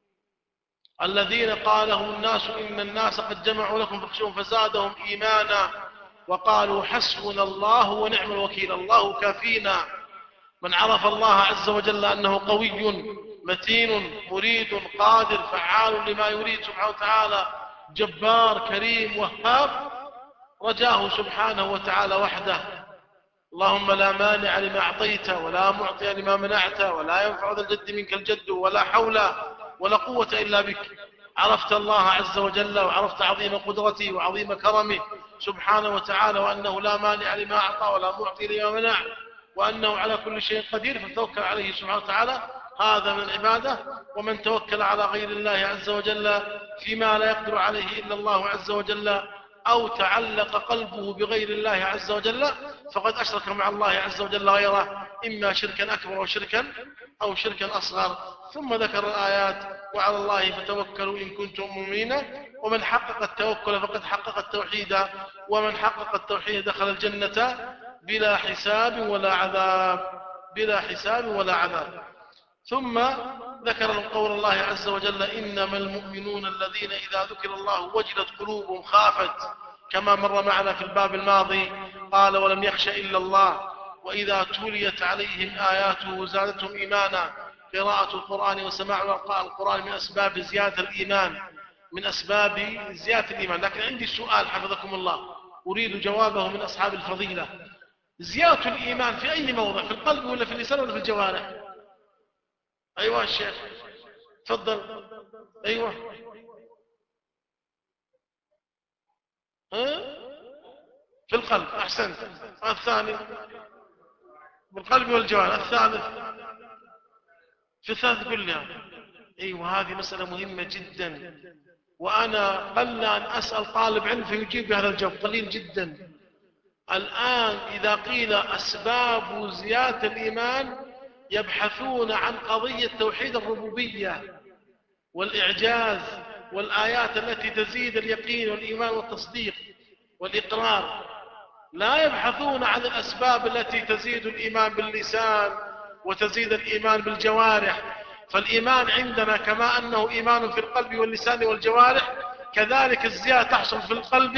الذين قالهم الناس إن الناس قد جمعوا لكم فاخشوهم فزادهم إيمانا وقالوا حسبنا الله ونعم الوكيل، الله كافينا. من عرف الله عز وجل أنه قوي متين مريد قادر فعال لما يريد سبحانه وتعالى، جبار كريم وهاب، رجاه سبحانه وتعالى وحده. اللهم لا مانع لما أعطيت ولا معطي لما منعت ولا ينفع ذا الجد منك الجد ولا حول ولا قوة إلا بك. عرفت الله عز وجل وعرفت عظيم قدرته وعظيم كرمه سبحانه وتعالى، وأنه لا مانع لما أعطى ولا معطي لما منع، وأنه على كل شيء قدير، فتوكل عليه سبحانه وتعالى. هذا من العبادة. ومن توكل على غير الله عز وجل فيما لا يقدر عليه إلا الله عز وجل أو تعلق قلبه بغير الله عز وجل فقد أشرك مع الله عز وجل غيره، إما شركا أكبر أو شركا أو شركا أصغر. ثم ذكر الآيات وعلى الله فتوكلوا إن كنتم مؤمنين. ومن حقق التوكل فقد حقق التوحيد، ومن حقق التوحيد دخل الجنة بلا حساب ولا عذاب، بلا حساب ولا عذاب. ثم ذكر قول الله عز وجل إنما المؤمنون الذين إذا ذكر الله وجلت قلوبهم خافت، كما مر معنا في الباب الماضي. قال ولم يخش إلا الله وإذا تليت عليهم آياته زادتهم إيمانا. قراءة القرآن وسماع القرآن من أسباب زيادة الإيمان، من أسباب زيادة الإيمان. لكن عندي سؤال حفظكم الله أريد جوابه من أصحاب الفضيلة. زيادة الإيمان في أي موضع؟ في القلب ولا في اللسان ولا في الجوارح؟ أيوة الشيخ تفضل. أيوة ها؟ في القلب، أحسنت. الثاني بالقلب والجوارح. الثالث في الثالث كلها. أيوة هذه مسألة مهمة جدا، وأنا قل أن أسأل طالب علم فيجيب بهذا الجواب، قليل جدا. الآن إذا قيل أسباب زيادة الإيمان يبحثون عن قضية توحيد الربوبية والإعجاز والآيات التي تزيد اليقين والإيمان والتصديق والإقرار، لا يبحثون عن الأسباب التي تزيد الإيمان باللسان وتزيد الإيمان بالجوارح. فالإيمان عندنا كما أنه إيمان في القلب واللسان والجوارح، كذلك الزيادة تحصل في القلب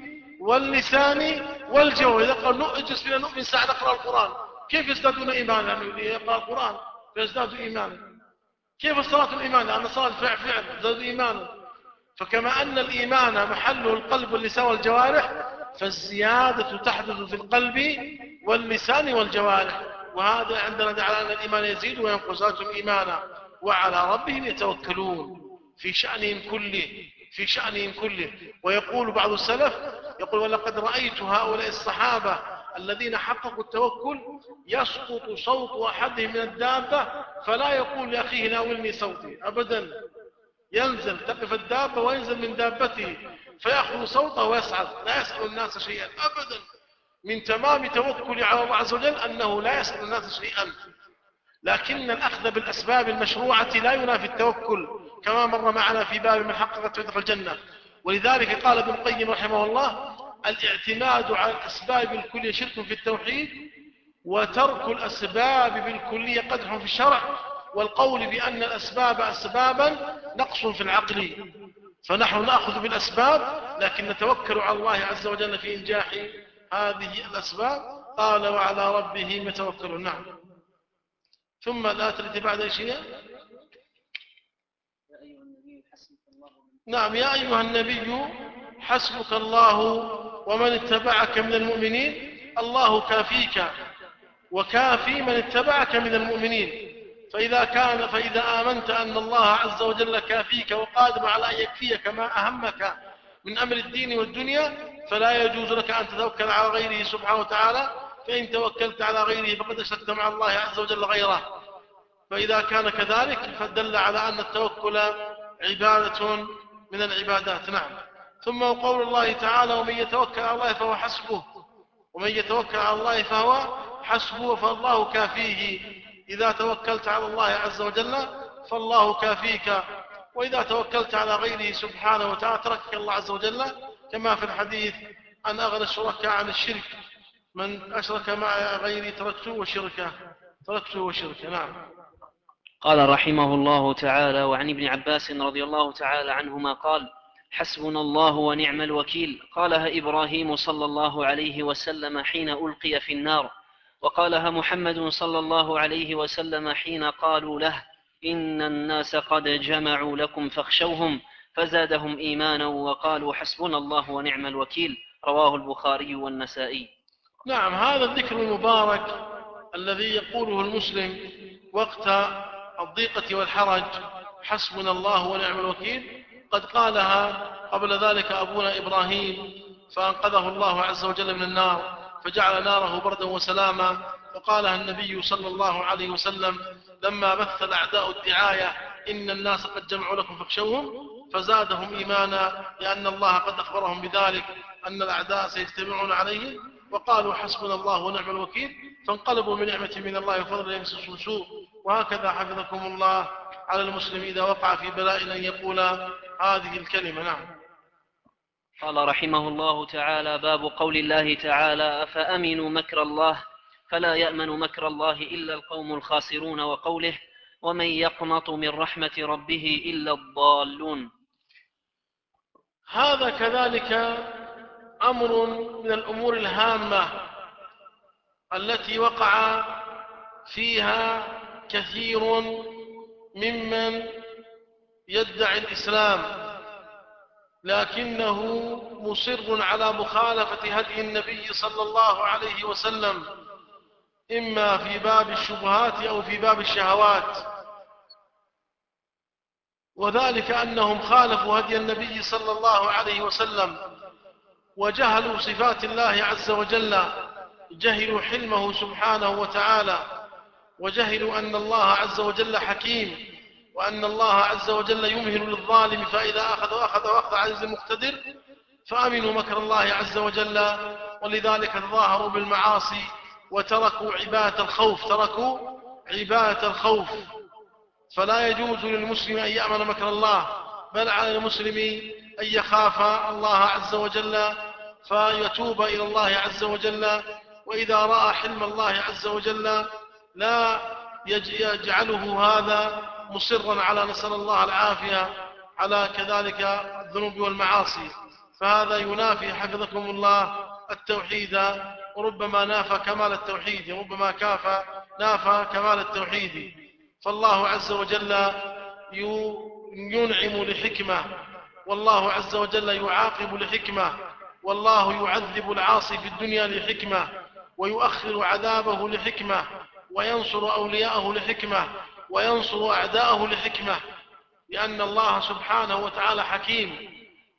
واللسان والجوارح. إذا قال نؤجس فينا نؤمن ساعة نقرأ القرآن، كيف يزدادون إيمانا؟ يعني يقرأ القرآن فيزدادوا إيمانا. كيف الصلاة الإيمان؟ لأن الصلاة فعل فعل يزدادوا إيمانا. فكما أن الإيمان محله القلب واللسان والجوارح، فالزيادة تحدث في القلب واللسان والجوارح. وهذا عندنا دعا أن الإيمان يزيد وينقص. زادتهم إيمانا وعلى ربهم يتوكلون في شأنهم كله، في شأنهم كله. ويقول بعض السلف يقول ولقد رأيت هؤلاء الصحابة الذين حققوا التوكل يسقط صوت أحدهم من الدابة فلا يقول لأخيه ناولني صوتي أبدا، ينزل تقف الدابة وينزل من دابته فيأخذ صوته ويصعد، لا يسأل الناس شيئا أبدا. من تمام توكل على الله عز وجل أنه لا يسأل الناس شيئا. لكن الأخذ بالأسباب المشروعة لا ينافي التوكل، كما مر معنا في باب من حقق يدخل الجنة. ولذلك قال ابن القيم رحمه الله الاعتماد على الأسباب بالكلية شرك في التوحيد، وترك الأسباب بالكلية قدح في الشرع، والقول بأن الأسباب أسبابا نقص في العقل. فنحن نأخذ بالأسباب لكن نتوكل على الله عز وجل في إنجاح هذه الأسباب. قال وعلى ربهم يتوكلون. نعم. ثم الآية التي بعد شيء. نعم يا أيها النبي حسبك الله ومن اتبعك من المؤمنين. الله كافيك وكافي من اتبعك من المؤمنين. فإذا كان فإذا آمنت أن الله عز وجل كافيك وقادر على أن يكفيك ما أهمك من أمر الدين والدنيا، فلا يجوز لك أن تتوكل على غيره سبحانه وتعالى، فإن توكلت على غيره فقد أشركت مع الله عز وجل غيره. فإذا كان كذلك فدل على أن التوكل عبادة من العبادات. نعم. ثم قول الله تعالى ومن يتوكل على الله فهو حسبه، ومن يتوكل على الله فهو حسبه، فالله كافيه. إذا توكلت على الله عز وجل فالله كافيك، وإذا توكلت على غيره سبحانه وتعالى تركك الله عز وجل، كما في الحديث أن أغنى الشركاء عن الشرك من أشرك مع غيري تركته وشركه تركته وشركه. نعم. قال رحمه الله تعالى وعن ابن عباس رضي الله تعالى عنهما قال حسبنا الله ونعم الوكيل. قالها إبراهيم صلى الله عليه وسلم حين ألقي في النار، وقالها محمد صلى الله عليه وسلم حين قالوا له إن الناس قد جمعوا لكم فاخشوهم، فزادهم إيمانا وقالوا حسبنا الله ونعم الوكيل. رواه البخاري والنسائي. نعم. هذا الذكر المبارك الذي يقوله المسلم وقت الضيقة والحرج حسبنا الله ونعم الوكيل، قد قالها قبل ذلك أبونا إبراهيم فأنقذه الله عز وجل من النار فجعل ناره بردا وسلاما. وقالها النبي صلى الله عليه وسلم لما مثل أعداء الدعاية إن الناس قد جمعوا لكم فاخشوهم، فزادهم إيمانا لأن الله قد أخبرهم بذلك أن الأعداء سيجتمعون عليهم، وقالوا حسبنا الله ونعم الوكيل، فانقلبوا من نعمة من الله وفضل يمسسهم سوء. وهكذا حفظكم الله على المسلم إذا وقع في بلاء أن يقول هذه الكلمة. نعم. قال رحمه الله تعالى باب قول الله تعالى أفأمنوا مكر الله فلا يأمن مكر الله إلا القوم الخاسرون، وقوله ومن يقنط من رحمة ربه إلا الضالون. هذا كذلك أمر من الأمور الهامة التي وقع فيها كثير ممن يدعي الإسلام لكنه مصر على مخالفة هدي النبي صلى الله عليه وسلم، إما في باب الشبهات أو في باب الشهوات. وذلك أنهم خالفوا هدي النبي صلى الله عليه وسلم وجهلوا صفات الله عز وجل، جهلوا حلمه سبحانه وتعالى، وجهلوا أن الله عز وجل حكيم، وأن الله عز وجل يمهل للظالم فإذا أخذ أخذ أخذ عزيز مقتدر، فأمنوا مكر الله عز وجل. ولذلك تظاهروا بالمعاصي وتركوا عبادة الخوف، تركوا عبادة الخوف. فلا يجوز للمسلم أن يأمن مكر الله، بل على المسلم أن يخاف الله عز وجل فيتوب إلى الله عز وجل. وإذا رأى حلم الله عز وجل لا يجعله هذا مصرا على، نسأل الله العافية، على كذلك الذنوب والمعاصي، فهذا ينافي حفظكم الله التوحيد، وربما نافى كمال التوحيد، وربما كافى نافى كمال التوحيد. فالله عز وجل ينعم لحكمة، والله عز وجل يعاقب لحكمة، والله يعذب العاصي في الدنيا لحكمة، ويؤخر عذابه لحكمة، وينصر أولياءه لحكمة، وينصر أعداءه لحكمة، لأن الله سبحانه وتعالى حكيم.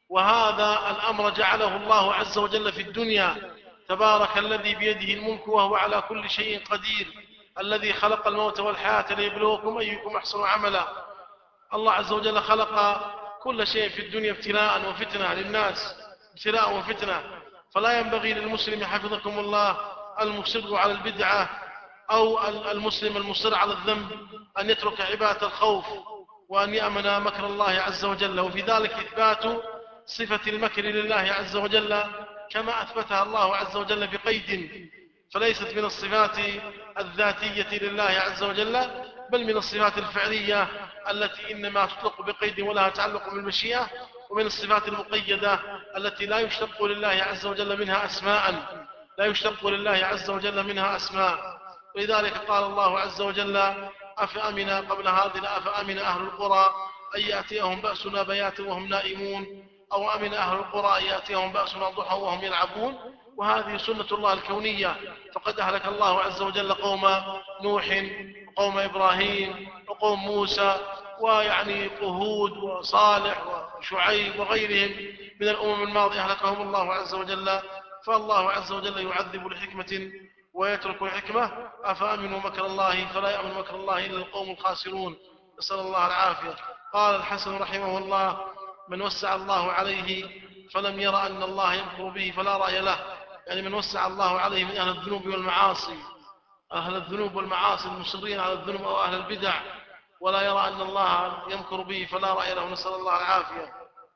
وهذا الأمر جعله الله عز وجل في الدنيا. تبارك الذي بيده الملك وهو على كل شيء قدير، الذي خلق الموت والحياة ليبلوكم أيكم أحسن عملا. الله عز وجل خلق كل شيء في الدنيا ابتلاء وفتنة للناس، ابتلاء وفتنة. فلا ينبغي للمسلم حفظكم الله المصر على البدعة أو المسلم المصر على الذنب أن يترك عبادة الخوف وأن يأمن مكر الله عز وجل. وفي ذلك إثبات صفة المكر لله عز وجل كما أثبتها الله عز وجل بقيد، فليست من الصفات الذاتية لله عز وجل، بل من الصفات الفعلية التي إنما تطلق بقيد ولها تعلق بالمشيئة، ومن الصفات المقيدة التي لا يشتق لله عز وجل منها أسماء، لا يشتق لله عز وجل منها أسماء. ولذلك قال الله عز وجل: أفأمن قبل هذه أفأمن أهل القرى أن يأتيهم بأسنا بياتا وهم نائمون، أو أمن أهل القرى أن يأتيهم بأسنا ضحى وهم يلعبون. وهذه سنة الله الكونية، فقد أهلك الله عز وجل قوم نوح وقوم إبراهيم وقوم موسى، ويعني هود وصالح وشعيب وغيرهم من الأمم الماضية أهلكهم الله عز وجل. فالله عز وجل يعذب لحكمة ويترك الحكمة. أفأمنوا مكر الله فلا يأمن مكر الله إلا القوم الخاسرون، نسأل الله العافية. قال الحسن رحمه الله: من وسع الله عليه فلم يرى أن الله يمكر به فلا رأي له. يعني من وسع الله عليه من أهل الذنوب والمعاصي، أهل الذنوب والمعاصي المصرين على الذنوب أو أهل البدع، ولا يرى أن الله يمكر به فلا رأي له، نسأل الله العافية.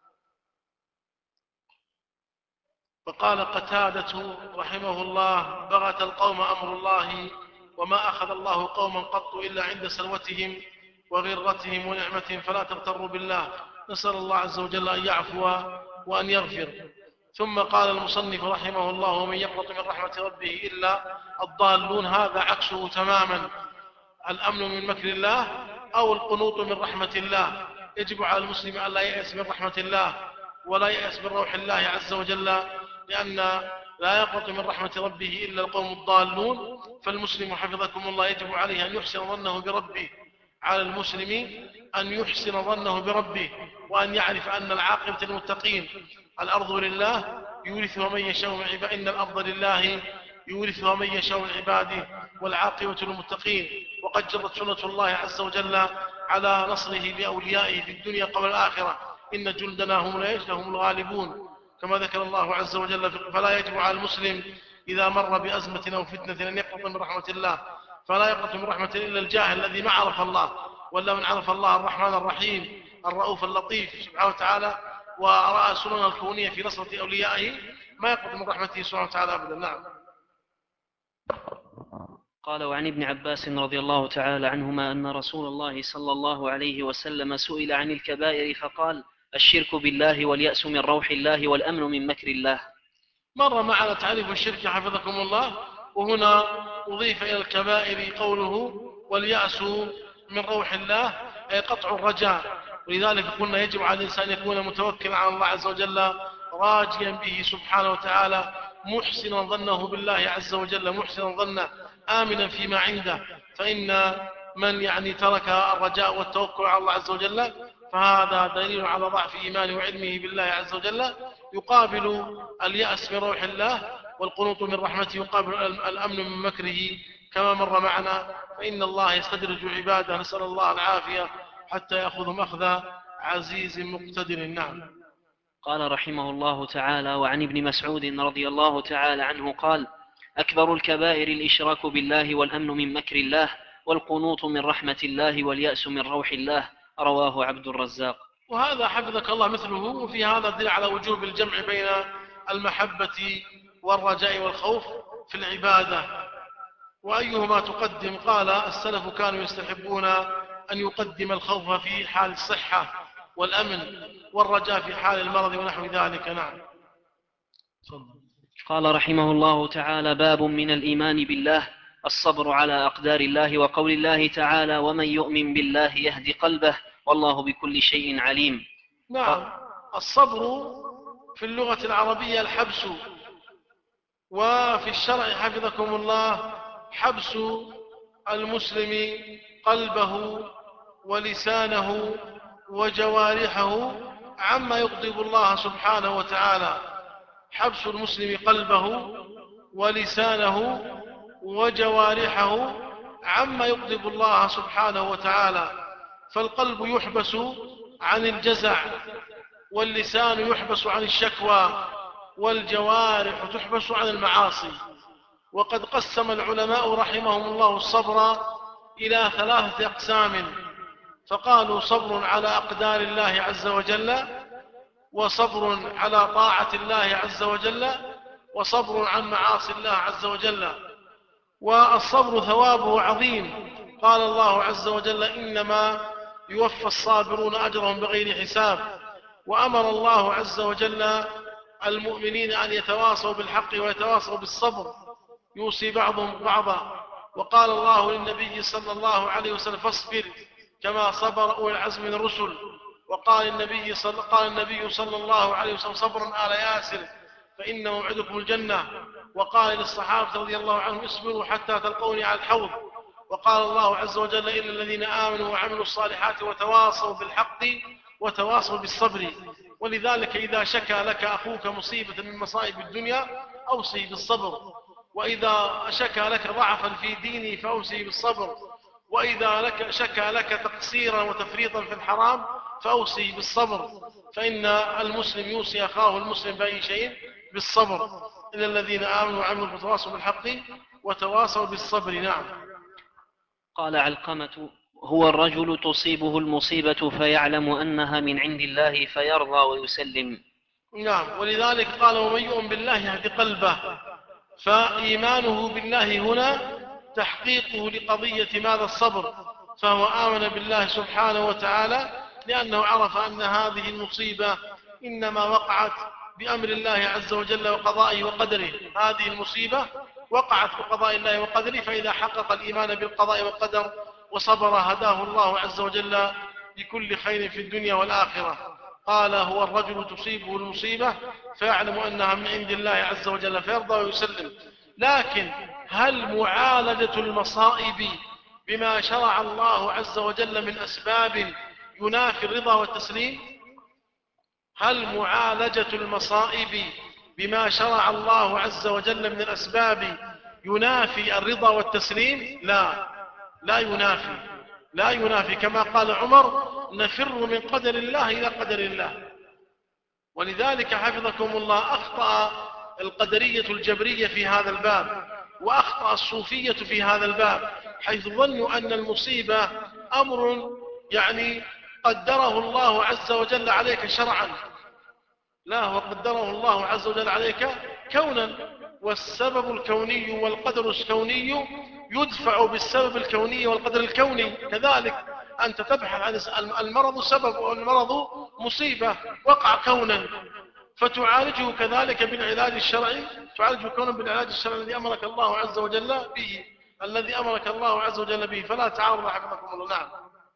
وقال قتادة رحمه الله: بغت القوم أمر الله، وما أخذ الله قوما قط إلا عند سلوتهم وغرتهم ونعمتهم، فلا تغتروا بالله. نسأل الله عز وجل أن يعفو وأن يغفر. ثم قال المصنف رحمه الله: ومن يقنط من رحمة ربه إلا الضالون. هذا عكسه تماما، الأمن من مكر الله أو القنوط من رحمة الله. يجب على المسلم أن لا يأس من رحمة الله ولا يأس من روح الله عز وجل، لأن لا يقنط من رحمة ربه إلا القوم الضالون. فالمسلم حفظكم الله يجب عليه أن يحسن ظنه بربه، على المسلم أن يحسن ظنه بربه، وأن يعرف أن العاقبة للمتقين. الأرض لله يورثها من يشاء من عباده، إن الأرض لله يورثها من يشاء من عباده، والعاقبة للمتقين. وقد جرت سنة الله عز وجل على نصره لأوليائه في الدنيا قبل الآخرة: إن جندنا هم هم الغالبون، كما ذكر الله عز وجل. فلا يجب على المسلم إذا مر بأزمة أو فتنة أن يقنط من رحمة الله، فلا يقنط من رحمة إلا الجاهل الذي ما عرف الله. ولا من عرف الله الرحمن الرحيم الرؤوف اللطيف سبحانه وتعالى ورأى سنن الكونية في نصرة أوليائه، ما يقنط من رحمته سبحانه وتعالى أبدا. نعم. قال وعن ابن عباس رضي الله تعالى عنهما أن رسول الله صلى الله عليه وسلم سئل عن الكبائر فقال الشرك بالله واليأس من روح الله والأمن من مكر الله. مر معنا تعريف الشرك حفظكم الله، وهنا أضيف إلى الكبائر قوله واليأس من روح الله، أي قطع الرجاء. ولذلك قلنا يجب على الإنسان يكون متوكلا على الله عز وجل، راجيا به سبحانه وتعالى، محسنا ظنه بالله عز وجل، محسنا ظنه، آمنا فيما عنده. فإن من يعني ترك الرجاء والتوكل على الله عز وجل فهذا دليل على ضعف إيمانه وعلمه بالله عز وجل. يقابل اليأس من روح الله والقنوط من رحمته، يقابل الأمن من مكره كما مر معنا. فإن الله يستدرج عباده، نسأل الله العافية، حتى يأخذهم أخذ عزيز مقتدر. نعم. قال رحمه الله تعالى وعن ابن مسعود رضي الله تعالى عنه قال أكبر الكبائر الإشراك بالله والأمن من مكر الله والقنوط من رحمة الله واليأس من روح الله. رواه عبد الرزاق. وهذا حفظك الله مثله، وفي هذا دل على وجوب الجمع بين المحبة والرجاء والخوف في العبادة، وأيهما تقدم؟ قال السلف كانوا يستحبون أن يقدم الخوف في حال الصحة والأمن، والرجاء في حال المرض ونحو ذلك. نعم. قال رحمه الله تعالى باب من الإيمان بالله الصبر على أقدار الله، وقول الله تعالى ومن يؤمن بالله يهدي قلبه والله بكل شيء عليم. نعم. الصبر في اللغة العربية الحبس، وفي الشرع حفظكم الله حبس المسلم قلبه ولسانه وجوارحه عما يغضب الله سبحانه وتعالى. حبس المسلم قلبه ولسانه وجوارحه عما يغضب الله سبحانه وتعالى. فالقلب يحبس عن الجزع، واللسان يحبس عن الشكوى، والجوارح تحبس عن المعاصي. وقد قسم العلماء رحمهم الله الصبر إلى ثلاثة أقسام، فقالوا صبر على أقدار الله عز وجل، وصبر على طاعة الله عز وجل، وصبر عن معاصي الله عز وجل. والصبر ثوابه عظيم، قال الله عز وجل إنما يوفى الصابرون أجرهم بغير حساب. وأمر الله عز وجل المؤمنين أن يتواصوا بالحق ويتواصوا بالصبر، يوصي بعضهم بعضا. وقال الله للنبي صلى الله عليه وسلم فاصبر كما صبر أولي العزم من الرسل. وقال النبي صلى, قال النبي صلى الله عليه وسلم صبرا آل ياسر فإن موعدكم الجنة. وقال للصحابة رضي الله عنهم اصبروا حتى تلقوني على الحوض. وقال الله عز وجل إلا الذين آمنوا وعملوا الصالحات وتواصوا بالحق وتواصوا بالصبر. ولذلك إذا شكى لك أخوك مصيبة من مصائب الدنيا أوصي بالصبر، وإذا شكى لك ضعفا في دينه فأوصي بالصبر، وإذا لك شكى لك تقصيرا وتفريطا في الحرام فأوصي بالصبر. فإن المسلم يوصي أخاه المسلم بأي شيء بالصبر، إلا الذين آمنوا وعملوا وتواصوا بالحق وتواصوا بالصبر. نعم. قال علقمة هو الرجل تصيبه المصيبة فيعلم أنها من عند الله فيرضى ويسلم. نعم. ولذلك قال ومن يؤمن بالله يهدي قلبه، فإيمانه بالله هنا تحقيقه لقضية ماذا؟ الصبر. فهو آمن بالله سبحانه وتعالى لأنه عرف أن هذه المصيبة إنما وقعت بأمر الله عز وجل وقضائه وقدره. هذه المصيبة وقعت بقضاء الله وقدره، فإذا حقق الإيمان بالقضاء والقدر وصبر هداه الله عز وجل بكل خير في الدنيا والآخرة. قال هو الرجل تصيبه المصيبة فيعلم أنها من عند الله عز وجل فيرضى ويسلم. لكن هل معالجة المصائب بما شرع الله عز وجل من أسباب ينافي الرضا والتسليم؟ هل معالجة المصائب بما شرع الله عز وجل من الأسباب ينافي الرضا والتسليم؟ لا، لا ينافي، لا ينافي. كما قال عمر نفر من قدر الله إلى قدر الله. ولذلك حفظكم الله أخطأ القدرية الجبرية في هذا الباب، وأخطأ الصوفية في هذا الباب، حيث ظنوا أن المصيبة أمر يعني قدره الله عز وجل عليك شرعا. لا، وقدره الله عز وجل عليك كونا. والسبب الكوني والقدر الكوني يدفع بالسبب الكوني والقدر الكوني. كذلك أنت تبحث عن المرض سبب والمرض مصيبة وقع كونا، فتعالجه كذلك بالعلاج الشرعي، تعالجه كونا بالعلاج الشرعي الذي أمرك الله عز وجل به، الذي أمرك الله عز وجل به، فلا تعارض حفظكم الله. نعم.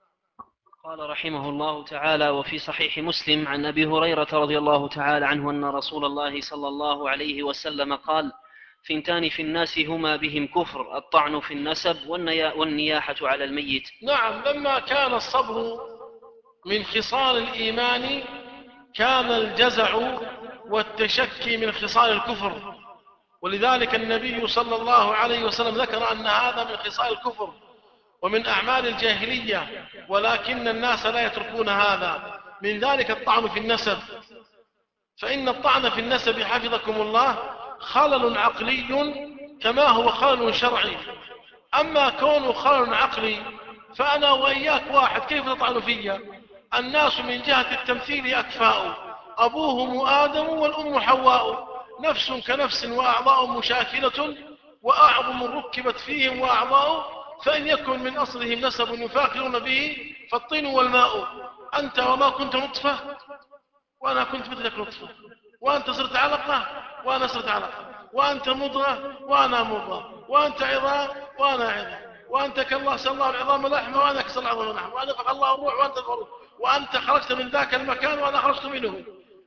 قال رحمه الله تعالى: وفي صحيح مسلم عن أبي هريرة رضي الله تعالى عنه أن رسول الله صلى الله عليه وسلم قال: ثنتان في الناس هما بهم كفر، الطعن في النسب والنياحة على الميت. نعم، لما كان الصبر من خصال الإيمان كان الجزع والتشكي من خصال الكفر، ولذلك النبي صلى الله عليه وسلم ذكر أن هذا من خصال الكفر ومن أعمال الجاهلية، ولكن الناس لا يتركون هذا. من ذلك الطعن في النسب، فإن الطعن في النسب حفظكم الله خلل عقلي كما هو خلل شرعي. أما كونه خلل عقلي فأنا وإياك واحد، كيف تطعن فيا؟ الناس من جهة التمثيل أكفاء، أبوهم آدم والأم حواء، نفس كنفس وأعضاء مشاكلة وأعظم ركبت فيهم وأعضاء، فإن يكن من أصلهم نسب يفاخرون به فالطين والماء. أنت وما كنت نطفة وأنا كنت مثلك نطفة، وأنت صرت علقة وأنا صرت علقة، وأنت مضغة وأنا مضغة، وأنت عظام وأنا عظام، وأنت كالله سأل الله العظام لحمة وأنا كسر العظام لحمة، وأنا فق الله الروح وأنت الروح، وأنت خرجت من ذاك المكان وأنا خرجت منه.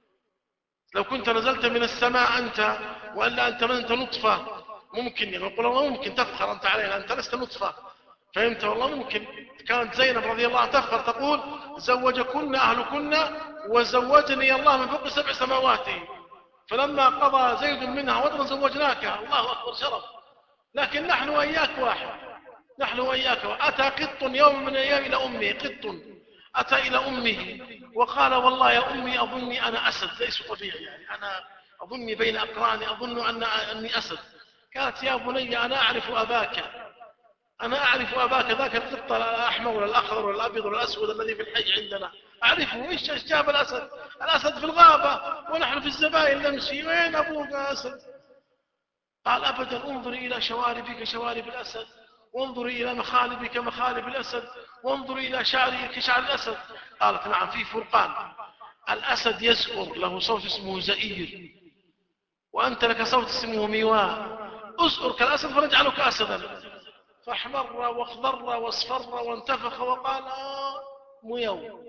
لو كنت نزلت من السماء أنت وإلا أنت من أنت نطفة ممكن يقول الله ممكن تفخر أنت علينا، أنت لست نطفة، فهمت والله؟ ممكن. كانت زينب رضي الله عنها تفخر تقول: زوجكن أهلكن وزوجني الله من فوق سبع سماوات، فلما قضى زيد منها وطرا زوجناك. الله أكبر شرف. لكن نحن وإياك واحد، نحن وإياك واحد. أتى قط يوم من الأيام إلى أمه، قط أتى إلى أمه وقال: والله يا أمي أظني أنا أسد، ليس طبيعي، يعني أنا أظني بين أقراني أظن أن أني أسد. قالت: يا بني أنا أعرف أباك، أنا أعرف أباك ذاك القط الأحمر ولا الأخضر ولا الأبيض ولا الأسود الذي في الحي عندنا، أعرفه. إيش جاب الأسد؟ الأسد في الغابة ونحن في الزبائن نمشي، وين أبوك يا أسد؟ قال: أبدا، انظري إلى شواربك شوارب الأسد، وانظري إلى مخالبك مخالب الأسد، وانظري إلى شعري كشعر الأسد. قالت: نعم، في فرقان، الأسد يزئر، له صوت اسمه زئير، وأنت لك صوت اسمه ميواء، أزئر كالأسد فنجعلك أسدا. فاحمر واخضر واصفر وانتفخ وقال: آه ميو،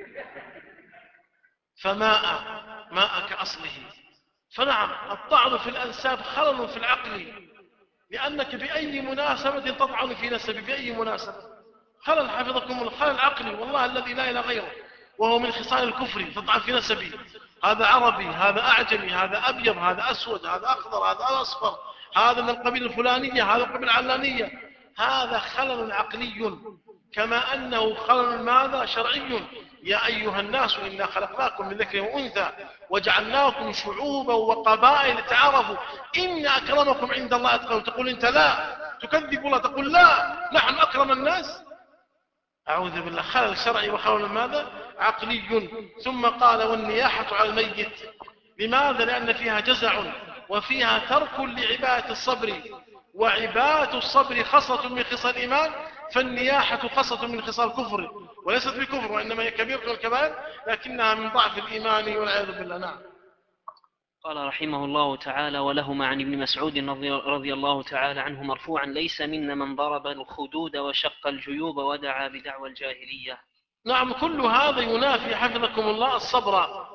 فماء ماء كأصله. فنعم، الطعن في الأنساب خلل في العقل، لأنك بأي مناسبة تطعن في نسبي، بأي مناسبة؟ خلل حفظكم الخلل العقلي، والله الذي لا إله غيره، وهو من خصال الكفر. تطعن في نسبي، هذا عربي، هذا أعجمي، هذا أبيض، هذا أسود، هذا أخضر، هذا أصفر، هذا من القبيلة الفلانية، هذا القبيلة العلانية. هذا خلل عقلي كما أنه خلل ماذا؟ شرعي. يا أيها الناس إنا خلقناكم من ذكر وأنثى وجعلناكم شعوبا وقبائل تعارفوا إن أكرمكم عند الله أتقاكم. تقول أنت لا، تكذب الله، تقول لا نحن أكرم الناس. أعوذ بالله. خلل شرعي وخلل ماذا؟ عقلي. ثم قال: والنياحة على الميت. لماذا؟ لأن فيها جزع وفيها ترك لعبادة الصبر، وعبادة الصبر خصلة من خصال الإيمان، فالنياحة خصلة من خصال الكفر، وليست بكفر وإنما هي كبيرة من الكبائر، لكنها من ضعف الإيمان والعياذ بالله. نعم. قال رحمه الله تعالى: ولهما عن ابن مسعود رضي الله تعالى عنه مرفوعا: ليس منا من ضرب الخدود وشق الجيوب ودعا بدعوى الجاهلية. نعم، كل هذا ينافي حفظكم الله الصبر.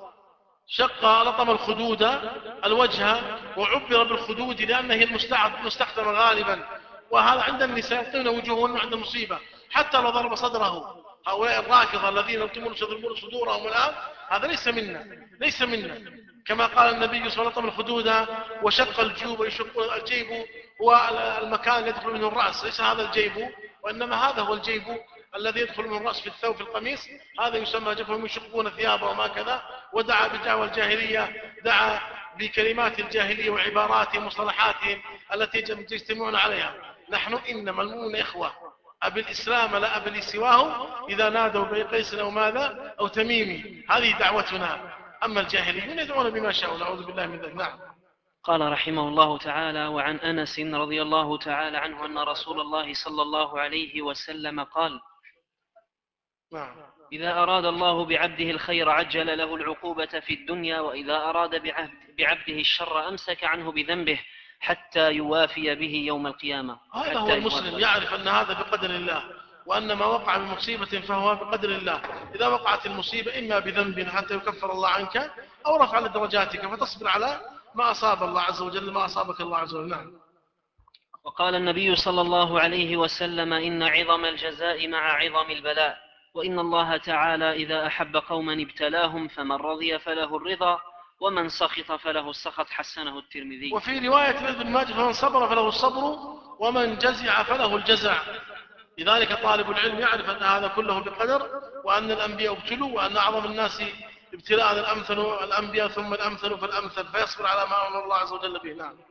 شق لطم الخدود الوجه، وعبر بالخدود لأنه هي المستخدمة غالبا، وهذا عند النساء يلطمن وجوههن عند المصيبة، حتى لو ضرب صدره. هؤلاء الرافضة الذين يلطمون صدورهم الآن، هذا ليس منا، ليس منا. كما قال النبي صلى الله عليه وسلم: الخدود وشق الجيوب. ويشق الجيب هو المكان الذي يدخل منه الرأس، ليس هذا الجيب، وإنما هذا هو الجيب الذي يدخل من الرأس في الثوب في القميص، هذا يسمى جيب. هم يشقون ثيابهم هكذا. ودعا بدعوى الجاهلية، دعا بكلمات الجاهلية وعباراتهم ومصطلحاتهم التي يجتمعون عليها. نحن إنما المؤمنون إخوة، أبي الإسلام لا أبي سواه، إذا نادوا بقيس أو ماذا أو تميمي. هذه دعوتنا. أما الجاهليون يدعون بما شاءوا، نعوذ بالله من ذلك. نعم. قال رحمه الله تعالى: وعن أنس رضي الله تعالى عنه أن رسول الله صلى الله عليه وسلم قال: نعم. إذا أراد الله بعبده الخير عجل له العقوبة في الدنيا، وإذا أراد بعبده الشر أمسك عنه بذنبه حتى يوافي به يوم القيامة. هذا هو المسلم، يعرف أن هذا بقدر الله، وأن ما وقع من مصيبة فهو بقدر الله. إذا وقعت المصيبة إما بذنب حتى يكفر الله عنك، أو رفع لدرجاتك فتصبر على ما أصاب الله عز وجل، ما أصابك الله عز وجل. نعم. وقال النبي صلى الله عليه وسلم: إن عظم الجزاء مع عظم البلاء، وإن الله تعالى إذا أحب قوما ابتلاهم، فمن رضي فله الرضا، ومن سخط فله السخط. حسنه الترمذي. وفي رواية ابن ماجه: فمن صبر فله الصبر، ومن جزع فله الجزع. لذلك طالب العلم يعرف أن هذا كله بقدر، وأن الأنبياء ابتلوا، وأن أعظم الناس ابتلاء الأمثل الأنبياء ثم الأمثل فالأمثل، فيصبر على ما أمر الله عز وجل به. نعم.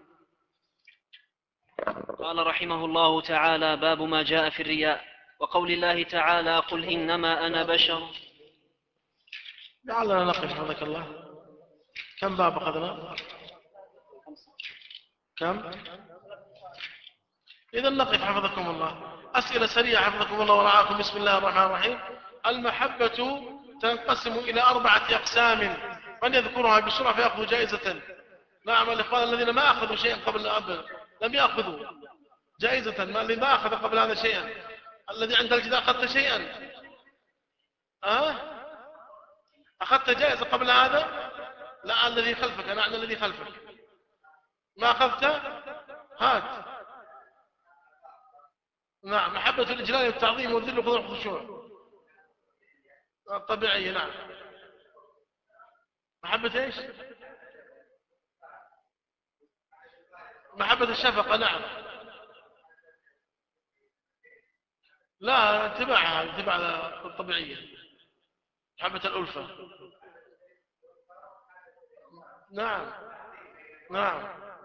قال رحمه الله تعالى: باب ما جاء في الرياء، وقول الله تعالى: قل إنما أنا بشر. لعلنا نقف حفظك الله. كم باب أخذنا؟ كم؟ إذا نقف حفظكم الله. أسئلة سريعة حفظكم الله ورعاكم. بسم الله الرحمن الرحيم. المحبة تنقسم إلى أربعة أقسام، من يذكرها بسرعة فيأخذ جائزة. نعم. الإخوان الذين ما أخذوا شيئا قبل أبدا لم يأخذوا جائزة، ما الذي ما أخذ قبل هذا شيئا؟ الذي عند الجدار أخذت شيئا؟ أه؟ أخذت جائزة قبل هذا؟ لا، الذي خلفك. أنا عن الذي خلفك ما أخذت. هات. نعم. محبة الإجلال والتعظيم والذل وخضوع الخشوع الطبيعية. نعم. محبة إيش؟ محبة الشفقة. نعم. لا، اتباعها اتباع الطبيعية. محبة الألفة. نعم. نعم.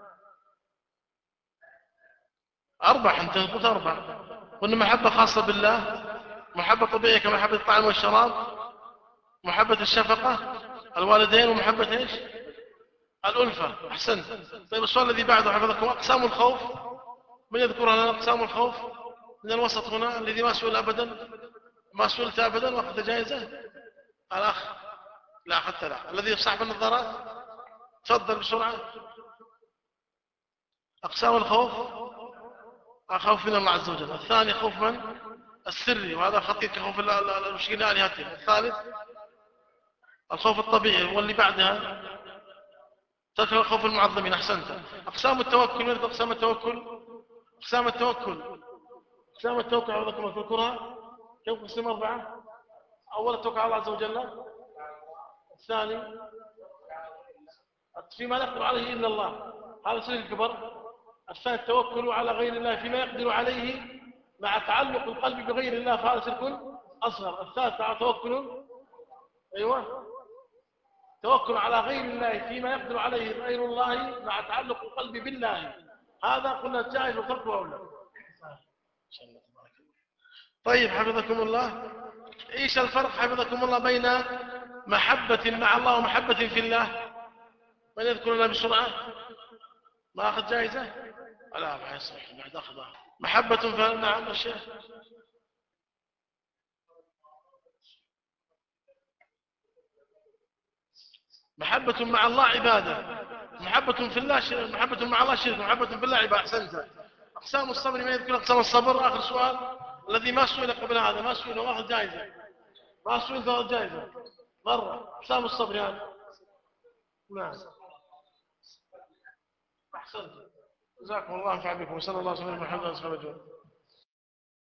أربع. أنت قلت أربع. قلنا محبة خاصة بالله، محبة طبيعية كمحبة الطعام والشراب، محبة الشفقة الوالدين، ومحبة إيش؟ الألفة. أحسنت. طيب السؤال الذي بعده حفظكم: أقسام الخوف، من يذكرها لنا أقسام الخوف من الوسط هنا؟ الذي ما سئل أبدا، ما سئلت أبدا وأخذت جائزة. الأخ. لا أخذت. لا. الذي صاحب النظارات تفضل بسرعة. أقسام الخوف: خوف من الله عز وجل. الثاني خوف من؟ السري، وهذا خطير كخوف المشركين آلهتهم. الثالث الخوف الطبيعي، واللي بعدها تذكر خوف المعظمين. أحسنت. أقسام التوكل، من أقسام التوكل؟ أقسام التوكل أقسام التوكل حفظكم الله تذكرها كيف؟ قسم أربعة. أول التوكل على الله عز وجل، الثاني فيما لا يقدر عليه إلا الله، هذا سر الكبر. الثاني التوكل على غير الله فيما يقدر عليه مع تعلق القلب بغير الله، فهذا شرك أصغر. الثالث توكل أيوة توكل على غير الله فيما يقدر عليه غير الله مع تعلق القلب بالله، هذا قلنا جائز وتركه أولى. طيب حفظكم الله، ايش الفرق حفظكم الله بين محبة مع الله ومحبة في الله؟ من يذكر لنا بسرعة؟ ما أخذ جائزة؟ لا ما يصلح بعد أخذها. محبة في. نعم الشيخ. محبة مع الله عبادة، محبة في الله شرك، محبة مع الله شرك، محبة في الله عبادة. أحسنت. أقسام الصبر، ما يذكر أقسام الصبر؟ آخر سؤال الذي ما سئل قبل هذا، ما سئل واخذ جائزة، ما سئل واخذ جائزة مرة. أقسام الصبر هذا. نعم. أحسنت. جزاكم الله، ينفع بكم. صلى الله عليه وسلم. محمد صلى الله عليه وسلم.